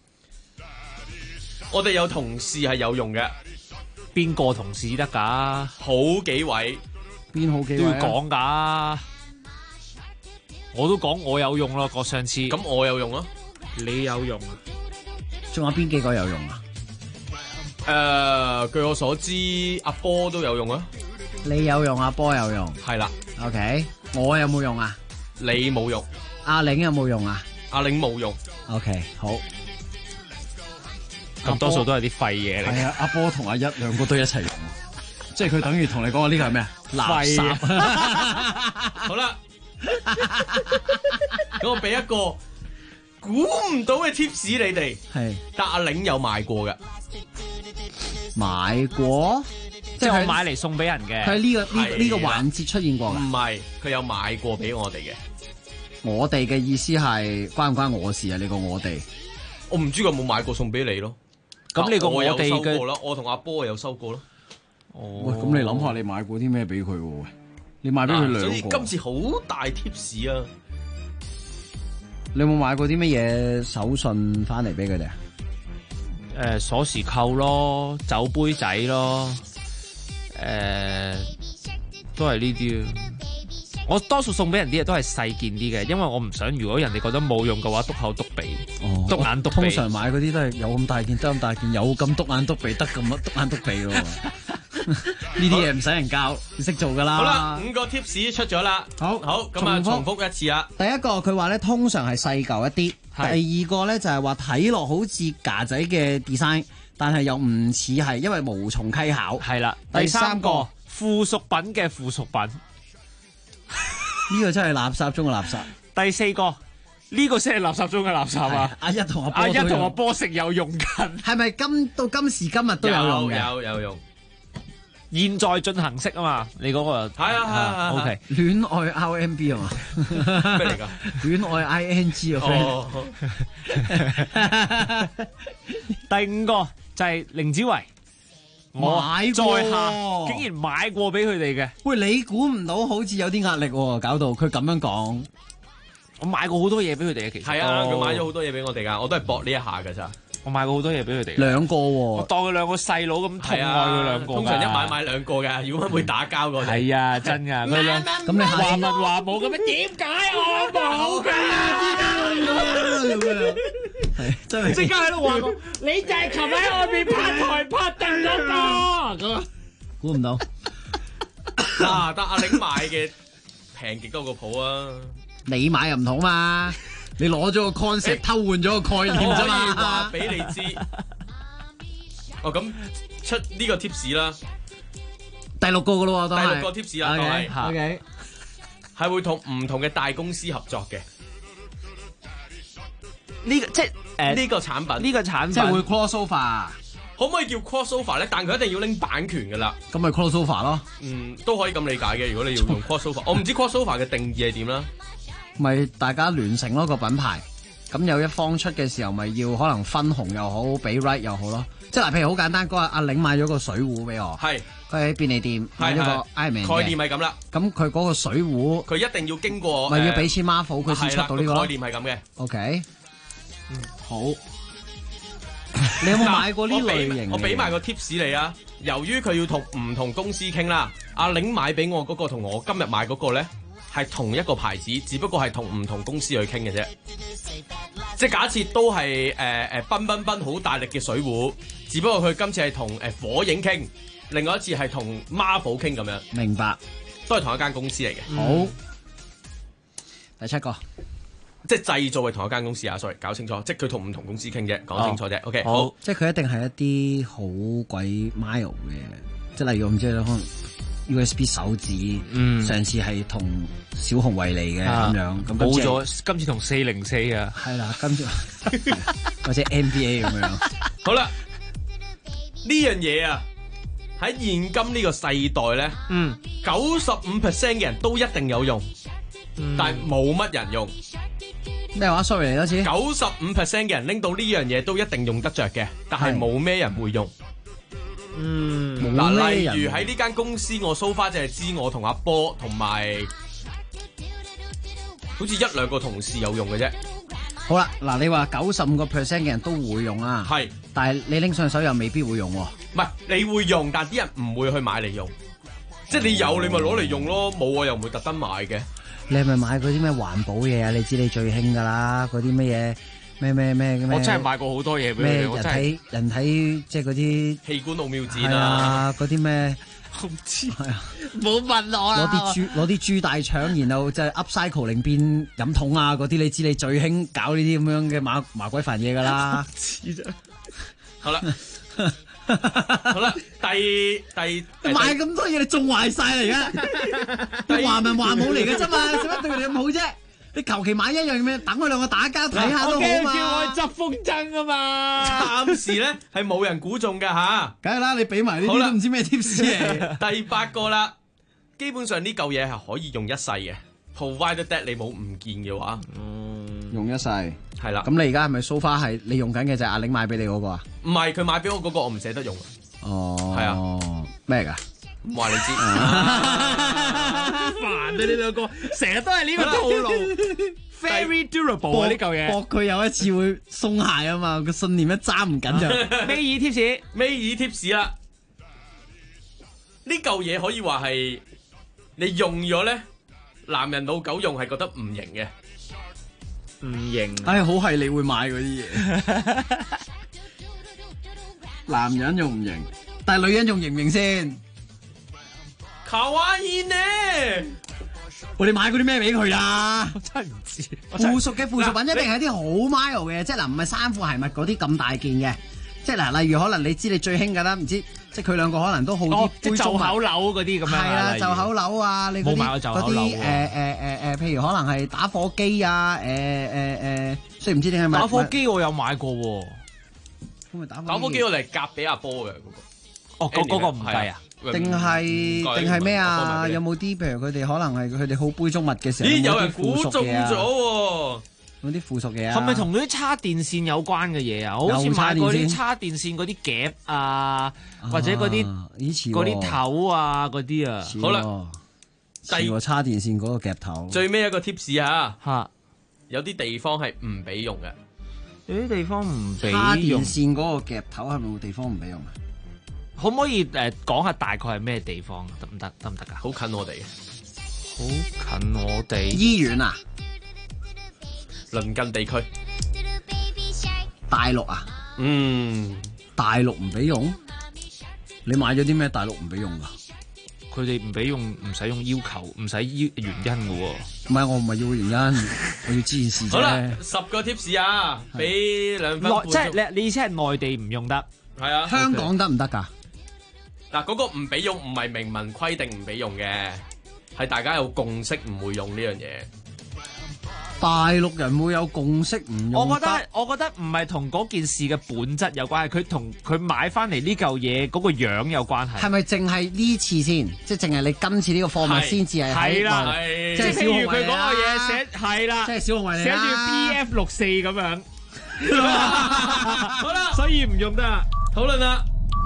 我哋有同事係有用嘅， 邊個同事得㗎？ 好幾位， 邊好幾位都要講㗎。我都講我有用咯，我上次。 咁我有用咯， 你有用啊？ 仲有邊幾個有用啊？ 據我所知，阿波都有用啊。 你有用，阿波有用， 係啦。 OK， 我有冇用啊？ 你冇用。 阿玲有冇用啊？ 阿玲冇用。 OK， 好。 咁多數都係啲廢嘢嚟。 係啊，阿波同阿一兩個都一齊用，即係佢等於同你講話呢個係咩啊？垃圾。 好啦，咁我俾一個估唔到嘅 tips 你哋。 係。 但阿玲有買過嘅。 買過？ 即係我買嚟送俾人嘅。 佢喺呢個環節出現過㗎。 唔係，佢有買過俾我哋嘅。 我哋嘅意思係關唔關我事啊？你個我哋， 我唔知佢有冇買過送俾你咯。 咁你個我哋有收過啦，我同阿波有收過咯。 哦，喂，咁你諗下，你買過啲咩俾佢喎？你買俾佢兩個。 所以今次好大 tips 啊！ 你有冇買過啲乜嘢手信翻嚟俾佢哋啊？ 鎖匙扣咯，酒杯仔咯，都係呢啲。我多數送俾人啲嘢都係細件啲嘅，因為我唔想如果人哋覺得冇用嘅話，篤口篤鼻，篤眼篤鼻。 通常買嗰啲都係有咁大件，得咁大件，有咁篤眼篤鼻，得咁篤眼篤鼻咯。呢啲嘢唔使人教，你識做噶啦。 好啦，5個 tips 出咗啦。 好， 咁啊，重複一次啊。 第一個佢話咧，通常係細舊一啲。第二個咧就係話睇落好似架仔嘅 design， 但係又唔似係，因為無從稽考。 係啦。第三個附屬品嘅附屬品。 呢個真係垃圾中嘅垃圾。 第四個呢個先係垃圾中嘅垃圾啊！ 阿一同阿波食有用緊， 係咪到今時今日都有用嘅？ 有用。 現在進行式啊嘛，你嗰個係啊 OK。 戀愛 RMB 啊嘛？ 咩嚟㗎？ 戀愛 ING 啊 friend。 第五個就係凌子維。 買在下竟然買過俾佢哋嘅。 喂，你估唔到好似有啲壓力喎，搞到佢咁樣講。 我買過好多嘢俾佢哋嘅，其實係啊，佢買咗好多嘢俾我哋噶，我都係搏呢一下噶咋。 我買過好多嘢俾佢哋。 兩個喎， 我當佢兩個細佬咁痛愛佢兩個。 通常一買兩個㗎，如果會打交㗎。 係啊，真㗎。 咁你話文話武咁樣，點解我冇㗎？ 真係即刻喺度話我，你就係琴喺外邊拍台拍定咗個咁。 估唔到。 嗱，但阿玲買嘅平極多個鋪啊！ 你買又唔同嘛？你攞咗個 concept 偷換咗個概念啫嘛？ 我可以話俾你知。哦，咁出呢個 tips 啦， 第六個噶咯喎，都係第六個 tips 啦，都係。 OK， 係會同唔同嘅大公司合作嘅。 呢個即係呢個產品， 呢個產品即係會 cross over。 可唔可以叫 cross over 咧？但佢一定要拎版權噶啦。 咁咪 cross over 咯。 都可以咁理解嘅。如果你要用 cross over，我唔知 cross over 嘅定義係點啦。 咪大家聯成咯個品牌，咁有一方出嘅時候，咪要可能分紅又好，俾 right 又好咯。即係嗱，譬如好簡單，嗰日阿玲買咗個水壺俾我， 係佢喺便利店買咗個 Ironman 概念係咁啦。 咁佢嗰個水壺， 佢一定要經過， 咪要俾錢 Marvel 佢先出到呢個概念係咁嘅。 OK，好。你有冇買過呢類型？ 我俾埋個 tips 你啊。由於佢要同唔同公司傾啦，阿玲買俾我嗰個同我今日買嗰個咧係同一個牌子，只不過係同唔同公司去傾嘅啫。即係假設都係奔好大力嘅水壺，只不過佢今次係同火影傾，另外一次係同 Marvel 傾咁樣。 明白， 都係同一間公司嚟嘅。 好，第七個。 即係製造係同一間公司啊 ，sorry， 搞清楚，即係佢同唔同公司傾啫，講清楚啫。OK， 好， 即係佢一定係一啲好鬼 mild 嘅，即係例如唔知可能 USB 手指，上次係同小紅維尼嘅咁樣，咁冇咗，今次同404啊， 係啦，今次或者 NBA 咁樣。 好啦，呢樣嘢啊，喺現今呢個世代咧，95% 嘅人都一定有用，但係冇乜人用。 咩話 ？sorry 嚟多次。 95% 嘅人拎到呢樣嘢都一定用得着嘅，但係冇咩人會用。嗱，例如喺呢間公司，我 so far 就係知我同阿波同埋，好似1-2個同事有用嘅啫。 好啦，嗱，你話95% 嘅人都會用啊， 係， 但係你拎上手又未必會用喎。 唔係，你會用，但啲人唔會去買嚟用。即係你有，你咪攞嚟用咯；冇我又唔會特登買嘅。 你係咪買嗰啲咩環保嘢啊？你知你最興噶啦，嗰啲乜嘢咩？ 我真係買過好多嘢俾你。 咩人體即係嗰啲器官奧妙展啊， 嗰啲咩？ 我唔知。 係啊， 冇問我啦。 攞啲豬大腸，然後即係 upcycling 變飲筒啊嗰啲，你知你最興搞呢啲咁樣嘅麻鬼煩嘢噶啦。 知啫。好啦。好啦，第買咁多嘢，你仲壞晒嚟噶？你話文話武嚟嘅啫嘛，使乜對你咁好啫？你求其買一樣咩？等佢兩個打交睇下都好嘛。 叫我執風箏啊嘛。 暫時咧係冇人估中噶吓， 梗係啦，你俾埋呢啲都唔知咩 tips 嚟。 第8個啦，基本上呢嚿嘢係可以用一世嘅 ，provided that 你冇唔見嘅話， 用一世係啦。 咁你而家係咪 so far 係你用緊嘅就係阿玲買俾你嗰個啊？ 唔係，佢買俾我嗰個我唔捨得用。 哦， 係啊， 咩㗎？ 唔話你知， 煩啊！你兩個成日都係呢個套路，very durable 啊呢嚿嘢。 搏佢有一次會鬆懈啊嘛，個信念一揸唔緊就。 尾二貼士啦，呢嚿嘢可以話係你用咗咧，男人老狗用係覺得唔型嘅， 唔型。 唉，好係你會買嗰啲嘢，男人用唔型，但係女人用型唔型先？ 卡哇伊呢？ 我哋買嗰啲咩俾佢啊？ 我真係唔知。 附屬品一定係啲好 mild 嘅，即係嗱，唔係衫褲鞋襪嗰啲咁大件嘅，即係嗱，例如可能你知你最興㗎啦，唔知即係佢兩個可能都好啲即係袖口鈕嗰啲咁樣。 係啦，袖口鈕啊，你嗰啲譬如可能係打火機啊，雖然唔知點解買打火機我有買過喎。 打火機我嚟夾俾阿波嘅嗰個。 哦，嗰個唔計啊？ 定係咩啊？有冇啲譬如佢哋可能係佢哋好杯中物嘅時候？ 咦，有人估中咗喎！ 有啲附屬嘢啊？ 係咪同嗰啲叉電線有關嘅嘢啊？我好似買過啲叉電線嗰啲夾啊，或者嗰啲頭啊嗰啲啊。 好啦， 第二叉電線嗰個夾頭。 最尾一個 tips 嚇，有啲地方係唔俾用嘅。 有啲地方唔俾用。 叉電線嗰個夾頭係咪冇地方唔俾用啊？ 可唔可以講下大概係咩地方？得唔得㗎？ 好近我哋嘅， 好近我哋醫院啊， 鄰近地區， 大陸啊，大陸唔俾用。你買咗啲咩大陸唔俾用㗎？ 佢哋唔俾用，唔使用要求，唔使原因㗎喎。 唔係，我唔係要原因，我要知件事啫。 好啦，10個 tips 啊，俾2分。 即係你意思係內地唔用得？ 係啊， 香港得唔得㗎？ 嗱，嗰個唔俾用唔係明文規定唔俾用嘅，係大家有共識唔會用呢樣嘢。 大陸人會有共識唔用得？ 我覺得唔係同嗰件事嘅本質有關係，佢同佢買翻嚟呢嚿嘢嗰個樣有關係。 係咪淨係呢次先？即係淨係你今次呢個貨物先至係喺啦，即係譬如佢嗰個嘢寫係啦， 即係小紅為你寫住 PF64咁樣。好啦，所以唔用得啦， 討論啦。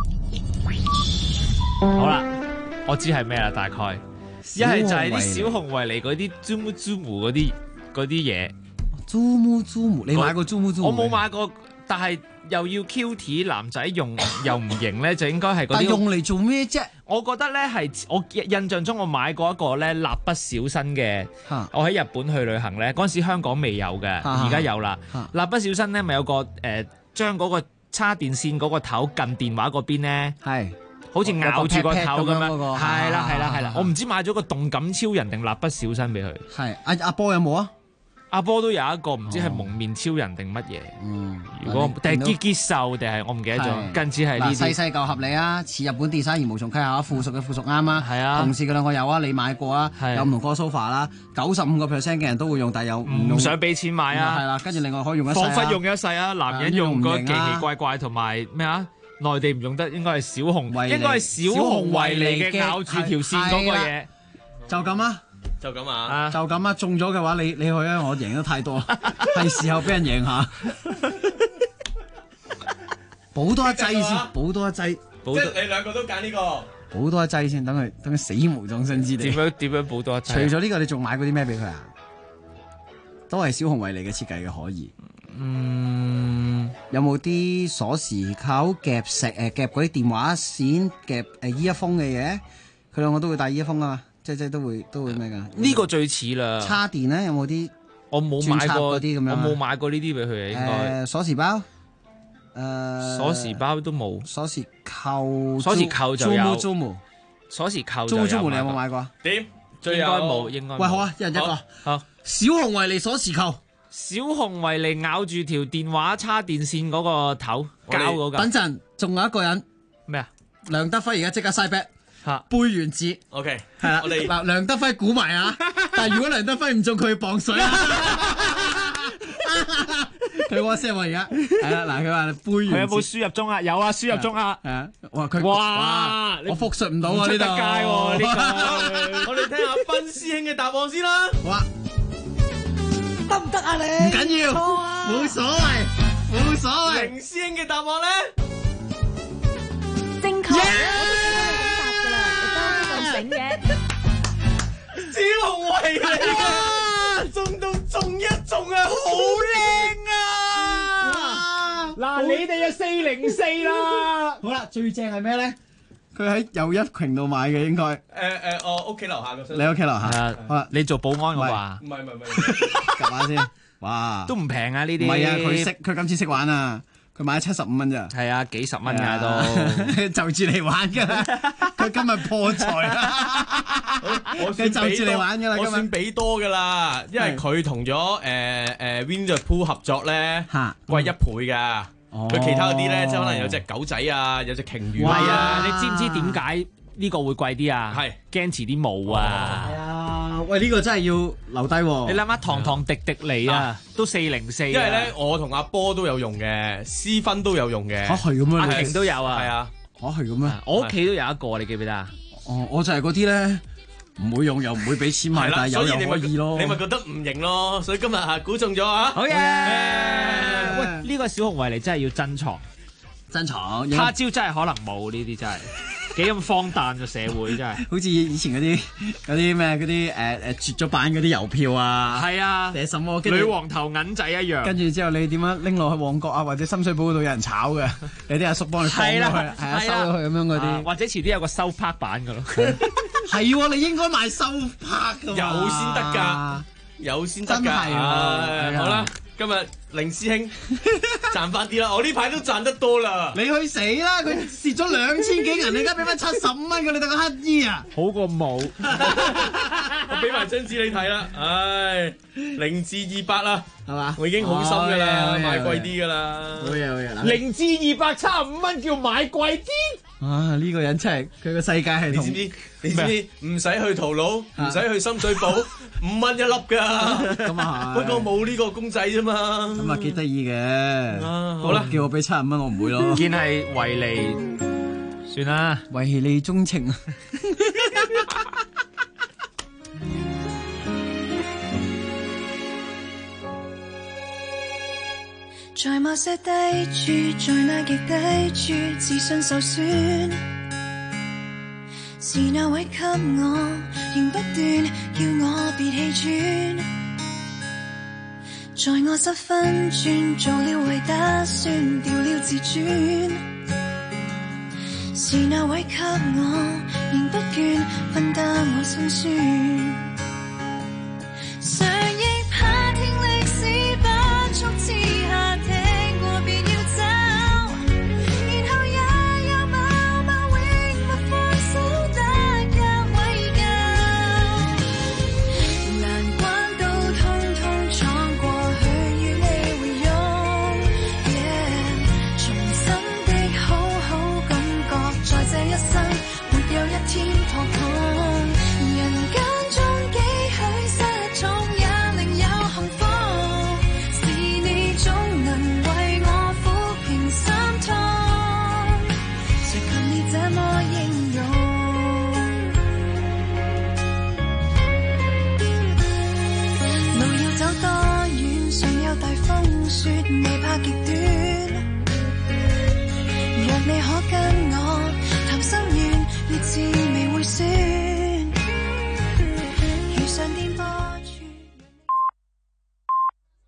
好啦，我知係咩啦，大概一係就係啲小熊維尼嗰啲 Zoom 嗰啲嘢。 Zoom， 你買過 Zoom？ 我冇買過，但係又要 Q-T 男仔用又唔型咧，就應該係嗰啲。 但用嚟做咩啫？ 我覺得咧係我印象中我買過一個咧蠟筆小新嘅，我喺日本去旅行咧，嗰陣時香港未有嘅，而家有啦。蠟筆小新咧咪有個將嗰個叉電線嗰個頭近電話嗰邊咧， 係好似咬住個頭咁樣， 係啦。我唔知買咗個動感超人定蠟筆小新俾佢。 係阿波有冇啊？ 阿波都有一個唔知係蒙面超人定乜嘢，如果定係結獸定係我唔記得咗，近似係呢啲。 細細嚿合理啊，似日本 design 而無從稽考，附屬嘅附屬啱啊。 係啊， 同事嘅兩個有啊，你買過啊，有唔同個 sofa 啦，95% 嘅人都會用，但係又唔想俾錢買啊。 係啦，跟住另外可以用一世啊。 彷彿用一世啊，男人用個奇奇怪怪同埋咩啊？內地唔用得，應該係小熊維尼嘅咬住條線嗰個嘢， 就咁啊。 就咁啊！ 就咁啊！中咗嘅話，你去啊！我贏得太多，係時候俾人贏下。補多一劑先，補多一劑。 即係你兩個都揀呢個。 補多一劑先，等佢死無葬身之地。 點樣補多一劑？ 除咗呢個，你仲買過啲咩俾佢啊？都係小熊維尼嘅設計嘅，可以。有冇啲鎖匙扣夾夾嗰啲電話線夾earphone嘅嘢？佢兩個都會帶earphone啊嘛。即係都會咩㗎？ 呢個最似啦。 叉電咧有冇啲？ 我冇買過啲咁樣。 我冇買過呢啲俾佢嘅應該。 鎖匙包。 鎖匙包都冇。 鎖匙扣。 鎖匙扣就有。鎖匙扣就有。 你有冇買過？ 點？ 應該冇，應該。 喂，好啊，一人一個。 好。 小熊維尼鎖匙扣。 小熊維尼咬住條電話叉電線嗰個頭膠嗰個。 等陣，仲有一個人。 咩啊？ 梁德輝而家即刻嘥 back。背完字 ，OK， 係啦。嗱，梁德輝估埋啊，但係如果梁德輝唔中，佢要磅水啊。佢 WhatsApp 而家係啦，嗱，佢話背完。 佢有冇輸入中啊？有啊，輸入中啊。 係啊，哇！我複述唔到啊呢度。 出得街喎呢個。 我哋聽下斌師兄嘅答案先啦。 好啊。得唔得啊你？唔緊要，冇所謂，冇所謂。 凌師兄嘅答案咧？ 正確。整嘅小熊維尼中到中一中啊，好靚啊！ 嗱，你哋就404啦。 好啦，最正係咩咧？佢喺又一瓊度買嘅應該。 我屋企樓下嘅。 你屋企樓下？好啦， 你做保安嘅話？ 唔係， 夾下先。哇， 都唔平啊呢啲。 唔係啊，佢今次識玩啊。佢買咗75蚊咋？ 係啊，幾十蚊㗎都， 就住嚟玩㗎啦！佢今日破財啦！ 我就住嚟玩㗎啦， 我算俾多㗎啦，因為佢同咗Winnie the Pooh 合作咧，貴1倍㗎。佢其他嗰啲咧，即係可能有隻狗仔啊，有隻鯨魚啊。 你知唔知點解呢個會貴啲啊？ 係驚遲啲冇啊！ 係啊，喂，呢個真係要留低喎。 你諗下，堂堂迪迪尼啊，都404。 因為咧，我同阿波都有用嘅，思芬都有用嘅。 嚇係咁樣， 阿瓊都有啊。 係啊， 嚇係咁咩？ 我屋企都有一個，你記唔記得啊？ 哦，我就係嗰啲咧，唔會用又唔會俾錢買，但係有又可以咯。 你咪覺得唔型咯，所以今日估中咗啊！ 好嘢！喂，呢個小熊維尼真係要珍藏， 珍藏。 他朝真係可能冇呢啲真係。幾咁荒誕嘅社會真係， 好似以前嗰啲咩嗰啲絕咗版嗰啲郵票啊， 係啊， 定什麼女王頭銀仔一樣。 跟住之後你點樣拎落去旺角啊，或者深水埗嗰度有人炒嘅，有啲阿叔幫你放咗去，係啊，收咗去咁樣嗰啲， 或者遲啲有個收拍版㗎咯。 係喎，你應該買收拍㗎， 有先得㗎，有先得㗎。真係好啦。今日凌師兄賺翻啲啦，我呢排都賺得多啦。 你去死啦！佢蝕咗2000幾銀，你而家俾翻75蚊佢，你當個乞衣啊？ 好過冇。 我俾埋張紙你睇啦，唉，0至200啦， 係嘛？ 我已經好心噶啦，買貴啲噶啦。 好嘢好嘢。 0至275蚊叫買貴啲？ 啊！呢個人真係佢個世界係同你知唔知？唔使去淘寶，唔使去深水埗，5蚊一粒㗎。 咁啊， 不過冇呢個公仔啫嘛。 咁啊幾得意嘅。好啦，叫我俾75蚊，我唔會咯。 見係維尼，算啦， 維尼鍾情啊！ 在某些低處，在那極低處，自信受損，是那位給我，仍不斷叫我別氣喘，在我失分寸，做了壞打算，掉了自尊，是那位給我，仍不倦分擔我辛酸，誰亦怕聽歷史不速之下聽過便要走，然後也有某永不放手得一位夠，難關都通通闖過去與你會擁重新的好好感覺在這一生沒有一天撲空，人間中幾許失寵也另有幸福，是你總能為我撫平心痛，誰及你這麼英勇，路要走多遠，尚有大風雪，未怕極短，若你可跟我談心願，熱熾未會酸，遇上顛簸